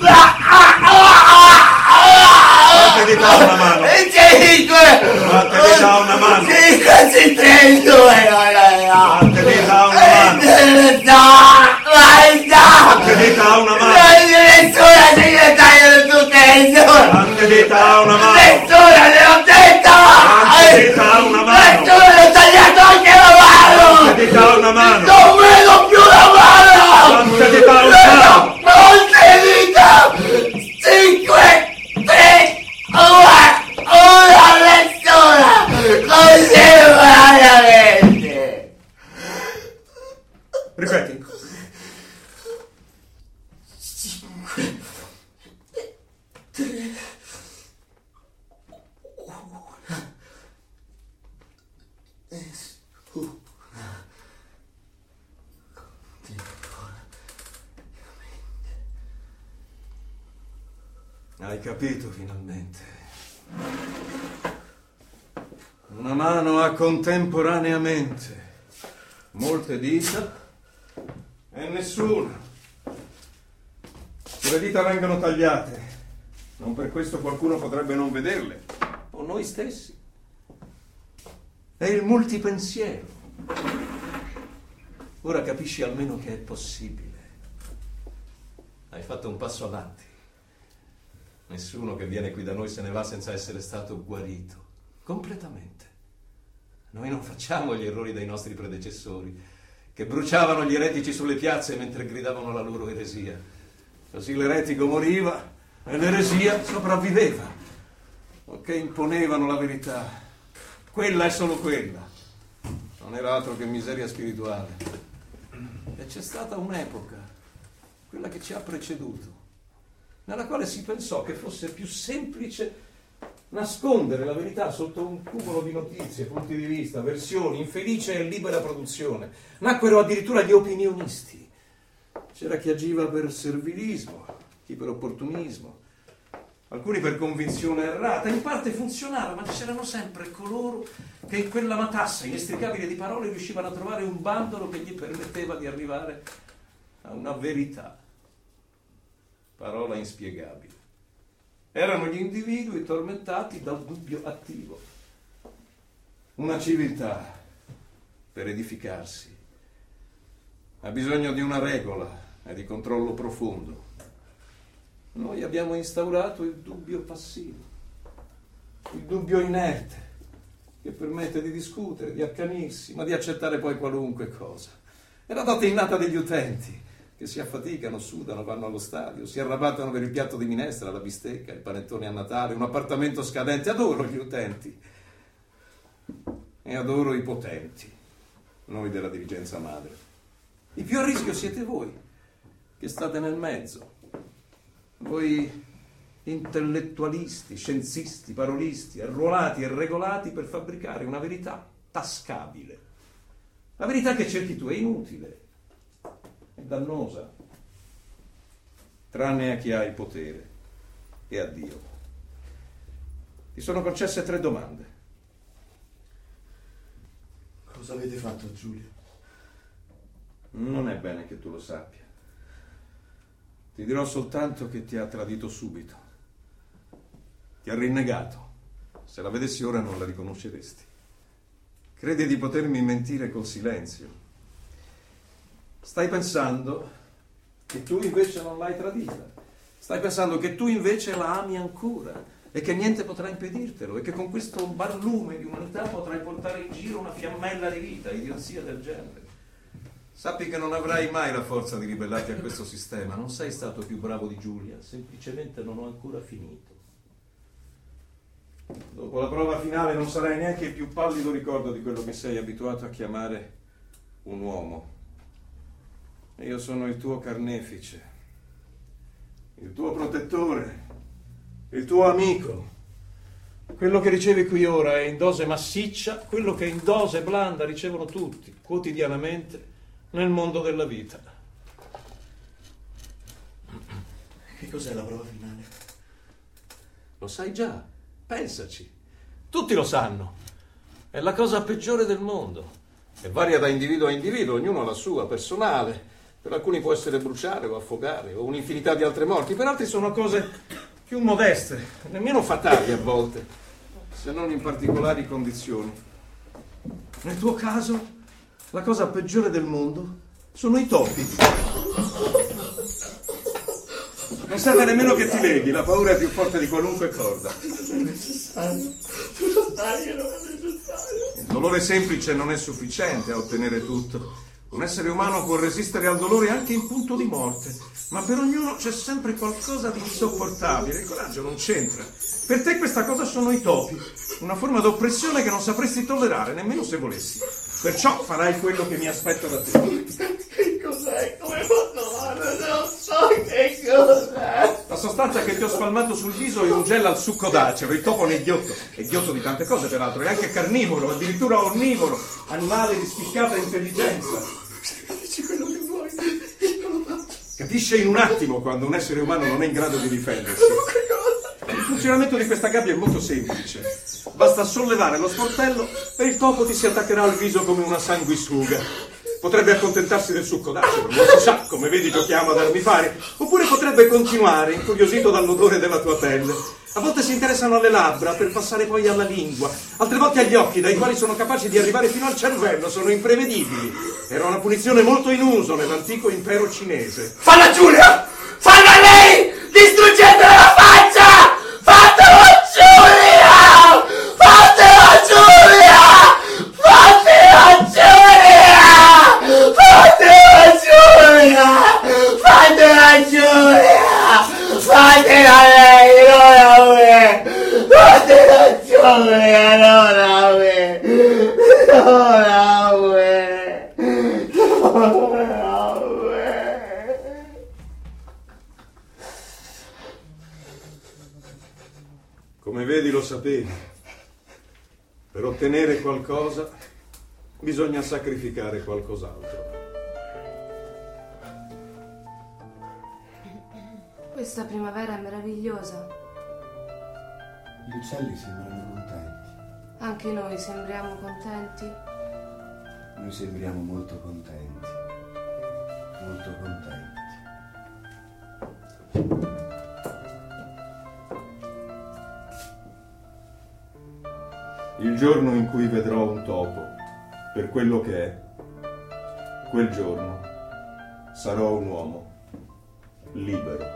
Quante ti dà una mano? Cinque. Quante ti dà una mano? Cinque, sì, tre, due. Quante ti dà una mano? Vai, no! Quante dita ha una mano? Nessuna, se io taglio tutte, nessuna! Quante dita ha una mano? Nessuna, le ho detto! Quante dita ha una mano? Nessuna, ho tagliato anche la mano! Quante dita ha una mano? Non vedo più la mano! Quante dita ha una mano? Molte dita! Cinque, tre, due, una, nessuna! Così veramente! Ripeti. Hai capito finalmente. Una mano ha contemporaneamente molte dita e nessuna. Se le dita vengono tagliate, non per questo qualcuno potrebbe non vederle, o noi stessi. È il multipensiero. Ora capisci almeno che è possibile. Hai fatto un passo avanti. Nessuno che viene qui da noi se ne va senza essere stato guarito, completamente. Noi non facciamo gli errori dei nostri predecessori, che bruciavano gli eretici sulle piazze mentre gridavano la loro eresia. Così l'eretico moriva e l'eresia sopravviveva, che imponevano la verità. Quella è solo quella. Non era altro che miseria spirituale. E c'è stata un'epoca, quella che ci ha preceduto, nella quale si pensò che fosse più semplice nascondere la verità sotto un cumulo di notizie, punti di vista, versioni, infelice e libera produzione. Nacquero addirittura gli opinionisti. C'era chi agiva per servilismo, chi per opportunismo, alcuni per convinzione errata. In parte funzionava, ma c'erano sempre coloro che in quella matassa inestricabile di parole riuscivano a trovare un bandolo che gli permetteva di arrivare a una verità. Parola inspiegabile. Erano gli individui tormentati dal dubbio attivo. Una civiltà, per edificarsi, ha bisogno di una regola e di controllo profondo. Noi abbiamo instaurato il dubbio passivo, il dubbio inerte, che permette di discutere, di accanirsi, ma di accettare poi qualunque cosa. È la data innata degli utenti, che si affaticano, sudano, vanno allo stadio, si arrabattano per il piatto di minestra, la bistecca, il panettone a Natale, un appartamento scadente. Adoro gli utenti e adoro i potenti, noi della dirigenza madre. I più a rischio siete voi, che state nel mezzo. Voi intellettualisti, scienzisti, parolisti, arruolati e regolati per fabbricare una verità tascabile. La verità che cerchi tu è inutile, è dannosa, tranne a chi ha il potere e a Dio. Ti sono concesse tre domande. Cosa avete fatto a Giulia? Non è bene che tu lo sappia. Ti dirò soltanto che ti ha tradito subito. Ti ha rinnegato. Se la vedessi ora non la riconosceresti. Credi di potermi mentire col silenzio. Stai pensando che tu invece non l'hai tradita. Stai pensando che tu invece la ami ancora e che niente potrà impedirtelo e che con questo barlume di umanità potrai portare in giro una fiammella di vita, idiozia del genere. Sappi che non avrai mai la forza di ribellarti a questo sistema. Non sei stato più bravo di Giulia, semplicemente non ho ancora finito. Dopo la prova finale non sarai neanche il più pallido ricordo di quello che sei abituato a chiamare un uomo. E io sono il tuo carnefice, il tuo protettore, il tuo amico. Quello che ricevi qui ora è in dose massiccia, quello che in dose blanda ricevono tutti, quotidianamente, nel mondo della vita. Che cos'è la prova finale? Lo sai già, pensaci. Tutti lo sanno. È la cosa peggiore del mondo. E varia da individuo a individuo, ognuno ha la sua, personale. Per alcuni può essere bruciare o affogare o un'infinità di altre morti, per altri sono cose più modeste, nemmeno fatali a volte, se non in particolari condizioni. Nel tuo caso, la cosa peggiore del mondo sono i topi. Non serve nemmeno che ti leghi, la paura è più forte di qualunque corda. Non è necessario. Tu lo sai che non è necessario. Il dolore semplice non è sufficiente a ottenere tutto. Un essere umano può resistere al dolore anche in punto di morte, ma per ognuno c'è sempre qualcosa di insopportabile. Il coraggio non c'entra. Per te questa cosa sono i topi, una forma d'oppressione che non sapresti tollerare, nemmeno se volessi. Perciò farai quello che mi aspetta da te. Che cos'è? Come posso fare? Non so che cos'è. La sostanza che ti ho spalmato sul viso è un gel al succo d'acero. Il topo è ghiotto, è ghiotto di tante cose peraltro, è anche carnivoro, addirittura onnivoro, animale di spiccata intelligenza. Dici quello che vuoi, io lo faccio. Capisce in un attimo quando un essere umano non è in grado di difendersi. Il funzionamento di questa gabbia è molto semplice. Basta sollevare lo sportello e il topo ti si attaccherà al viso come una sanguisuga. Potrebbe accontentarsi del succo d'acero, non si sa, come vedi giochiamo ad armi pari, oppure potrebbe continuare, incuriosito dall'odore della tua pelle. A volte si interessano alle labbra per passare poi alla lingua, altre volte agli occhi, dai quali sono capaci di arrivare fino al cervello, sono imprevedibili. Era una punizione molto in uso nell'antico impero cinese. Falla Giulia! Falla lei! Distruggendole la faccia! Fatelo Giulia! Fatelo Giulia! Fatelo Giulia! Fatelo Giulia! Fatela Giulia! Fatela lei, non a me! Fatela Giulia, non a me! Non a me! Non a me! Come vedi lo sapevi. Per ottenere qualcosa bisogna sacrificare qualcos'altro. Questa primavera è meravigliosa. Gli uccelli sembrano contenti. Anche noi sembriamo contenti. Noi sembriamo molto contenti. Molto contenti. Il giorno in cui vedrò un topo per quello che è, quel giorno sarò un uomo libero.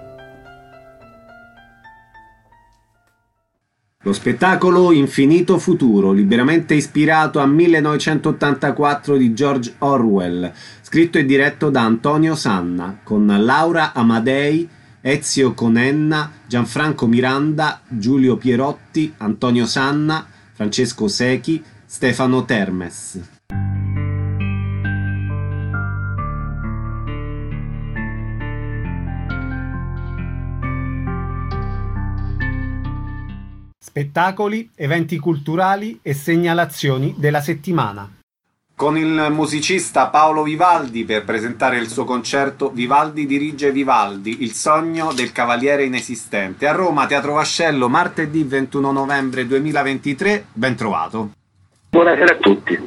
Lo spettacolo Infinito Futuro, liberamente ispirato a millenovecentottantaquattro di George Orwell, scritto e diretto da Antonio Sanna, con Laura Amadei, Ezio Conenna, Gianfranco Miranda, Giulio Pierotti, Antonio Sanna, Francesco Secchi, Stefano Termes. Spettacoli, eventi culturali e segnalazioni della settimana. con il musicista Paolo Vivaldi per presentare il suo concerto Vivaldi dirige Vivaldi, il sogno del cavaliere inesistente. A Roma, Teatro Vascello, martedì ventuno novembre duemilaventitré. Ben trovato. Buonasera a tutti.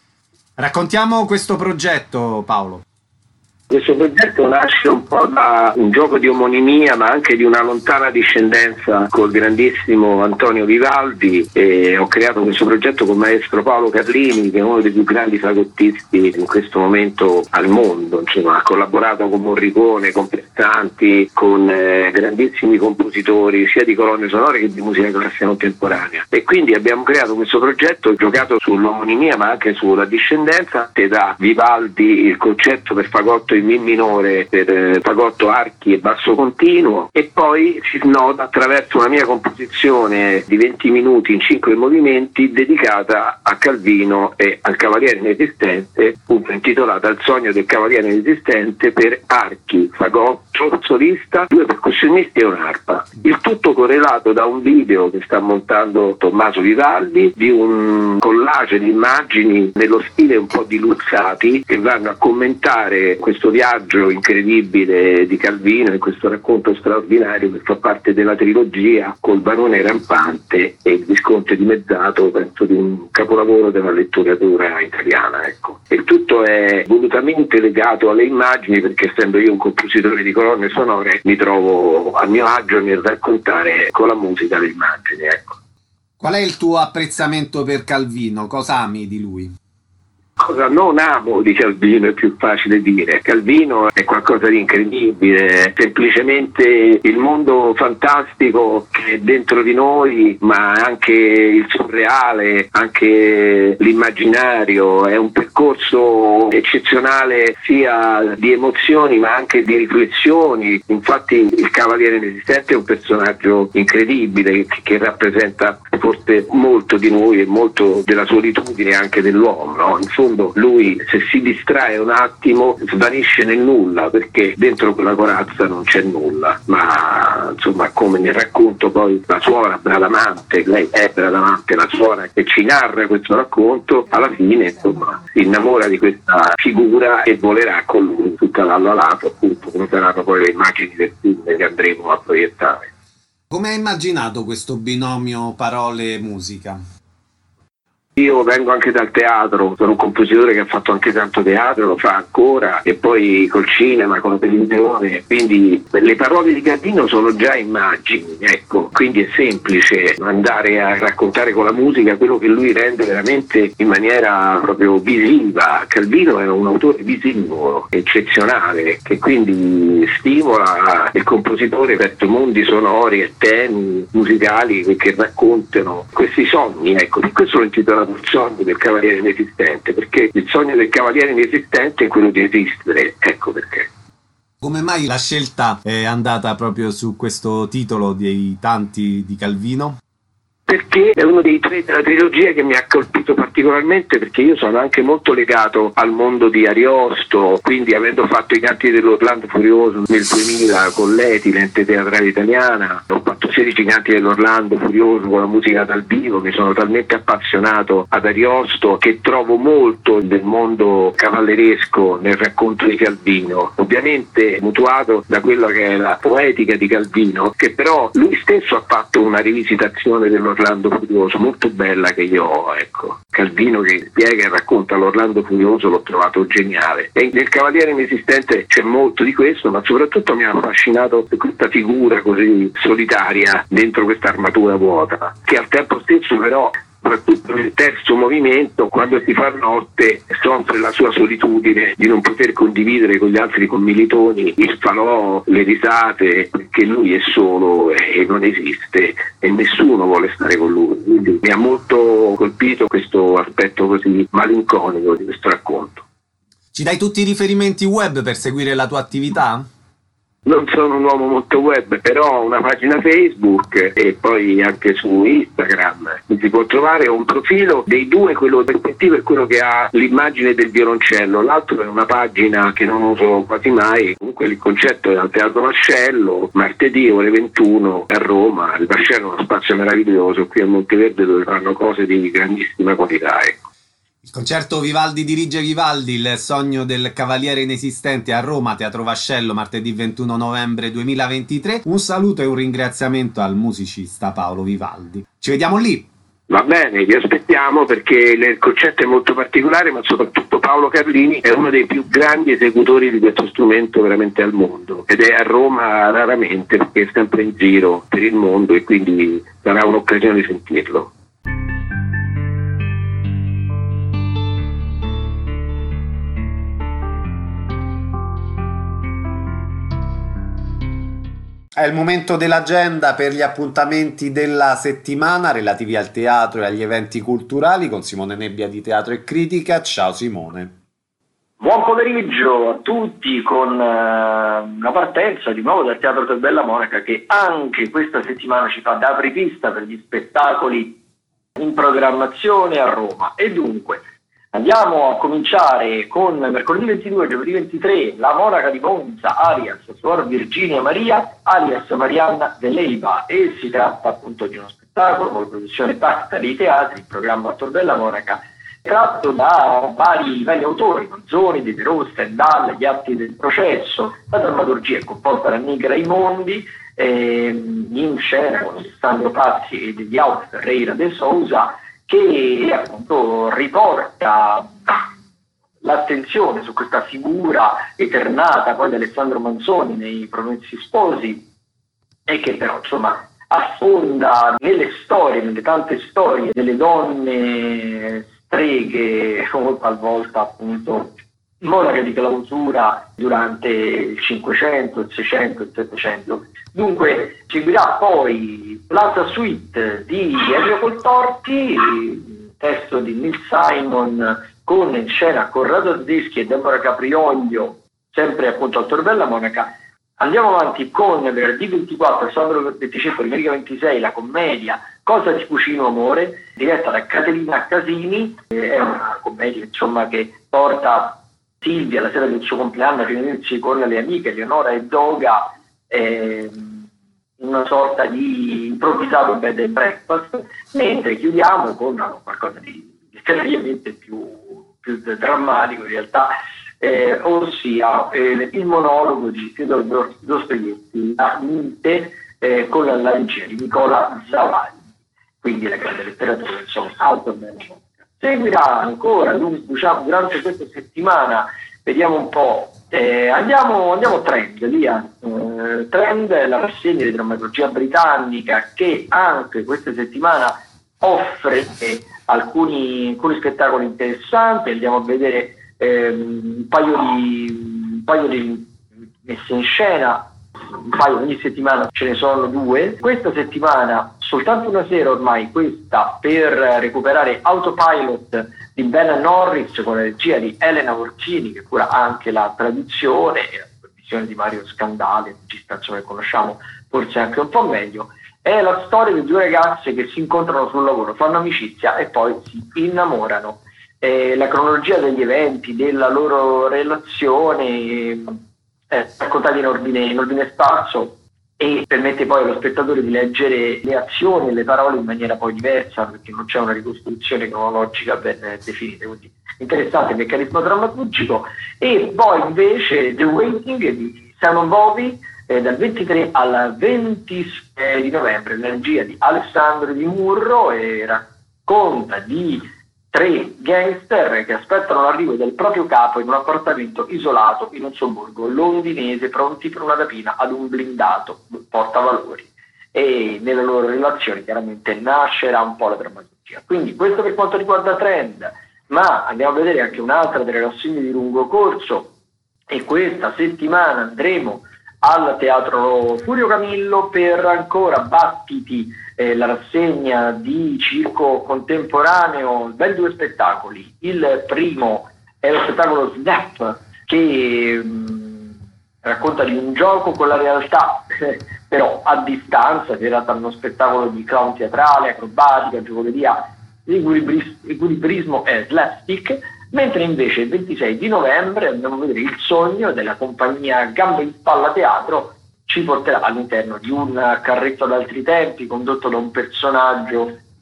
Raccontiamo questo progetto, Paolo. Questo progetto nasce un po' da un gioco di omonimia, ma anche di una lontana discendenza col grandissimo Antonio Vivaldi, e ho creato questo progetto con il maestro Paolo Carlini, che è uno dei più grandi fagottisti in questo momento al mondo. Insomma, ha collaborato con Morricone, con Pestanti, con eh, grandissimi compositori sia di colonne sonore che di musica classica contemporanea, e quindi abbiamo creato questo progetto giocato sull'omonimia ma anche sulla discendenza, che da Vivaldi il concetto per fagotto in Mi minore per eh, fagotto, archi e basso continuo, e poi si snoda attraverso una mia composizione di venti minuti in cinque movimenti dedicata a Calvino e al Cavaliere Inesistente, appunto intitolata Il sogno del Cavaliere Inesistente, per archi, fagotto, solista, due percussionisti e un'arpa. Il tutto correlato da un video che sta montando Tommaso Vivaldi, di un collage di immagini nello stile un po' di Luzzati, che vanno a commentare questo viaggio incredibile di Calvino e questo racconto straordinario che fa parte della trilogia col Barone Rampante e il Visconte dimezzato, penso di un capolavoro della letteratura italiana, ecco. E tutto è volutamente legato alle immagini, perché essendo io un compositore di colonne sonore mi trovo a mio agio nel raccontare con la musica le immagini, ecco. Qual è il tuo apprezzamento per Calvino? Cosa ami di lui? Cosa non amo di Calvino è più facile dire. Calvino è qualcosa di incredibile, è semplicemente il mondo fantastico che è dentro di noi, ma anche il surreale, anche l'immaginario. È un percorso eccezionale sia di emozioni ma anche di riflessioni. Infatti il Cavaliere Inesistente è un personaggio incredibile che, che rappresenta forse molto di noi e molto della solitudine anche dell'uomo, no? In fondo lui, se si distrae un attimo, svanisce nel nulla, perché dentro quella corazza non c'è nulla. Ma insomma, come nel racconto poi la suora Bradamante, lei è Bradamante, la suora che ci narra questo racconto, alla fine insomma si innamora di questa figura e volerà con lui sul cavallo alato, appunto, come saranno poi le immagini del film che andremo a proiettare. Come hai immaginato questo binomio parole-musica? Io vengo anche dal teatro, sono un compositore che ha fatto anche tanto teatro, lo fa ancora, e poi col cinema, con la televisione, quindi le parole di Calvino sono già immagini, ecco, quindi è semplice andare a raccontare con la musica quello che lui rende veramente in maniera proprio visiva. Calvino era un autore visivo, eccezionale, che quindi stimola il compositore verso mondi sonori e temi musicali che, che raccontano questi sogni, ecco, di questo lo intitolato Il sogno del Cavaliere Inesistente, perché il sogno del Cavaliere Inesistente è quello di esistere, ecco perché. Come mai la scelta è andata proprio su questo titolo dei tanti di Calvino? Perché è uno dei tre della trilogia che mi ha colpito particolarmente, perché io sono anche molto legato al mondo di Ariosto, quindi avendo fatto i canti dell'Orlando Furioso nel duemila con l'Eti, l'ente teatrale italiana, ho fatto sedici canti dell'Orlando Furioso con la musica dal vivo, mi sono talmente appassionato ad Ariosto che trovo molto del mondo cavalleresco nel racconto di Calvino, ovviamente mutuato da quella che è la poetica di Calvino, che però lui stesso ha fatto una rivisitazione dell'Orlando Furioso molto bella che io ho, ecco. Calvino che spiega e racconta l'Orlando Furioso l'ho trovato geniale, e nel Cavaliere Inesistente c'è molto di questo, ma soprattutto mi ha affascinato questa figura così solitaria dentro questa armatura vuota, che al tempo stesso però, soprattutto nel terzo movimento, quando si fa notte, soffre la sua solitudine di non poter condividere con gli altri commilitoni il falò, le risate, perché lui è solo e non esiste e nessuno vuole stare con lui. Quindi mi ha molto colpito questo aspetto così malinconico di questo racconto. Ci dai tutti i riferimenti web per seguire la tua attività? Non sono un uomo molto web, però ho una pagina Facebook e poi anche su Instagram mi si può trovare un profilo dei due, quello perspettivo è quello che ha l'immagine del violoncello, l'altro è una pagina che non uso quasi mai. Comunque il concerto è al Teatro Vascello, martedì ore ventuno a Roma. Il Vascello è uno spazio meraviglioso qui a Monteverde dove fanno cose di grandissima qualità, ecco. Il concerto Vivaldi dirige Vivaldi, il sogno del cavaliere inesistente a Roma, Teatro Vascello, martedì ventuno novembre duemilaventitré. Un saluto e un ringraziamento al musicista Paolo Vivaldi. Ci vediamo lì! Va bene, vi aspettiamo perché il concerto è molto particolare, ma soprattutto Paolo Carlini è uno dei più grandi esecutori di questo strumento veramente al mondo, ed è a Roma raramente perché è sempre in giro per il mondo e quindi sarà un'occasione di sentirlo. È il momento dell'agenda per gli appuntamenti della settimana relativi al teatro e agli eventi culturali con Simone Nebbia di Teatro e Critica. Ciao Simone. Buon pomeriggio a tutti con uh, una partenza di nuovo dal Teatro Tor Bella Monaca, che anche questa settimana ci fa da apripista per gli spettacoli in programmazione a Roma. E dunque andiamo a cominciare con mercoledì ventidue, giovedì ventitré, La Monaca di Monza, alias Suor Virginia Maria, alias Marianna de Leyva, e si tratta appunto di uno spettacolo con la produzione Pacta dei Teatri, il programma Tor Bella Monaca, tratto da vari, vari autori, Manzoni, De Però, Stendhal, Gli atti del processo. La drammaturgia è composta da Nick Raimondi, eh, in scena con Alessandro Pazzi e degli Out Ferreira de Souza, che appunto riporta l'attenzione su questa figura eternata poi di Alessandro Manzoni nei Promessi Sposi, e che però insomma affonda nelle storie, nelle tante storie delle donne streghe, o talvolta appunto monache di clausura durante il Cinquecento, il Seicento, il Settecento. Dunque seguirà poi Plaza Suite di Elio Coltorti, testo di Neil Simon, con in scena Corrado Zeschi e Deborah Caprioglio, sempre appunto al Tor Bella Monaca. Andiamo avanti con venerdì ventiquattro, Sandro venticinque, domenica ventisei, la commedia Cosa ti cucino amore, diretta da Caterina Casini. È una commedia insomma che porta Silvia la sera del suo compleanno a riunirsi con le amiche Eleonora e Doga, eh, una sorta di improvvisato bed and breakfast, mentre chiudiamo con no, qualcosa di seriamente più, più drammatico in realtà, eh, ossia eh, il monologo di Fyodor Dostoevskij, La Mite, eh, con la regia di Nicola Zavalli, quindi la grande letteratura, insomma, autobiografica. Seguirà ancora, diciamo, durante questa settimana, vediamo un po', eh, andiamo, andiamo trend, via. Eh, trend è la rassegna di drammaturgia britannica che anche questa settimana offre eh, alcuni, alcuni spettacoli interessanti. Andiamo a vedere eh, un, paio di, un paio di messe in scena, un paio ogni settimana, ce ne sono due. Questa settimana soltanto una sera ormai, questa per recuperare Autopilot di Ben Norris con la regia di Elena Orsini, che cura anche la traduzione e la supervisione di Mario Scandale, regista che conosciamo forse anche un po' meglio. È la storia di due ragazze che si incontrano sul lavoro, fanno amicizia e poi si innamorano. Eh, la cronologia degli eventi, della loro relazione, eh, raccontata in ordine, in ordine sparso, e permette poi allo spettatore di leggere le azioni e le parole in maniera poi diversa, perché non c'è una ricostruzione cronologica ben definita. Quindi interessante il meccanismo drammaturgico. E poi invece The Waiting di Simon Bovey, eh, dal ventitré al ventisei di novembre, la regia di Alessandro Di Murro, e racconta di tre gangster che aspettano l'arrivo del proprio capo in un appartamento isolato in un sobborgo londinese, pronti per una rapina ad un blindato portavalori. E nelle loro relazioni chiaramente nascerà un po' la drammaturgia. Quindi questo per quanto riguarda trend, ma andiamo a vedere anche un'altra delle rassegne di lungo corso, e questa settimana andremo al Teatro Furio Camillo per ancora Battiti, eh, la rassegna di circo contemporaneo, ben due spettacoli. Il primo è lo spettacolo Snap, che mh, racconta di un gioco con la realtà, però a distanza, che era uno spettacolo di clown teatrale, acrobatica, giocoleria, equilibris- equilibrismo e slapstick. Mentre invece il ventisei di novembre andiamo a vedere Il sogno della compagnia Gambe in Spalla Teatro, ci porterà all'interno di un carretto d'altri tempi condotto da un personaggio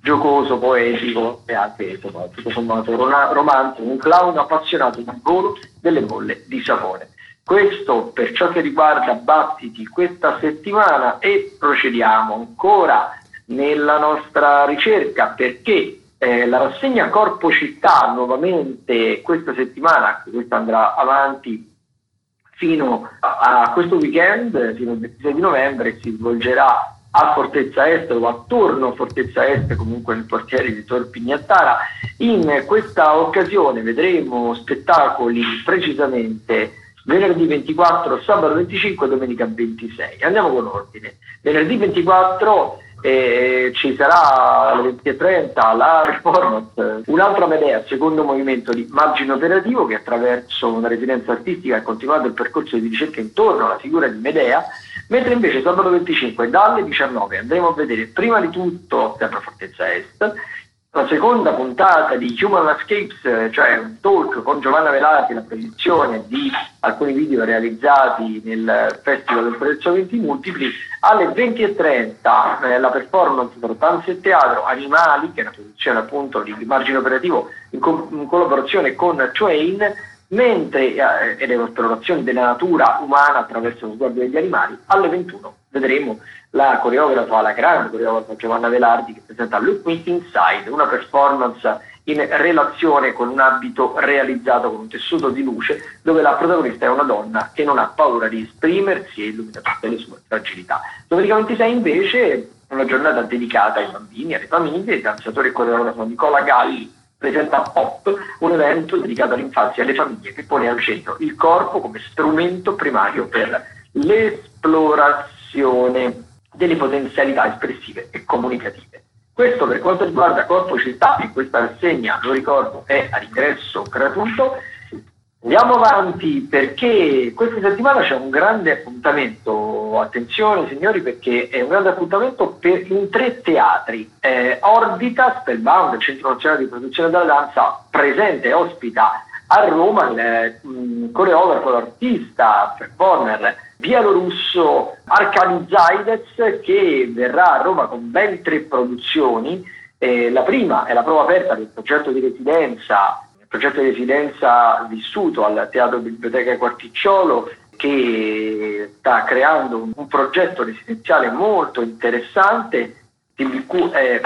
giocoso, poetico e anche tutto sommato romanzo, un clown appassionato del volo delle bolle di sapone. Questo per ciò che riguarda Battiti questa settimana, e procediamo ancora nella nostra ricerca, perché eh, la rassegna Corpo Città nuovamente questa settimana, questa andrà avanti fino a, a questo weekend, fino al ventisei di novembre, si svolgerà a Fortezza Est o attorno a Fortezza Est, comunque nel quartiere di Tor Pignattara. In questa occasione vedremo spettacoli precisamente venerdì ventiquattro, sabato venticinque e domenica ventisei. Andiamo con ordine. Venerdì ventiquattro eh, ci sarà alle venti e trenta la performance Un'altra Medea, secondo movimento di Margine Operativo, che attraverso una residenza artistica ha continuato il percorso di ricerca intorno alla figura di Medea, mentre invece sabato venticinque dalle diciannove andremo a vedere prima di tutto, sempre a Fortezza Est, la seconda puntata di Human Escapes, cioè un talk con Giovanna Velati, la proiezione di alcuni video realizzati nel Festival del Proieziamenti Multipli. Alle venti e trenta eh, la performance tra Danza e Teatro Animali, che è una produzione appunto di Margine Operativo in, co- in collaborazione con Twain, mentre eh, ed è un'esplorazione della natura umana attraverso lo sguardo degli animali. Alle ventuno vedremo la coreografa, la grande coreografa Giovanna Velardi, che presenta Look Me Inside, una performance in relazione con un abito realizzato con un tessuto di luce, dove la protagonista è una donna che non ha paura di esprimersi e illumina tutte le sue fragilità. Domenica ventisei invece una giornata dedicata ai bambini, alle famiglie. Il danzatore e coreografo Nicola Galli presenta Pop, un evento dedicato all'infanzia e alle famiglie che pone al centro il corpo come strumento primario per l'esplorazione delle potenzialità espressive e comunicative. Questo per quanto riguarda Corpo Città, e questa rassegna, lo ricordo, è ad ingresso gratuito. Andiamo avanti, perché questa settimana c'è un grande appuntamento, attenzione signori, perché è un grande appuntamento per, in tre teatri. Eh, Orbita, Spellbound, il Centro Nazionale di Produzione della Danza, presente e ospita a Roma il mh, coreografo, l'artista, performer bielorusso Arkady Zaides, che verrà a Roma con ben tre produzioni. Eh, la prima è la prova aperta del progetto di residenza, il progetto di residenza vissuto al Teatro Biblioteca Quarticciolo, che sta creando un, un progetto residenziale molto interessante. T B Q è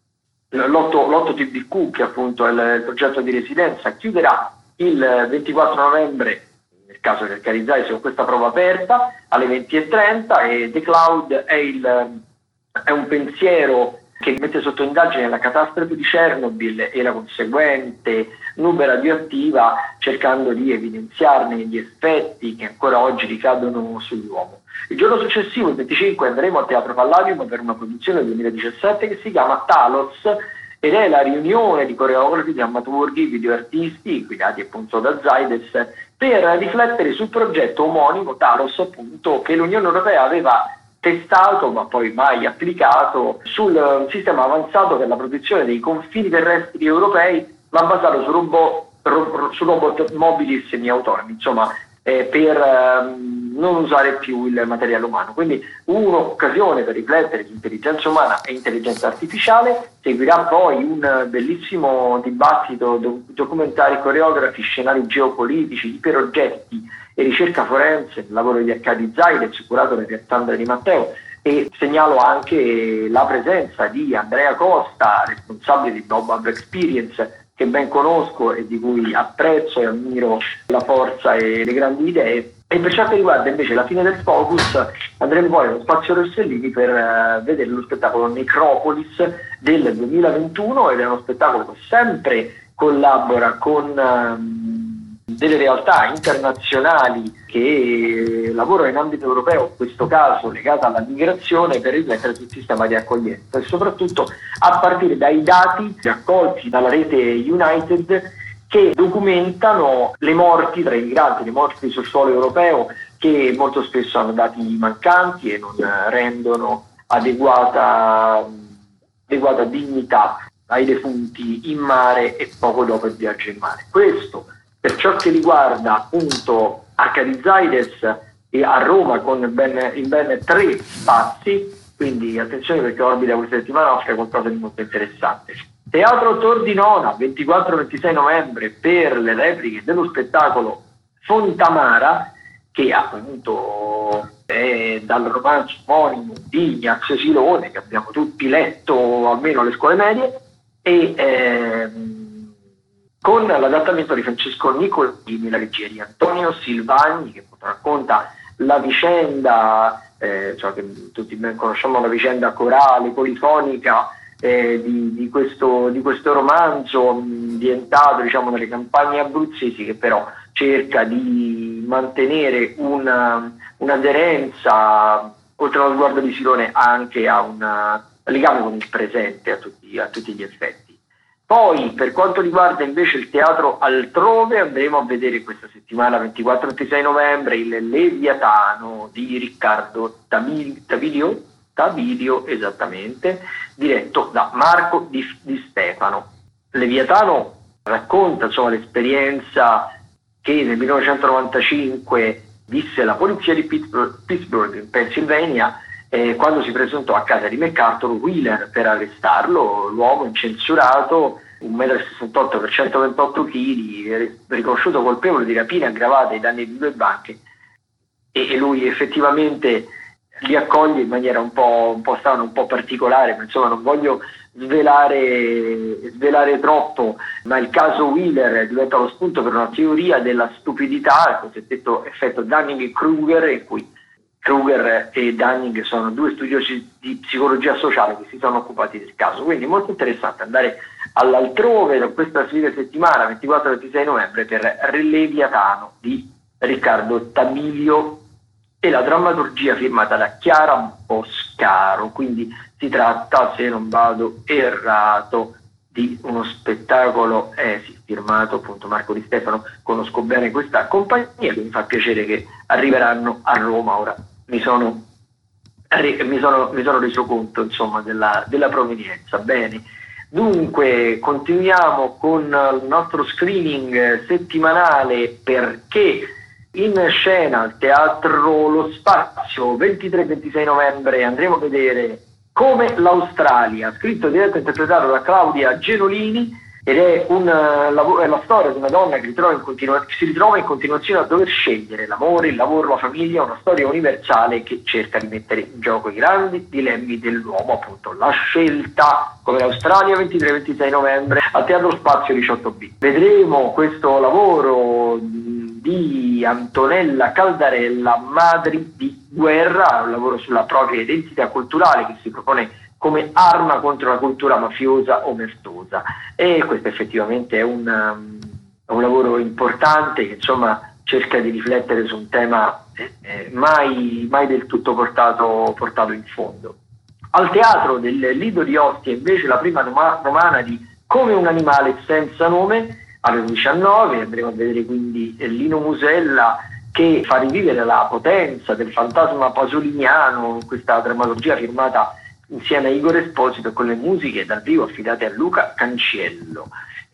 l'otto T B Q, che appunto è il, il progetto di residenza, chiuderà il ventiquattro novembre, nel caso del Carizzai, con questa prova aperta alle venti e trenta, e The Cloud è, il, è un pensiero che mette sotto indagine la catastrofe di Chernobyl e la conseguente nube radioattiva, cercando di evidenziarne gli effetti che ancora oggi ricadono sull'uomo. Il giorno successivo, il venticinque, andremo al Teatro Palladium per una produzione del duemiladiciassette che si chiama Talos, ed è la riunione di coreografi, drammaturghi, videoartisti, guidati appunto da Zaides, per riflettere sul progetto omonimo Talos, appunto, che l'Unione Europea aveva testato ma poi mai applicato sul sistema avanzato per la protezione dei confini terrestri europei, ma basato su robot, ro, su robot mobili e semi-autonomi, insomma, eh, per ehm, non usare più il materiale umano. Quindi un'occasione per riflettere su intelligenza umana e intelligenza artificiale. Seguirà poi un bellissimo dibattito, do, documentari, coreografi, scenari geopolitici, iperoggetti e ricerca forense, il lavoro di Arkady Zaides, curato da Piersandra Di Matteo. E segnalo anche la presenza di Andrea Costa, responsabile di Bob Experience, che ben conosco e di cui apprezzo e ammiro la forza e le grandi idee. E per ciò che riguarda invece la fine del Focus, andremo poi allo Spazio Rossellini per uh, vedere lo spettacolo Necropolis del duemilaventuno, ed è uno spettacolo che sempre collabora con uh, delle realtà internazionali che lavorano in ambito europeo, in questo caso legata alla migrazione, per riflettere sul sistema di accoglienza e soprattutto a partire dai dati raccolti dalla rete United, che documentano le morti tra i migranti, le morti sul suolo europeo, che molto spesso hanno dati mancanti e non rendono adeguata, adeguata dignità ai defunti in mare e poco dopo il viaggio in mare. Questo per ciò che riguarda appunto Arkady Zaides, e a Roma con ben, in ben tre spazi. quindi attenzione perché orbita questa settimana offre qualcosa di molto interessante. Teatro Tor di Nona, ventiquattro ventisei novembre, per le repliche dello spettacolo Fontamara, che appunto è dal romanzo omonimo di Ignazio Silone, che abbiamo tutti letto almeno alle scuole medie, e ehm, con l'adattamento di Francesco Nicolini, la regia di Antonio Silvagni, che racconta la vicenda, eh, cioè che tutti ben conosciamo, la vicenda corale, polifonica eh, di, di, questo, di questo romanzo ambientato, diciamo, nelle campagne abruzzesi, che però cerca di mantenere una, un'aderenza, oltre allo sguardo di Silone, anche a un legame con il presente a tutti, a tutti gli effetti. Poi, per quanto riguarda invece il teatro altrove, andremo a vedere questa settimana, ventiquattro ventisei novembre, il Leviatano di Riccardo Tabilio, Tabilio esattamente, diretto da Marco Di, Di Stefano. Leviatano racconta, insomma, l'esperienza che nel millenovecentonovantacinque visse la polizia di Pittsburgh, Pittsburgh in Pennsylvania, eh, quando si presentò a casa di MacArthur Wheeler per arrestarlo. L'uomo incensurato, un metro e sessantotto per centoventotto chili, riconosciuto colpevole di rapina aggravata ai danni di due banche, e, e lui effettivamente li accoglie in maniera un po', un po' strana, un po' particolare, ma insomma non voglio svelare, svelare troppo, ma il caso Wheeler diventa lo spunto per una teoria della stupidità, il cosiddetto effetto Dunning-Kruger, in cui Kruger e Dunning sono due studiosi di psicologia sociale che si sono occupati del caso. Quindi molto interessante andare all'altrove da questa settimana, ventiquattro ventisei novembre, per Leviatano di Riccardo Tabilio e la drammaturgia firmata da Chiara Boscaro. Quindi si tratta, se non vado errato, di uno spettacolo eh, sì, firmato appunto Marco Di Stefano. Conosco bene questa compagnia, che mi fa piacere che arriveranno a Roma. Ora mi sono, mi sono, mi sono reso conto, insomma, della, della provenienza. Bene, dunque continuiamo con il nostro screening settimanale, perché in scena al Teatro Lo Spazio, ventitré ventisei novembre, andremo a vedere Come l'Australia, scritto, diretto e interpretato da Claudia Genolini, ed è, un, uh, è la storia di una donna che, ritrova in continua, che si ritrova in continuazione a dover scegliere l'amore, il lavoro, la famiglia, una storia universale che cerca di mettere in gioco i grandi dilemmi dell'uomo, appunto la scelta. Come l'Australia, ventitré ventisei novembre, al Teatro Spazio diciotto B. Vedremo questo lavoro di Antonella Caldarella, Madri di guerra, un lavoro sulla propria identità culturale che si propone come arma contro la cultura mafiosa o mertosa, e questo effettivamente è un, um, un lavoro importante che, insomma, cerca di riflettere su un tema eh, eh, mai, mai del tutto portato, portato in fondo. Al Teatro del Lido di Ostia invece la prima romana di Come un animale senza nome, alle diciannove andremo a vedere quindi Lino Musella, che fa rivivere la potenza del fantasma pasoliniano, questa drammaturgia firmata insieme a Igor Esposito e con le musiche dal vivo affidate a Luca Canciello.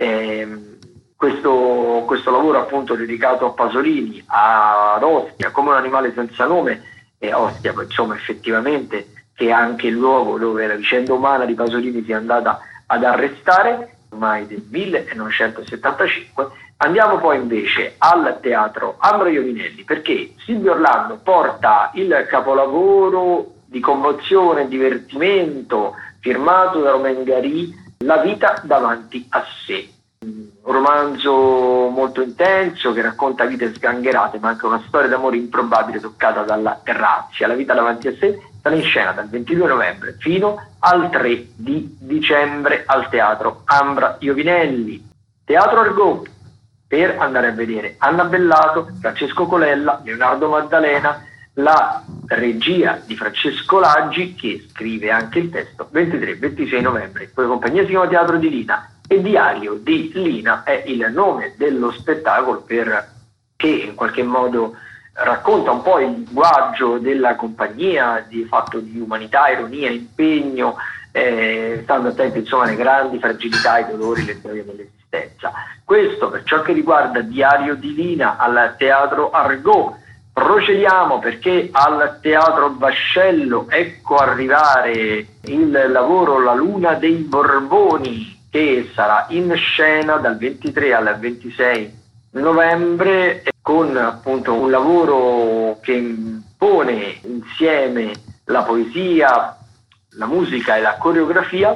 Eh, questo, questo lavoro appunto dedicato a Pasolini, ad Ostia, Come un animale senza nome, e Ostia poi, insomma, effettivamente, che è anche il luogo dove la vicenda umana di Pasolini si è andata ad arrestare, ormai del millenovecentosettantacinque. Andiamo poi invece al Teatro Ambra Iovinelli, perché Silvio Orlando porta il capolavoro di commozione e divertimento firmato da Romain Gary, La vita davanti a sé. Un romanzo molto intenso che racconta vite sgangherate, ma anche una storia d'amore improbabile toccata dalla grazia. La vita davanti a sé sarà in scena dal ventidue novembre fino al tre di dicembre al Teatro Ambra Iovinelli. Teatro Argot, per andare a vedere Anna Bellato, Francesco Colella, Leonardo Maddalena, la regia di Francesco Laggi, che scrive anche il testo, ventitré ventisei novembre. Poi la compagnia si chiama Teatro di Lina, e Diario di Lina è il nome dello spettacolo, per che in qualche modo racconta un po' il linguaggio della compagnia, di fatto di umanità, ironia, impegno, eh, stando attenti, insomma, alle grandi fragilità, i dolori, le storie dell'esistenza. Questo per ciò che riguarda Diario di Lina al Teatro Argot. Procediamo perché al Teatro Vascello ecco arrivare il lavoro La Luna dei Borboni, che sarà in scena dal ventitré al ventisei novembre, con appunto un lavoro che pone insieme la poesia, la musica e la coreografia,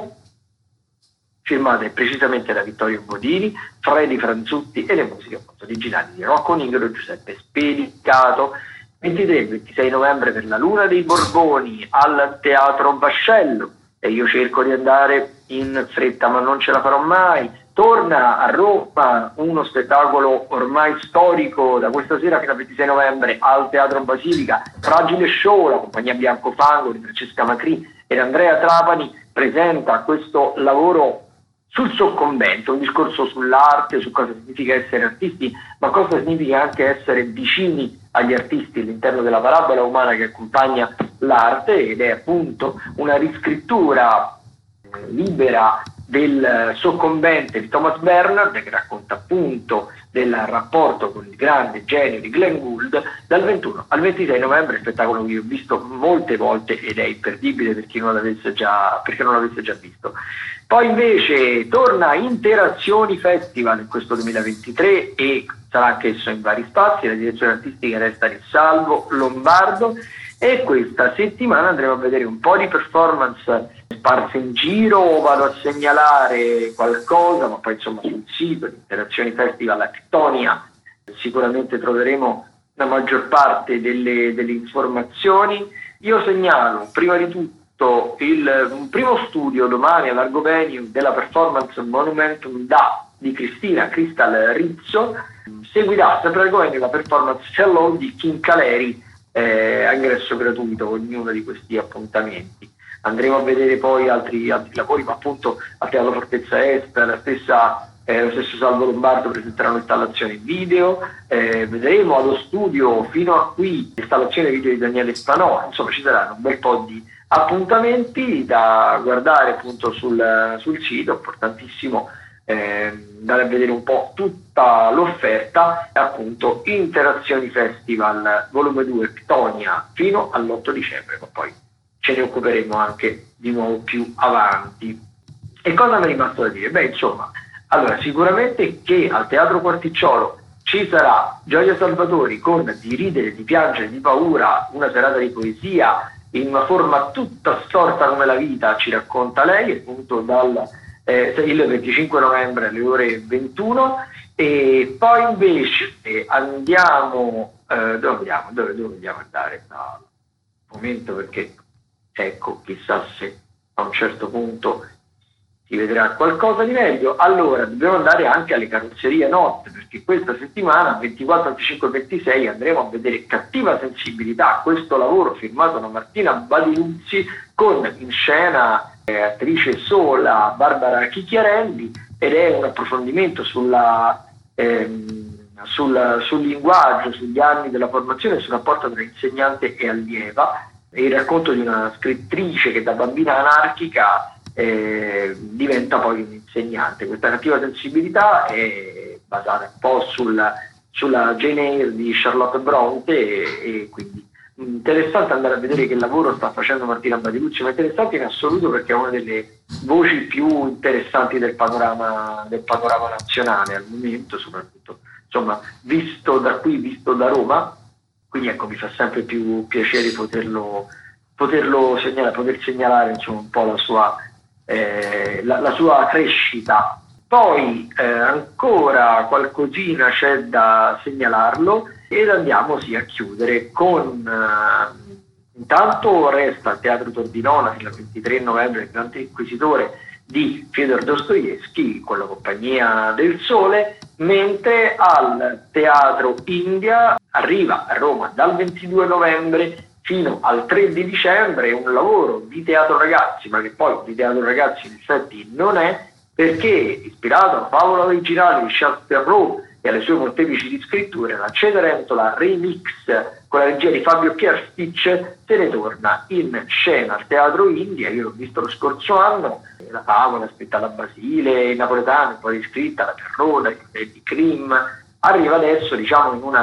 firmate precisamente da Vittorio Bodini, Freddy Franzutti, e le musiche appunto originali di Rocco Nigro e Giuseppe Spedicato. ventitré e ventisei novembre per La Luna dei Borboni al Teatro Vascello, e io cerco di andare in fretta ma non ce la farò mai. Torna a Roma uno spettacolo ormai storico da questa sera fino al ventisei novembre al Teatro Basilica, Fragile Show. La compagnia Biancofango di Francesca Macri ed Andrea Trapani presenta questo lavoro sul soccombente, un discorso sull'arte, su cosa significa essere artisti, ma cosa significa anche essere vicini agli artisti all'interno della parabola umana che accompagna l'arte, ed è appunto una riscrittura eh, libera del soccombente di Thomas Bernhard, che racconta appunto del rapporto con il grande genio di Glenn Gould. Dal ventuno al ventisei novembre, spettacolo che ho visto molte volte ed è imperdibile per chi non l'avesse già, perché non l'avesse già visto. Poi invece torna Interazioni Festival in questo duemilaventitré e sarà anch'esso in vari spazi. La direzione artistica resta di Salvo Lombardo, e questa settimana andremo a vedere un po' di performance sparse in giro. Vado a segnalare qualcosa, ma poi insomma sul sito di Interazioni Festival a Ctonia sicuramente troveremo la maggior parte delle, delle informazioni. Io segnalo prima di tutto il un primo studio domani a Largo Venue della performance Monumentum Da di Cristina Crystal Rizzo. Seguirà sempre a Largo Venue la performance Hello di Kim Caleri, eh, a ingresso gratuito ognuno di questi appuntamenti. Andremo a vedere poi altri, altri lavori, ma appunto al Teatro Fortezza Est, la stessa, eh, lo stesso Salvo Lombardo presenterà un'installazione video, eh, vedremo allo studio fino a qui l'installazione video di Daniele Spanò. Insomma, ci saranno un bel po' di appuntamenti da guardare appunto sul, sul sito. Importantissimo eh, andare a vedere un po' tutta l'offerta, appunto Interazioni Festival volume due Ctonia fino all'otto dicembre, ma poi ce ne occuperemo anche di nuovo più avanti. E cosa mi è rimasto da dire? Beh, insomma, allora sicuramente che al Teatro Quarticciolo ci sarà Gioia Salvatori con Di ridere, di piangere, di paura, una serata di poesia in una forma tutta storta come la vita, ci racconta lei, appunto dal eh, il venticinque novembre alle ore ventuno. E poi invece eh, andiamo eh, dove andiamo? Dove, dove dobbiamo andare? No, un momento, perché ecco, chissà se a un certo punto si vedrà qualcosa di meglio. Allora, dobbiamo andare anche alle carrozzerie notte, perché questa settimana, ventiquattro, venticinque e ventisei, andremo a vedere Cattiva Sensibilità, questo lavoro firmato da Martina Badinuzzi, con in scena eh, attrice sola Barbara Chicchiarelli, ed è un approfondimento sulla, ehm, sul, sul linguaggio, sugli anni della formazione, sul rapporto tra insegnante e allieva. È il racconto di una scrittrice che da bambina anarchica eh, diventa poi un insegnante. Questa Cattiva Sensibilità è basata un po' sulla, sulla Jane Eyre di Charlotte Bronte, e, e quindi interessante andare a vedere che lavoro sta facendo Martina Badiluzzi, ma interessante in assoluto perché è una delle voci più interessanti del panorama, del panorama nazionale al momento, soprattutto insomma visto da qui, visto da Roma. Quindi ecco, mi fa sempre più piacere poterlo, poterlo segnalare, poter segnalare insomma un po' la sua, eh, la, la sua crescita. Poi eh, ancora qualcosina c'è da segnalarlo, ed andiamo sì a chiudere con eh, intanto resta al Teatro Tordinona fino al ventitré novembre il Grande Inquisitore di Fyodor Dostoevsky con la Compagnia del Sole, mentre al Teatro India arriva a Roma dal ventidue novembre fino al tre di dicembre un lavoro di teatro ragazzi, ma che poi di teatro ragazzi in effetti non è, perché ispirato alla favola originale di Charles Perrault e alle sue molteplici riscritture, la Cenerentola Remix con la regia di Fabio Kierstich se ne torna in scena al Teatro India. Io l'ho visto lo scorso anno, la favola scritta da Basile, in napoletano, poi scritta da Perrault, di Grimm, arriva adesso diciamo in una,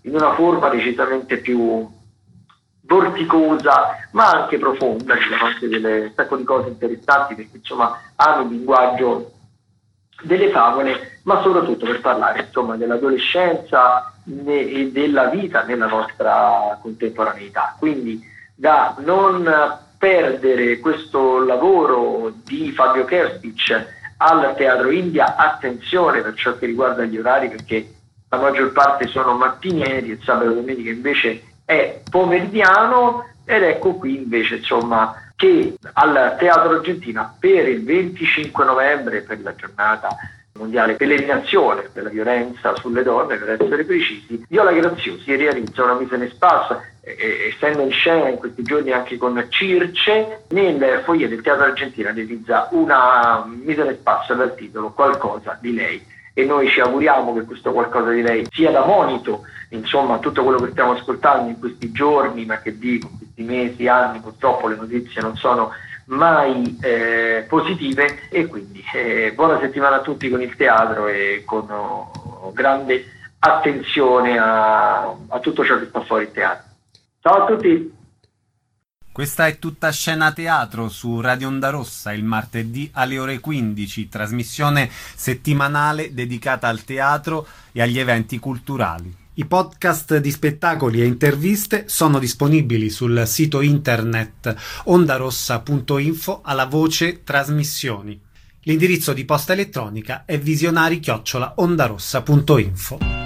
in una forma decisamente più vorticosa, ma anche profonda. Ci sono anche delle un sacco di cose interessanti, perché insomma hanno il linguaggio delle favole, ma soprattutto per parlare insomma dell'adolescenza e della vita nella nostra contemporaneità. Quindi da non perdere questo lavoro di Fabio Kerstich al Teatro India, attenzione per ciò che riguarda gli orari, perché la maggior parte sono mattinieri e sabato e domenica invece è pomeridiano, ed ecco qui invece insomma che al Teatro Argentina per il venticinque novembre, per la giornata mondiale per l'eliminazione della violenza sulle donne, per essere precisi, Viola Graziosi realizza una mise en espace, eh, essendo in scena in questi giorni anche con Circe, nel foyer del Teatro Argentina realizza una mise en espace dal titolo Qualcosa di lei, e noi ci auguriamo che questo qualcosa di lei sia da monito, insomma, tutto quello che stiamo ascoltando in questi giorni, ma che dico, in questi mesi, anni, purtroppo le notizie non sono mai eh, positive, e quindi eh, buona settimana a tutti con il teatro e con oh, grande attenzione a, a tutto ciò che sta fuori il teatro. Ciao a tutti! Questa è Tutta Scena Teatro su Radio Onda Rossa il martedì alle ore quindici, trasmissione settimanale dedicata al teatro e agli eventi culturali. I podcast di spettacoli e interviste sono disponibili sul sito internet ondarossa punto info alla voce trasmissioni. L'indirizzo di posta elettronica è visionari chiocciola ondarossa punto info.